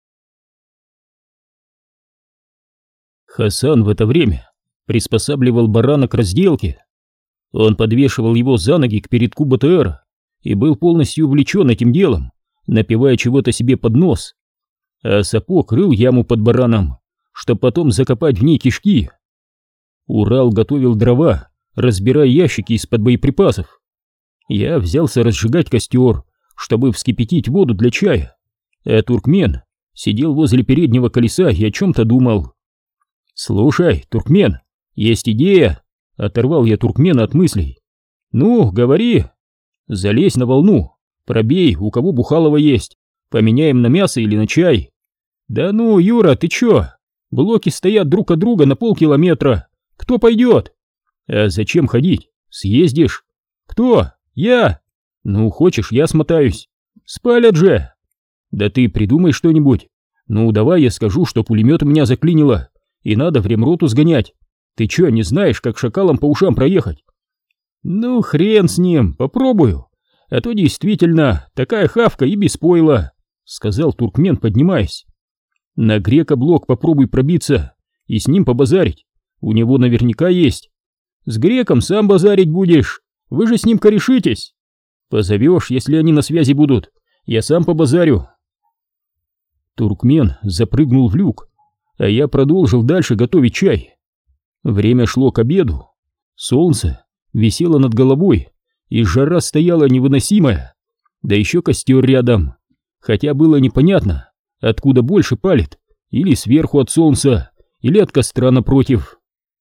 Хасан в это время приспосабливал барана к разделке. Он подвешивал его за ноги к передку БТРа и был полностью увлечен этим делом, напевая чего-то себе под нос. А сапог рыл яму под бараном, чтобы потом закопать в ней кишки. Урал готовил дрова, разбирая ящики из-под боеприпасов. Я взялся разжигать костер, чтобы вскипятить воду для чая, а туркмен сидел возле переднего колеса и о чем-то думал. «Слушай, туркмен, есть идея!» — оторвал я туркмена от мыслей. «Ну, говори!» «Залезь на волну, пробей, у кого бухалово есть, поменяем на мясо или на чай». «Да ну, Юра, ты чё? Блоки стоят друг от друга на полкилометра. Кто пойдет?» «А зачем ходить? Съездишь». «Кто? Я?» «Ну, хочешь, я смотаюсь». «Спалят же». «Да ты придумай что-нибудь. Ну, давай я скажу, что пулемет у меня заклинило, и надо в ремроту сгонять. Ты чё, не знаешь, как шакалом по ушам проехать?» «Ну, хрен с ним, попробую. А то действительно такая хавка и без пойла», — сказал туркмен, поднимаясь. «На грека блок попробуй пробиться и с ним побазарить. У него наверняка есть. С греком сам базарить будешь, вы же с ним корешитесь. Позовешь, если они на связи будут, я сам побазарю». Туркмен запрыгнул в люк, а я продолжил дальше готовить чай. Время шло к обеду. Солнце висело над головой, и жара стояла невыносимая. Да еще костер рядом. Хотя было непонятно, откуда больше палит, или сверху от солнца, или от костра напротив.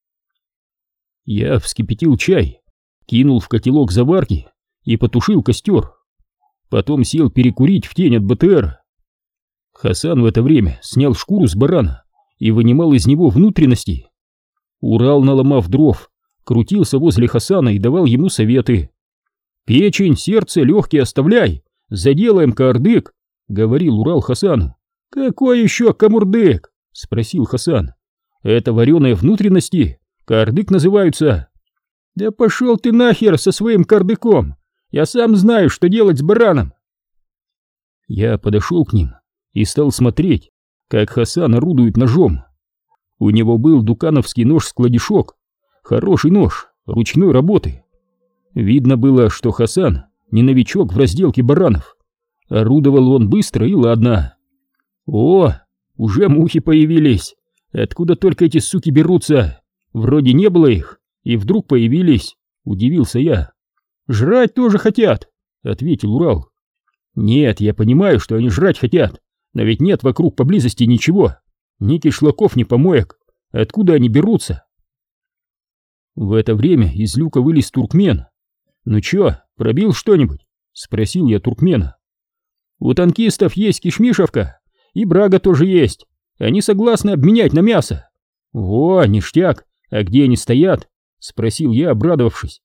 Я вскипятил чай, кинул в котелок заварки и потушил костер. Потом сел перекурить в тень от БТР. Хасан в это время снял шкуру с барана и вынимал из него внутренности. Урал, наломав дров, крутился возле Хасана и давал ему советы. «Печень, сердце, легкие оставляй, заделаем каардык», — говорил Урал Хасану. «Какой еще камурдык?» — спросил Хасан. «Это вареные внутренности, каардык называются». «Да пошел ты нахер со своим каардыком, я сам знаю, что делать с бараном». Я подошел к ним и стал смотреть, как Хасан орудует ножом. У него был дукановский нож-складишок, хороший нож, ручной работы. Видно было, что Хасан не новичок в разделке баранов. Орудовал он быстро и ладно. «О, уже мухи появились! Откуда только эти суки берутся? Вроде не было их, и вдруг появились», — удивился я. «Жрать тоже хотят», — ответил Урал. «Нет, я понимаю, что они жрать хотят, но ведь нет вокруг поблизости ничего, ни кишлаков, ни помоек. Откуда они берутся?» В это время из люка вылез туркмен. «Ну чё, пробил что-нибудь?» — спросил я туркмена. «У танкистов есть кишмишевка, и брага тоже есть. Они согласны обменять на мясо». «Во, ништяк, а где они стоят?» — спросил я, обрадовавшись.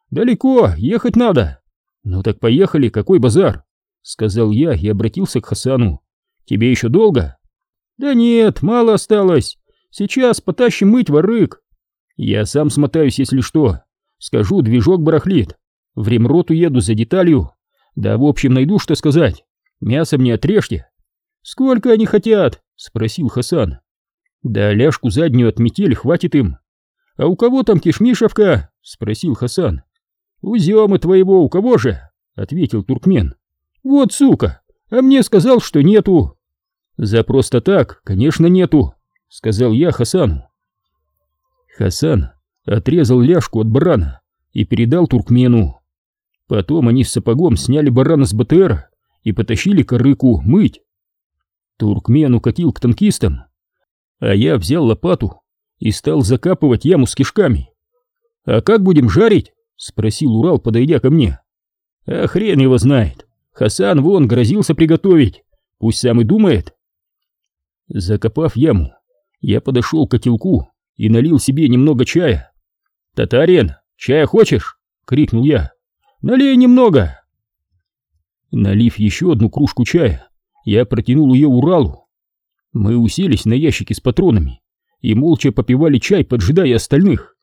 Далеко, ехать надо. Ну так поехали, какой базар? Сказал я и обратился к Хасану. Тебе еще долго? Да нет, мало осталось. Сейчас потащим мыть ворык. Я сам смотаюсь, если что. Скажу, движок барахлит. В ремрот уеду за деталью. Да в общем найду, что сказать. Мясо мне отрежьте. Сколько они хотят? Спросил Хасан. Да ляжку заднюю отметили, хватит им. А у кого там кишмишевка? Спросил Хасан. У Зёмы твоего, у кого же? Ответил туркмен. Вот сука, а мне сказал, что нету. За просто так, конечно, нету, сказал я Хасану. Хасан отрезал ляжку от барана и передал туркмену. Потом они с сапогом сняли барана с БТРа и потащили к арыку мыть. Туркмен укатил к танкистам, а я взял лопату и стал закапывать яму с кишками. «А как будем жарить?» — спросил Урал, подойдя ко мне. «А хрен его знает. Хасан вон грозился приготовить. Пусть сам и думает». Закопав яму, я подошел к котелку и налил себе немного чая. «Татарин, чая хочешь?» — крикнул я. «Налей немного!» Налив еще одну кружку чая, я протянул ее Уралу. Мы уселись на ящике с патронами и молча попивали чай, поджидая остальных.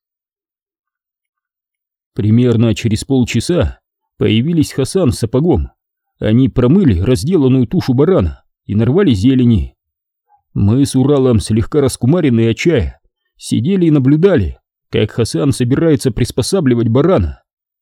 Примерно через полчаса появились Хасан с сапогом. Они промыли разделанную тушу барана и нарвали зелени. Мы с Уралом, слегка раскумаренные от чая, сидели и наблюдали, как Хасан собирается приспосабливать барана.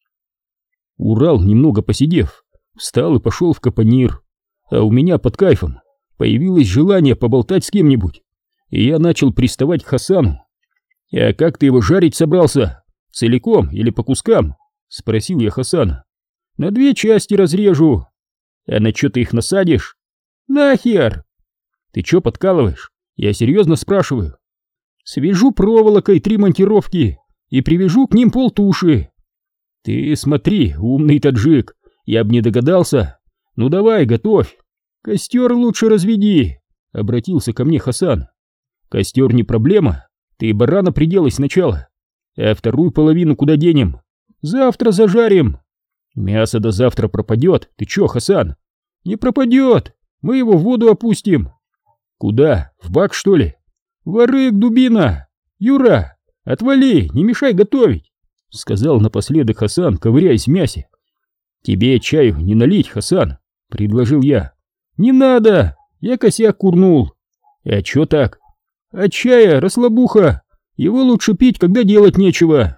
Урал, немного посидев, встал и пошел в капонир, а у меня под кайфом появилось желание поболтать с кем-нибудь, и я начал приставать к Хасану. «А как ты его жарить собрался? Целиком или по кускам?» — спросил я Хасана. «На две части разрежу». «А на что ты их насадишь?» «Нахер!» «Ты чё подкалываешь? Я серьезно спрашиваю». «Свяжу проволокой три монтировки и привяжу к ним полтуши». «Ты смотри, умный таджик, я б не догадался. Ну давай, готовь. Костер лучше разведи», — обратился ко мне Хасан. «Костер не проблема, ты барана приделай сначала. А вторую половину куда денем? Завтра зажарим». «Мясо до завтра пропадет, ты чё, Хасан?» «Не пропадет, мы его в воду опустим». «Куда, в бак что ли?» «Ворык, дубина! Юра, отвали, не мешай готовить!» — сказал напоследок Хасан, ковыряясь в мясе. «Тебе чаю не налить, Хасан?» — предложил я. «Не надо, я косяк курнул». «А чё так?» «А чая, расслабуха, его лучше пить, когда делать нечего».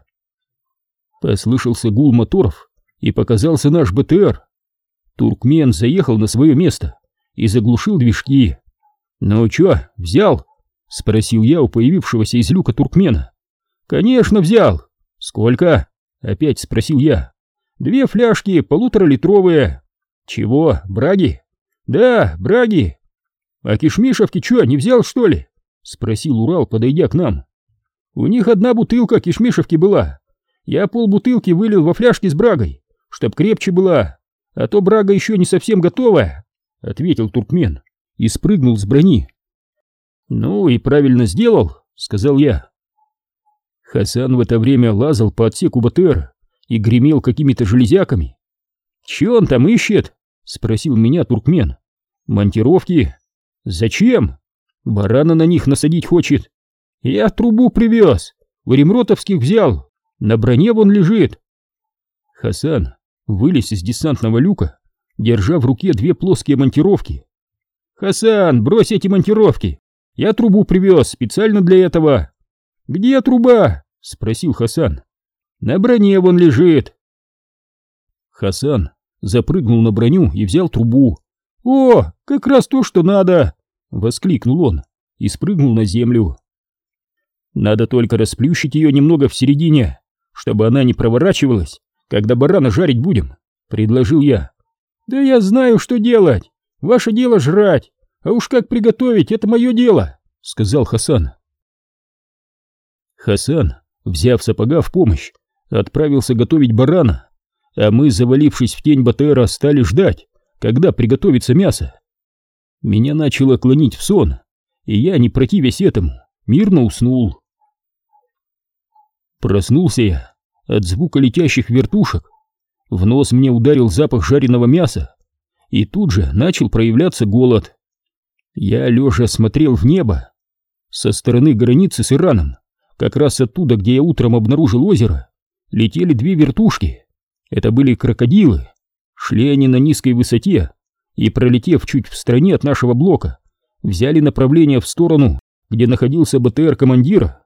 Послышался гул моторов, и показался наш БТР. Туркмен заехал на свое место и заглушил движки. «Ну чё, взял?» — спросил я у появившегося из люка туркмена. «Конечно взял. Сколько?» — опять спросил я. «Две фляжки, полуторалитровые». «Чего, браги?» «Да, браги». «А кишмишевки чё, не взял, что ли?» — спросил Урал, подойдя к нам. «У них одна бутылка кишмишевки была. Я полбутылки вылил во фляжки с брагой, чтоб крепче была, а то брага еще не совсем готовая», — ответил туркмен и спрыгнул с брони. «Ну и правильно сделал», — сказал я. Хасан в это время лазал по отсеку БТР и гремел какими-то железяками. «Че он там ищет?» — спросил меня туркмен. «Монтировки». «Зачем?» «Барана на них насадить хочет». «Я трубу привез, у ремротовских взял, на броне вон лежит». Хасан вылез из десантного люка, держа в руке две плоские монтировки. «Хасан, брось эти монтировки, я трубу привез специально для этого». «Где труба?» — спросил Хасан. «На броне вон лежит». Хасан запрыгнул на броню и взял трубу. «О, как раз то, что надо!» — воскликнул он и спрыгнул на землю. «Надо только расплющить ее немного в середине, чтобы она не проворачивалась, когда барана жарить будем», — предложил я. «Да я знаю, что делать. Ваше дело жрать, а уж как приготовить — это мое дело», — сказал Хасан. Хасан, взяв сапога в помощь, отправился готовить барана, а мы, завалившись в тень БТРа, стали ждать, когда приготовится мясо. Меня начало клонить в сон, и я, не противясь этому, мирно уснул. Проснулся я от звука летящих вертушек. В нос мне ударил запах жареного мяса, и тут же начал проявляться голод. Я лежа смотрел в небо. Со стороны границы с Ираном, как раз оттуда, где я утром обнаружил озеро, летели две вертушки. Это были крокодилы. Шли они на низкой высоте и, пролетев чуть в стороне от нашего блока, взяли направление в сторону, где находился БТР командира.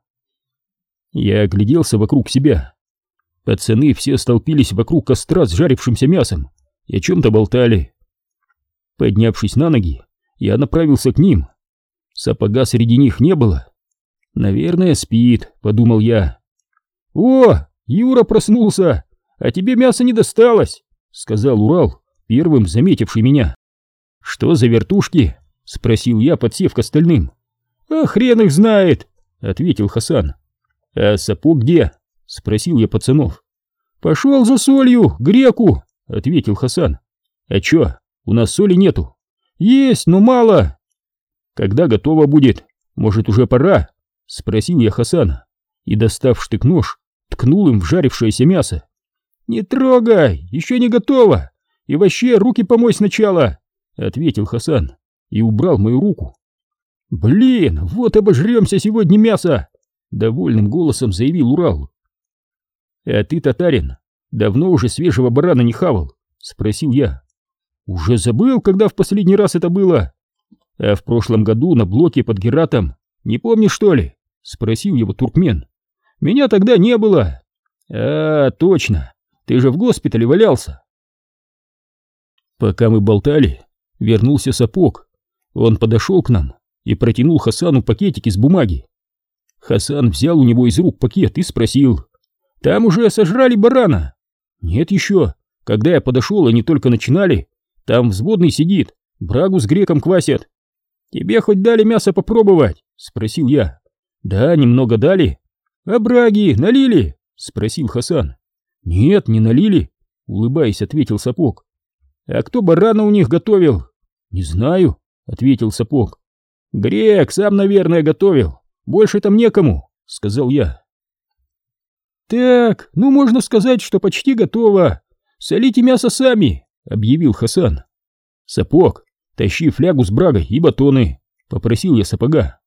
Я огляделся вокруг себя. Пацаны все столпились вокруг костра с жарившимся мясом и о чем-то болтали. Поднявшись на ноги, я направился к ним. Сапога среди них не было. «Наверное, спит», — подумал я. «О, Юра проснулся, а тебе мясо не досталось», — сказал Урал, первым заметивший меня. «Что за вертушки?» — спросил я, подсев к остальным. «А хрен их знает», — ответил Хасан. «А Сапог где?» — спросил я пацанов. «Пошел за солью, греку», — ответил Хасан. «А чё, у нас соли нету?» «Есть, но мало». «Когда готово будет? Может, уже пора?» — спросил я Хасана и, достав штык-нож, ткнул им в жарившееся мясо. «Не трогай, еще не готово, и вообще руки помой сначала», — ответил Хасан и убрал мою руку. «Блин, вот обожремся сегодня мясо!» — довольным голосом заявил Урал. «А ты, татарин, давно уже свежего барана не хавал?» — спросил я. «Уже забыл, когда в последний раз это было?» «А в прошлом году на блоке под Гератом, не помнишь, что ли?» — спросил его туркмен. «Меня тогда не было». «А, точно, ты же в госпитале валялся». Пока мы болтали, вернулся Сапог. Он подошел к нам и протянул Хасану пакетик из бумаги. Хасан взял у него из рук пакет и спросил: «Там уже сожрали барана?» «Нет еще. Когда я подошел, они только начинали. Там взводный сидит, брагу с греком квасят». «Тебе хоть дали мясо попробовать?» — спросил я. «Да, немного дали». «А браги налили?» — спросил Хасан. «Нет, не налили», — улыбаясь, ответил Сапог. «А кто барана у них готовил?» «Не знаю», — ответил Сапог. «Грек сам, наверное, готовил. Больше там некому», — сказал я. «Так, ну можно сказать, что почти готово. Солите мясо сами», — объявил Хасан. «Сапог, тащи флягу с брагой и батоны», — попросил я Сапога.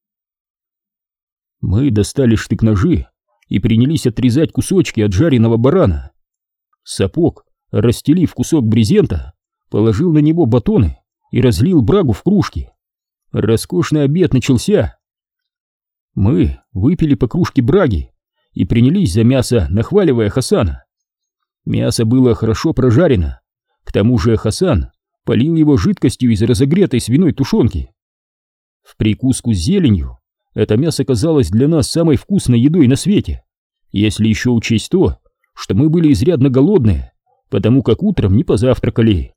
Мы достали штык-ножи и принялись отрезать кусочки от жареного барана. Сапог, расстелив кусок брезента, положил на него батоны и разлил брагу в кружки. Роскошный обед начался. Мы выпили по кружке браги и принялись за мясо, нахваливая Хасана. Мясо было хорошо прожарено, к тому же Хасан полил его жидкостью из разогретой свиной тушенки. В прикуску с зеленью это мясо казалось для нас самой вкусной едой на свете, если еще учесть то, что мы были изрядно голодные, потому как утром не позавтракали.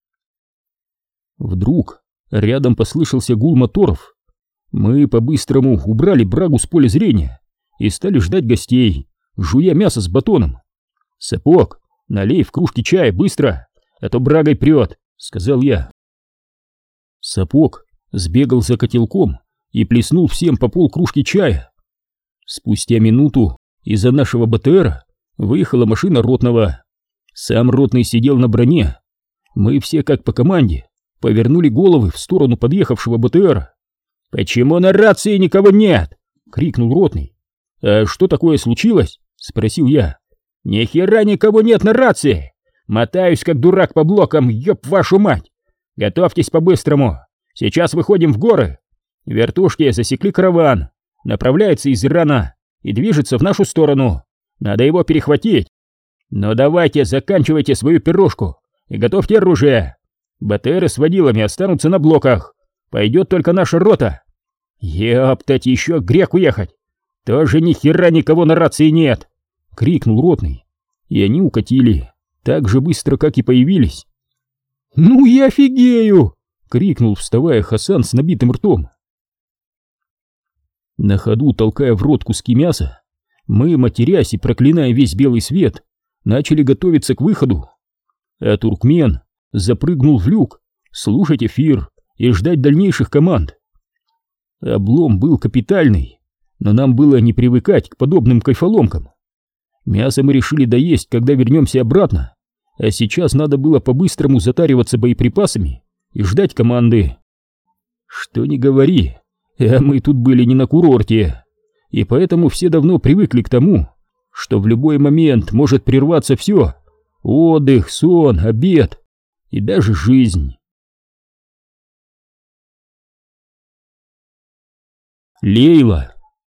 Вдруг рядом послышался гул моторов. Мы по-быстрому убрали брагу с поля зрения и стали ждать гостей, жуя мясо с батоном. «Сапог, налей в кружки чая быстро, а то брагой прет», — сказал я. Сапог сбегал за котелком и плеснул всем по полкружки чая. Спустя минуту из-за нашего БТРа выехала машина ротного. Сам ротный сидел на броне. Мы все, как по команде, повернули головы в сторону подъехавшего БТРа. «Почему на рации никого нет?» — крикнул ротный. «А что такое случилось?» — спросил я. «Ни хера никого нет на рации! Мотаюсь как дурак по блокам, ёб вашу мать! Готовьтесь по-быстрому, сейчас выходим в горы. Вертушки засекли караван, направляется из Ирана и движется в нашу сторону. Надо его перехватить. Но давайте, заканчивайте свою пирожку и готовьте оружие. БТРы с водилами останутся на блоках. Пойдет только наша рота. Ёптать, еще грек уехать. Тоже ни хера никого на рации нет!» — крикнул ротный. И они укатили так же быстро, как и появились. «Ну я офигею!» — крикнул, вставая, Хасан с набитым ртом. На ходу, толкая в рот куски мяса, мы, матерясь и проклиная весь белый свет, начали готовиться к выходу. А туркмен запрыгнул в люк, слушать эфир и ждать дальнейших команд. Облом был капитальный, но нам было не привыкать к подобным кайфоломкам. Мясо мы решили доесть, когда вернемся обратно, а сейчас надо было по-быстрому затариваться боеприпасами и ждать команды. Что ни говори, а мы тут были не на курорте, и поэтому все давно привыкли к тому, что в любой момент может прерваться все: отдых, сон, обед и даже жизнь. Лейла.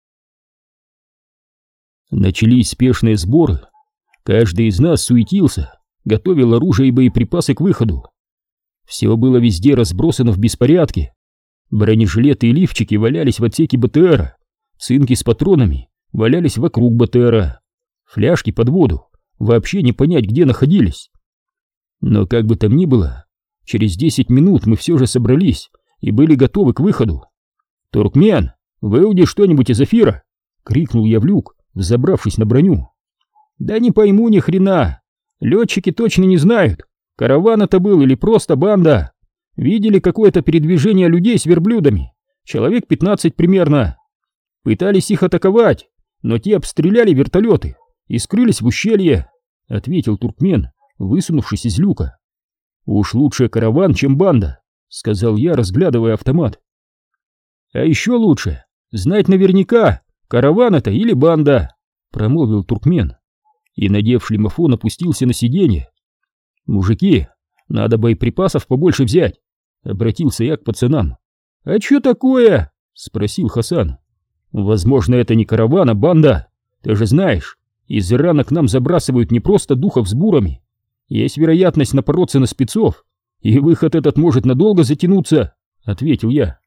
Начались спешные сборы. Каждый из нас суетился, готовил оружие и боеприпасы к выходу. Все было везде разбросано в беспорядке. Бронежилеты и лифчики валялись в отсеке БТРа, цинки с патронами валялись вокруг БТРа, фляжки под воду вообще не понять, где находились. Но как бы там ни было, через десять минут мы все же собрались и были готовы к выходу. «Туркмен, выуди что-нибудь из эфира!» — крикнул я в люк, взобравшись на броню. «Да не пойму ни хрена. Летчики точно не знают, караван это был или просто банда. Видели какое-то передвижение людей с верблюдами, человек пятнадцать примерно. Пытались их атаковать, но те обстреляли вертолеты и скрылись в ущелье», — ответил туркмен, высунувшись из люка. «Уж лучше караван, чем банда», — сказал я, разглядывая автомат. «А еще лучше знать наверняка, караван это или банда», — промолвил туркмен и, надев шлемофон, опустился на сиденье. «Мужики, надо боеприпасов побольше взять», — обратился я к пацанам. «А че такое?» — спросил Хасан. «Возможно, это не караван, а банда. Ты же знаешь, из Ирана к нам забрасывают не просто духов с бурами. Есть вероятность напороться на спецов, и выход этот может надолго затянуться», — ответил я.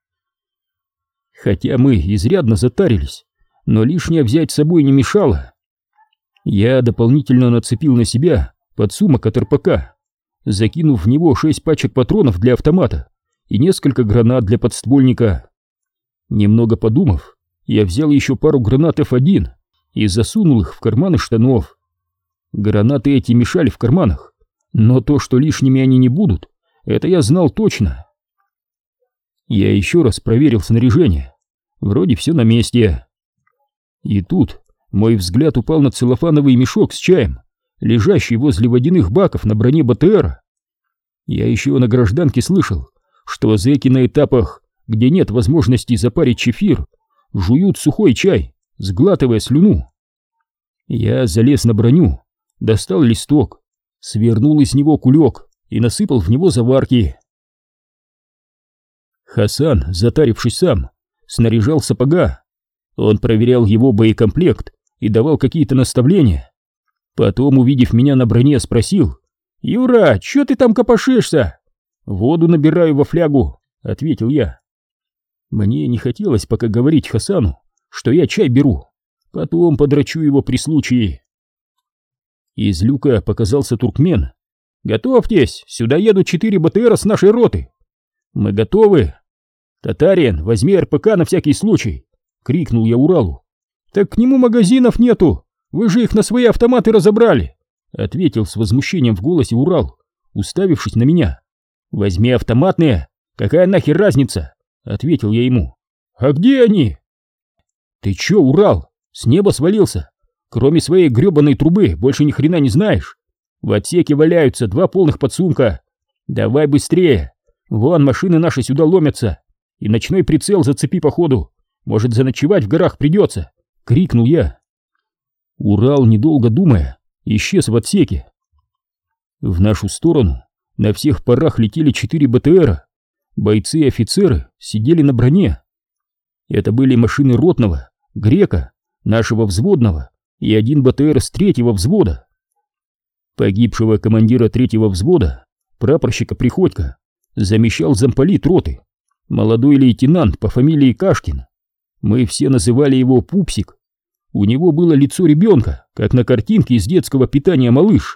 Хотя мы изрядно затарились, но лишнее взять с собой не мешало. Я дополнительно нацепил на себя подсумок от эр пэ ка, закинув в него шесть пачек патронов для автомата и несколько гранат для подствольника. Немного подумав, я взял еще пару гранат эф один и засунул их в карманы штанов. Гранаты эти мешали в карманах, но то, что лишними они не будут, это я знал точно. Я еще раз проверил снаряжение. Вроде все на месте. И тут мой взгляд упал на целлофановый мешок с чаем, лежащий возле водяных баков на броне БТРа. Я еще на гражданке слышал, что зэки на этапах, где нет возможности запарить чефир, жуют сухой чай, сглатывая слюну. Я залез на броню, достал листок, свернул из него кулек и насыпал в него заварки. Хасан, затарившись сам, снаряжал сапога. Он проверял его боекомплект и давал какие-то наставления. Потом, увидев меня на броне, спросил: «Юра, чё ты там копошишься?» «Воду набираю во флягу», — ответил я. Мне не хотелось пока говорить Хасану, что я чай беру. Потом подрачу его при случае. Из люка показался туркмен. «Готовьтесь, сюда едут четыре БТРа с нашей роты». «Мы готовы». «Татарин, возьми эр пэ ка на всякий случай», — крикнул я Уралу. «Так к нему магазинов нету, вы же их на свои автоматы разобрали», — ответил с возмущением в голосе Урал, уставившись на меня. «Возьми автоматные, какая нахер разница?» — ответил я ему. «А где они?» «Ты чё, Урал, с неба свалился? Кроме своей грёбаной трубы больше ни хрена не знаешь? В отсеке валяются два полных подсумка. Давай быстрее, вон машины наши сюда ломятся. И ночной прицел зацепи по ходу, может, заночевать в горах придется», — крикнул я. Урал, недолго думая, исчез в отсеке. В нашу сторону на всех парах летели четыре БТРа. Бойцы и офицеры сидели на броне. Это были машины ротного, Грека, нашего взводного и один БТР с третьего взвода. Погибшего командира третьего взвода, прапорщика Приходько, замещал замполит роты, молодой лейтенант по фамилии Кашкин. Мы все называли его Пупсик. У него было лицо ребенка, как на картинке из детского питания «Малыш».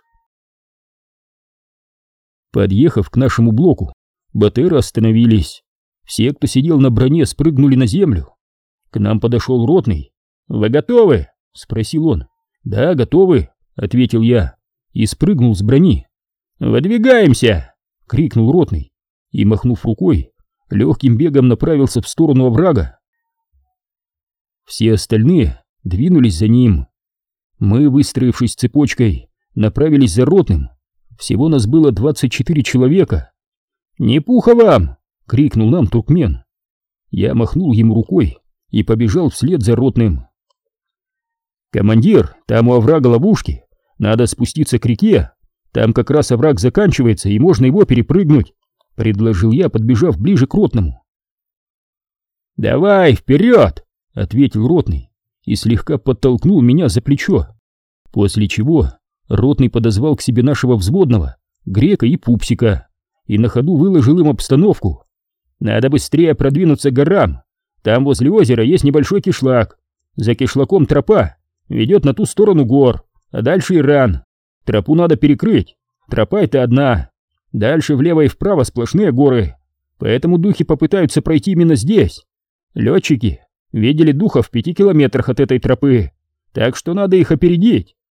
Подъехав к нашему блоку, БТРы остановились. Все, кто сидел на броне, спрыгнули на землю. К нам подошел ротный. «Вы готовы?» — спросил он. «Да, готовы», — ответил я и спрыгнул с брони. «Выдвигаемся!» — крикнул ротный и, махнув рукой, легким бегом направился в сторону оврага. Все остальные двинулись за ним. Мы, выстроившись цепочкой, направились за ротным. Всего нас было двадцать четыре человека. «Не пуха вам!» — крикнул нам туркмен. Я махнул ему рукой и побежал вслед за ротным. «Командир, там у оврага ловушки. Надо спуститься к реке. Там как раз овраг заканчивается, и можно его перепрыгнуть», — предложил я, подбежав ближе к ротному. «Давай, вперед!» — ответил ротный и слегка подтолкнул меня за плечо, после чего ротный подозвал к себе нашего взводного, Грека и Пупсика, и на ходу выложил им обстановку. «Надо быстрее продвинуться к горам. Там возле озера есть небольшой кишлак. За кишлаком тропа ведет на ту сторону гор, а дальше Иран. Тропу надо перекрыть. Тропа это одна. Дальше влево и вправо сплошные горы, поэтому духи попытаются пройти именно здесь. Летчики видели духов в пяти километрах от этой тропы, так что надо их опередить.